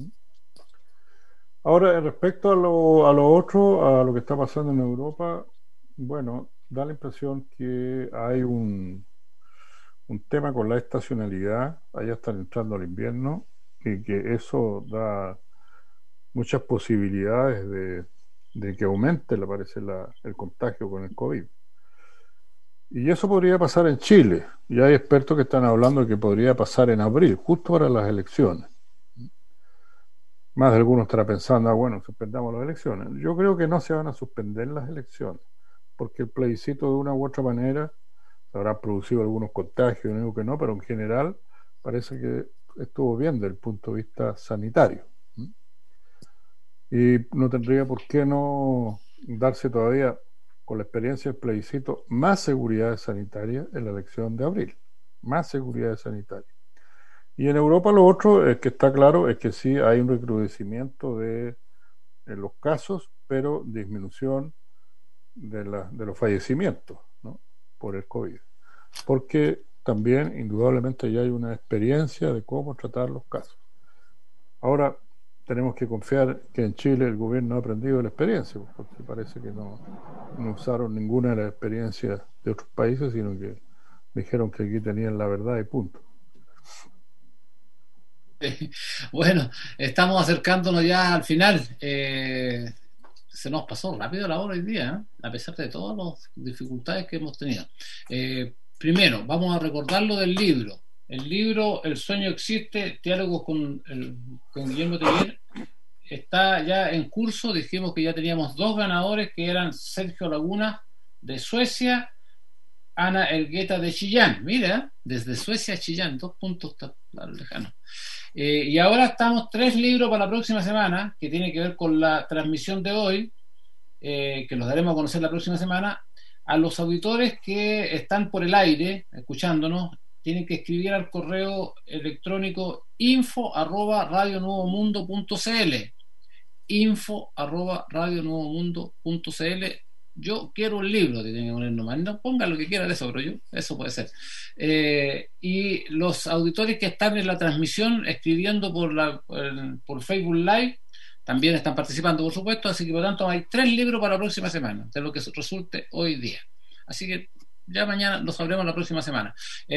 Speaker 7: Ahora, respecto a lo otro, a lo que está pasando en Europa, bueno, da la impresión que hay un tema con la estacionalidad. Allá están entrando al invierno y que eso da muchas posibilidades de que aumente, le parece, el contagio con el COVID. Y eso podría pasar en Chile. Y hay expertos que están hablando de que podría pasar en abril, justo para las elecciones. Más de algunos estará pensando, bueno, suspendamos las elecciones. Yo creo que no se van a suspender las elecciones, porque el plebiscito de una u otra manera habrá producido algunos contagios, no digo que no, pero en general parece que estuvo bien desde el punto de vista sanitario. Y no tendría por qué no darse todavía, con la experiencia del plebiscito, más seguridad sanitaria en la elección de abril. Más seguridad sanitaria. Y en Europa lo otro es que está claro es que sí hay un recrudecimiento de los casos, pero disminución de los fallecimientos, ¿no?, por el COVID. Porque también indudablemente ya hay una experiencia de cómo tratar los casos. Ahora tenemos que confiar que en Chile el gobierno ha aprendido de la experiencia, porque parece que no usaron ninguna de las experiencias de otros países, sino que dijeron que aquí tenían la verdad y punto.
Speaker 2: Bueno, estamos acercándonos ya al final. Se nos pasó rápido la hora hoy día, a pesar de todas las dificultades que hemos tenido. Primero, vamos a recordar lo del libro. El libro El sueño existe, diálogos con Guillermo Teller, está ya en curso. Dijimos que ya teníamos 2 ganadores, que eran Sergio Laguna de Suecia, Ana Elgueta de Chillán. Mira, desde Suecia a Chillán, 2 puntos lejanos. Y ahora estamos 3 libros para la próxima semana, que tiene que ver con la transmisión de hoy, que los daremos a conocer la próxima semana. A los auditores que están por el aire, escuchándonos, tienen que escribir al correo electrónico info@radionuevomundo.cl, info@radionuevomundo.cl. Yo quiero un libro, te tienen que poner nomás, no ponga lo que quiera de eso, pero yo, eso puede ser. Y los auditores que están en la transmisión escribiendo por Facebook Live también están participando, por supuesto, así que por tanto hay 3 libros para la próxima semana, de lo que resulte hoy día. Así que ya mañana lo sabremos la próxima semana.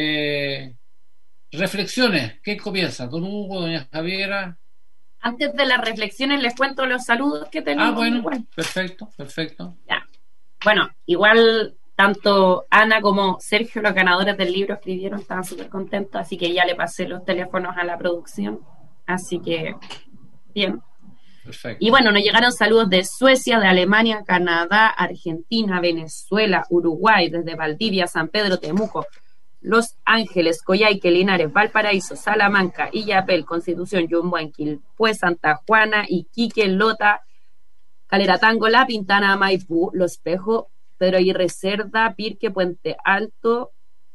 Speaker 2: Reflexiones, ¿qué comienza? Don Hugo, doña Javiera.
Speaker 3: Antes de las reflexiones les cuento los saludos que tenemos.
Speaker 2: Bueno, perfecto.
Speaker 3: Ya. Bueno, igual tanto Ana como Sergio, los ganadores del libro, escribieron, estaban súper contentos, así que ya le pasé los teléfonos a la producción. Así que, bien.
Speaker 2: Perfecto.
Speaker 3: Y bueno, nos llegaron saludos de Suecia, de Alemania, Canadá, Argentina, Venezuela, Uruguay, desde Valdivia, San Pedro, Temuco, Los Ángeles, Coyhaique, Linares, Valparaíso, Salamanca, Illapel, Constitución, Yumbo, Quilpué, Santa Juana, Iquique, Lota, Caleratango, La Pintana, Maipú, Los Espejos, Pedro Aguirre Cerda, Pirque, Puente Alto,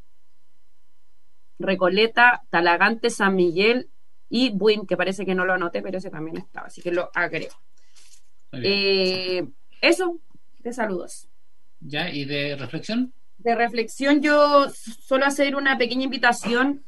Speaker 3: Recoleta, Talagante, San Miguel y Buin, que parece que no lo anoté, pero ese también estaba, así que lo agrego. Eso, de saludos.
Speaker 2: ¿Ya? ¿Y de reflexión?
Speaker 3: De reflexión, yo solo hacer una pequeña invitación.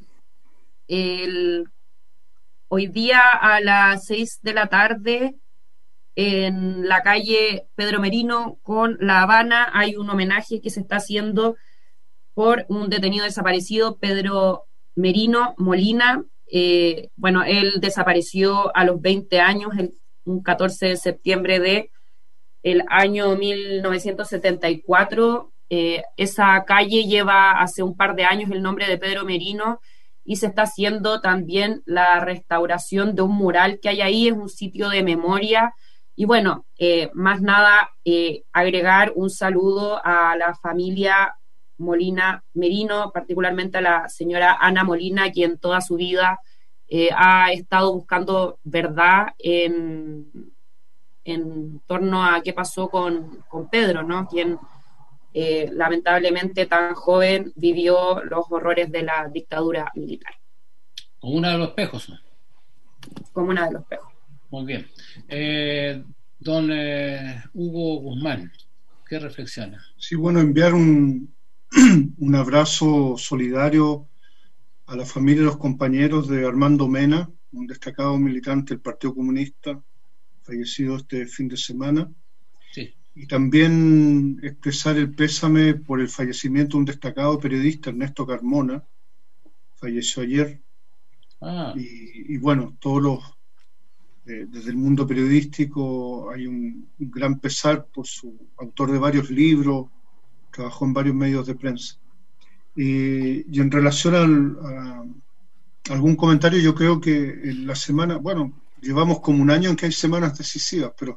Speaker 3: Hoy día a las 6 de la tarde, en la calle Pedro Merino con La Habana, hay un homenaje que se está haciendo por un detenido desaparecido, Pedro Merino Molina. Bueno, él desapareció a los 20 años, un 14 de septiembre de el año 1974. Esa calle lleva hace un par de años el nombre de Pedro Merino y se está haciendo también la restauración de un mural que hay ahí. Es un sitio de memoria. Y bueno, más nada, agregar un saludo a la familia Molina Merino, particularmente a la señora Ana Molina, quien toda su vida ha estado buscando verdad en torno a qué pasó con Pedro, ¿no? Quien lamentablemente tan joven vivió los horrores de la dictadura militar.
Speaker 2: Comuna de los Espejos, ¿no?
Speaker 3: Comuna de los Espejos.
Speaker 2: Muy bien. Don Hugo Guzmán, ¿qué reflexiona?
Speaker 4: Sí, bueno, enviar un abrazo solidario a la familia y los compañeros de Armando Mena, un destacado militante del Partido Comunista, fallecido este fin de semana.
Speaker 2: Sí.
Speaker 4: Y también expresar el pésame por el fallecimiento de un destacado periodista, Ernesto Carmona, falleció ayer. Y bueno, todos los desde el mundo periodístico hay un gran pesar por su autor de varios libros, trabajó en varios medios de prensa. Y en relación a algún comentario, yo creo que en la semana, bueno, llevamos como un año en que hay semanas decisivas, pero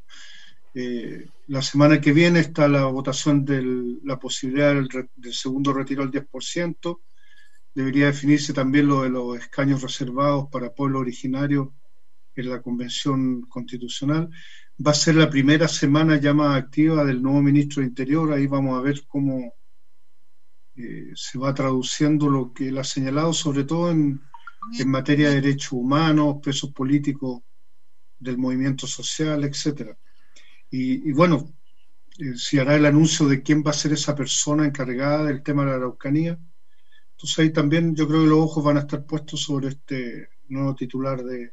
Speaker 4: la semana que viene está la votación de la posibilidad del segundo retiro al 10%. Debería definirse también lo de los escaños reservados para pueblos originarios en la Convención Constitucional. Va a ser la primera semana ya más activa del nuevo ministro de Interior. Ahí vamos a ver cómo se va traduciendo lo que él ha señalado, sobre todo en materia de derechos humanos, presos políticos del movimiento social, etcétera. Y bueno, si hará el anuncio de quién va a ser esa persona encargada del tema de la Araucanía. Entonces ahí también yo creo que los ojos van a estar puestos sobre este nuevo titular de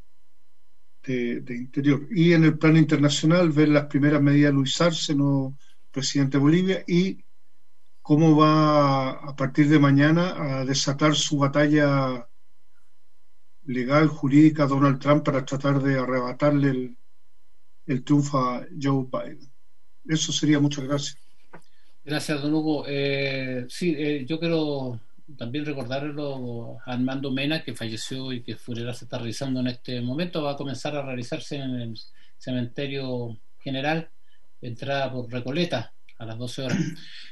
Speaker 4: Interior. Y en el plano internacional, ver las primeras medidas de Luis Arce, nuevo presidente de Bolivia, y cómo va a partir de mañana a desatar su batalla legal, jurídica a Donald Trump para tratar de arrebatarle el triunfo a Joe Biden. Eso sería. Muchas gracias.
Speaker 2: Gracias, don Hugo. Yo quiero también recordarlo a Armando Mena, que falleció y que funeral se está realizando en este momento. Va a comenzar a realizarse en el cementerio general, entrada por Recoleta, a las 12 horas.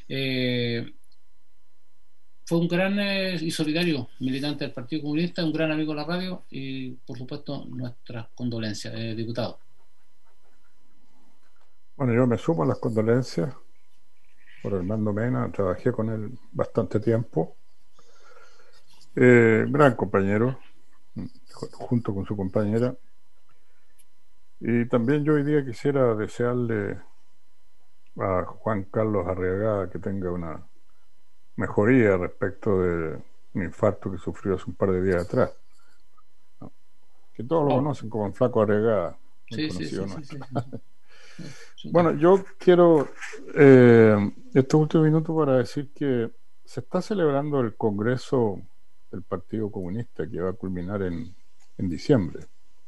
Speaker 2: Fue un gran y solidario militante del Partido Comunista, un gran amigo de la radio y, por supuesto, nuestras condolencias, diputado.
Speaker 7: Bueno, yo me sumo a las condolencias por Armando Mena, trabajé con él bastante tiempo. Gran compañero, junto con su compañera. Y también yo hoy día quisiera desearle a Juan Carlos Arriagada que tenga una mejoría respecto de un infarto que sufrió hace un par de días atrás. Que todos lo conocen como el Flaco Arriagada, muy conocido nuestro. Bueno, yo quiero estos últimos minutos para decir que se está celebrando el Congreso del Partido Comunista que va a culminar en diciembre.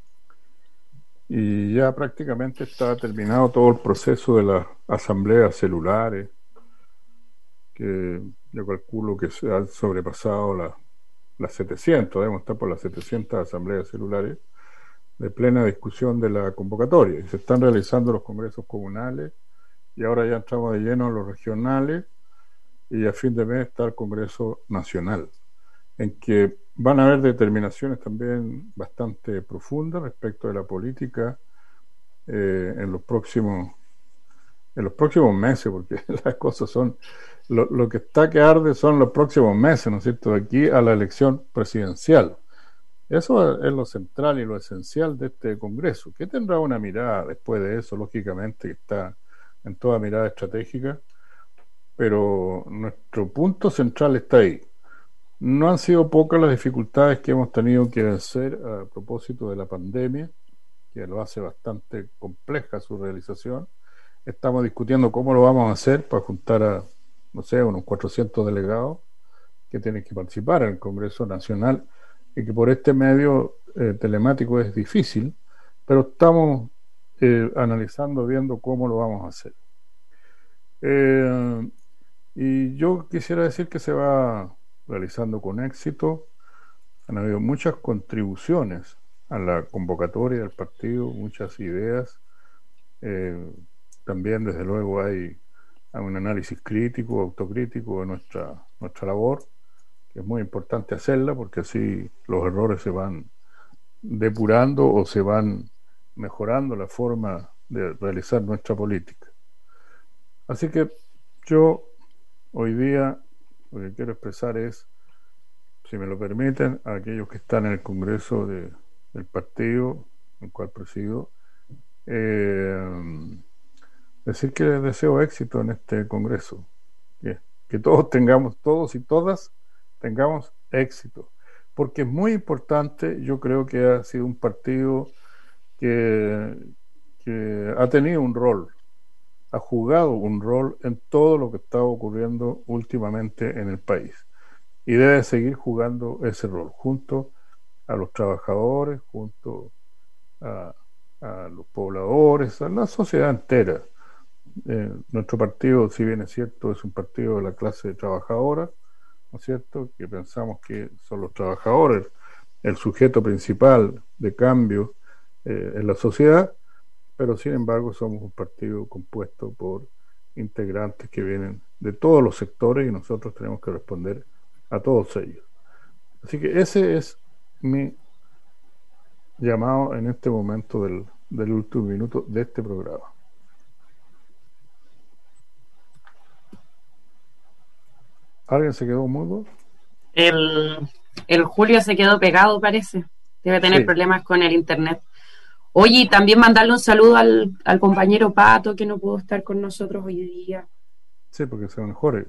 Speaker 7: Y ya prácticamente está terminado todo el proceso de las asambleas celulares, que yo calculo que se han sobrepasado las 700, debemos estar por las 700 asambleas celulares de plena discusión de la convocatoria. Y se están realizando los congresos comunales y ahora ya entramos de lleno en los regionales y a fin de mes está el Congreso Nacional, en que van a haber determinaciones también bastante profundas respecto de la política en los próximos meses, porque las cosas son lo que está que arde son los próximos meses, ¿no es cierto?, de aquí a la elección presidencial. Eso es lo central y lo esencial de este Congreso. ¿Qué tendrá una mirada después de eso? Lógicamente que está en toda mirada estratégica, pero nuestro punto central está ahí. No han sido pocas las dificultades que hemos tenido que vencer a propósito de la pandemia, que lo hace bastante compleja su realización. Estamos discutiendo cómo lo vamos a hacer para juntar a, no sé, unos 400 delegados que tienen que participar en el Congreso Nacional, y que por este medio telemático es difícil, pero estamos analizando, viendo cómo lo vamos a hacer. Y yo quisiera decir que se va realizando con éxito. Han habido muchas contribuciones a la convocatoria del partido, muchas ideas. También, desde luego, hay un análisis crítico, autocrítico de nuestra labor, que es muy importante hacerla, porque así los errores se van depurando o se van mejorando la forma de realizar nuestra política. Así que yo hoy día lo que quiero expresar es, si me lo permiten, a aquellos que están en el Congreso del partido, el cual presido, decir que les deseo éxito en este Congreso, que todos y todas tengamos éxito, porque es muy importante. Yo creo que ha sido un partido que ha tenido un rol, ha jugado un rol en todo lo que está ocurriendo últimamente en el país, y debe seguir jugando ese rol junto a los trabajadores, junto a los pobladores, a la sociedad entera. Nuestro partido, si bien es cierto, es un partido de la clase trabajadora, ¿no es cierto?, que pensamos que son los trabajadores el sujeto principal de cambio en la sociedad, pero sin embargo somos un partido compuesto por integrantes que vienen de todos los sectores y nosotros tenemos que responder a todos ellos. Así que ese es mi llamado en este momento del último minuto de este programa. ¿Alguien se quedó mudo?
Speaker 3: El Julio se quedó pegado, parece. Debe tener problemas con el internet. Oye, y también mandarle un saludo al compañero Pato, que no pudo estar con nosotros hoy día.
Speaker 7: Sí, porque se mejore.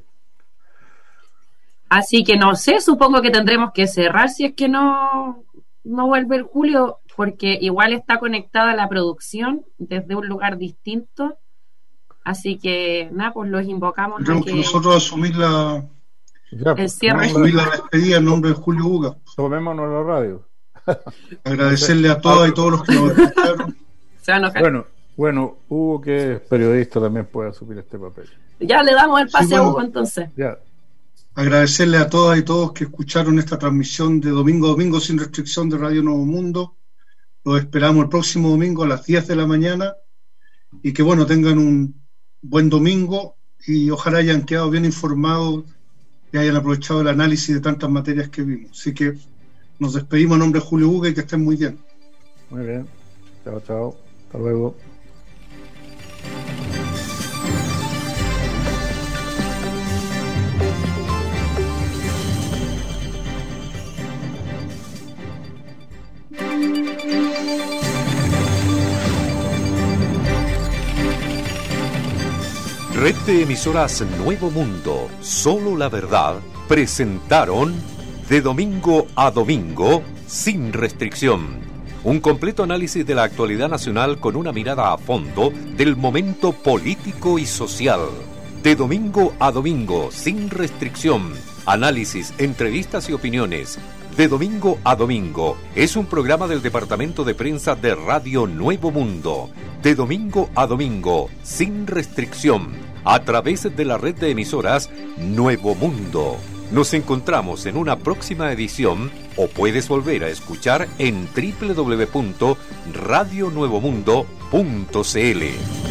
Speaker 3: Así que no sé, supongo que tendremos que cerrar si es que no vuelve el Julio, porque igual está conectada a la producción desde un lugar distinto. Así que nada, pues los invocamos.
Speaker 4: Tenemos que nosotros asumir la despedida en nombre de Julio Uga.
Speaker 7: Tomémonos la radio.
Speaker 4: Agradecerle a todas y todos los que nos escucharon.
Speaker 3: Se va a enojar.
Speaker 7: Bueno, Hugo, que es periodista, también puede asumir este papel.
Speaker 3: Ya le damos el pase a Hugo, entonces.
Speaker 7: Ya.
Speaker 4: Agradecerle a todas y todos que escucharon esta transmisión de domingo a domingo sin restricción de Radio Nuevo Mundo. Los esperamos el próximo domingo a las 10 de la mañana, y que tengan un buen domingo y ojalá hayan quedado bien informados y hayan aprovechado el análisis de tantas materias que vimos. Así que nos despedimos a nombre de Julio Uga y que estén muy bien.
Speaker 7: Muy bien. Chao. Hasta luego.
Speaker 1: Red de emisoras Nuevo Mundo, Solo la Verdad, presentaron De Domingo a Domingo, sin restricción. Un completo análisis de la actualidad nacional con una mirada a fondo del momento político y social. De Domingo a Domingo, sin restricción. Análisis, entrevistas y opiniones. De Domingo a Domingo es un programa del Departamento de Prensa de Radio Nuevo Mundo. De Domingo a Domingo, sin restricción, a través de la red de emisoras Nuevo Mundo. Nos encontramos en una próxima edición, o puedes volver a escuchar en www.radionuevomundo.cl.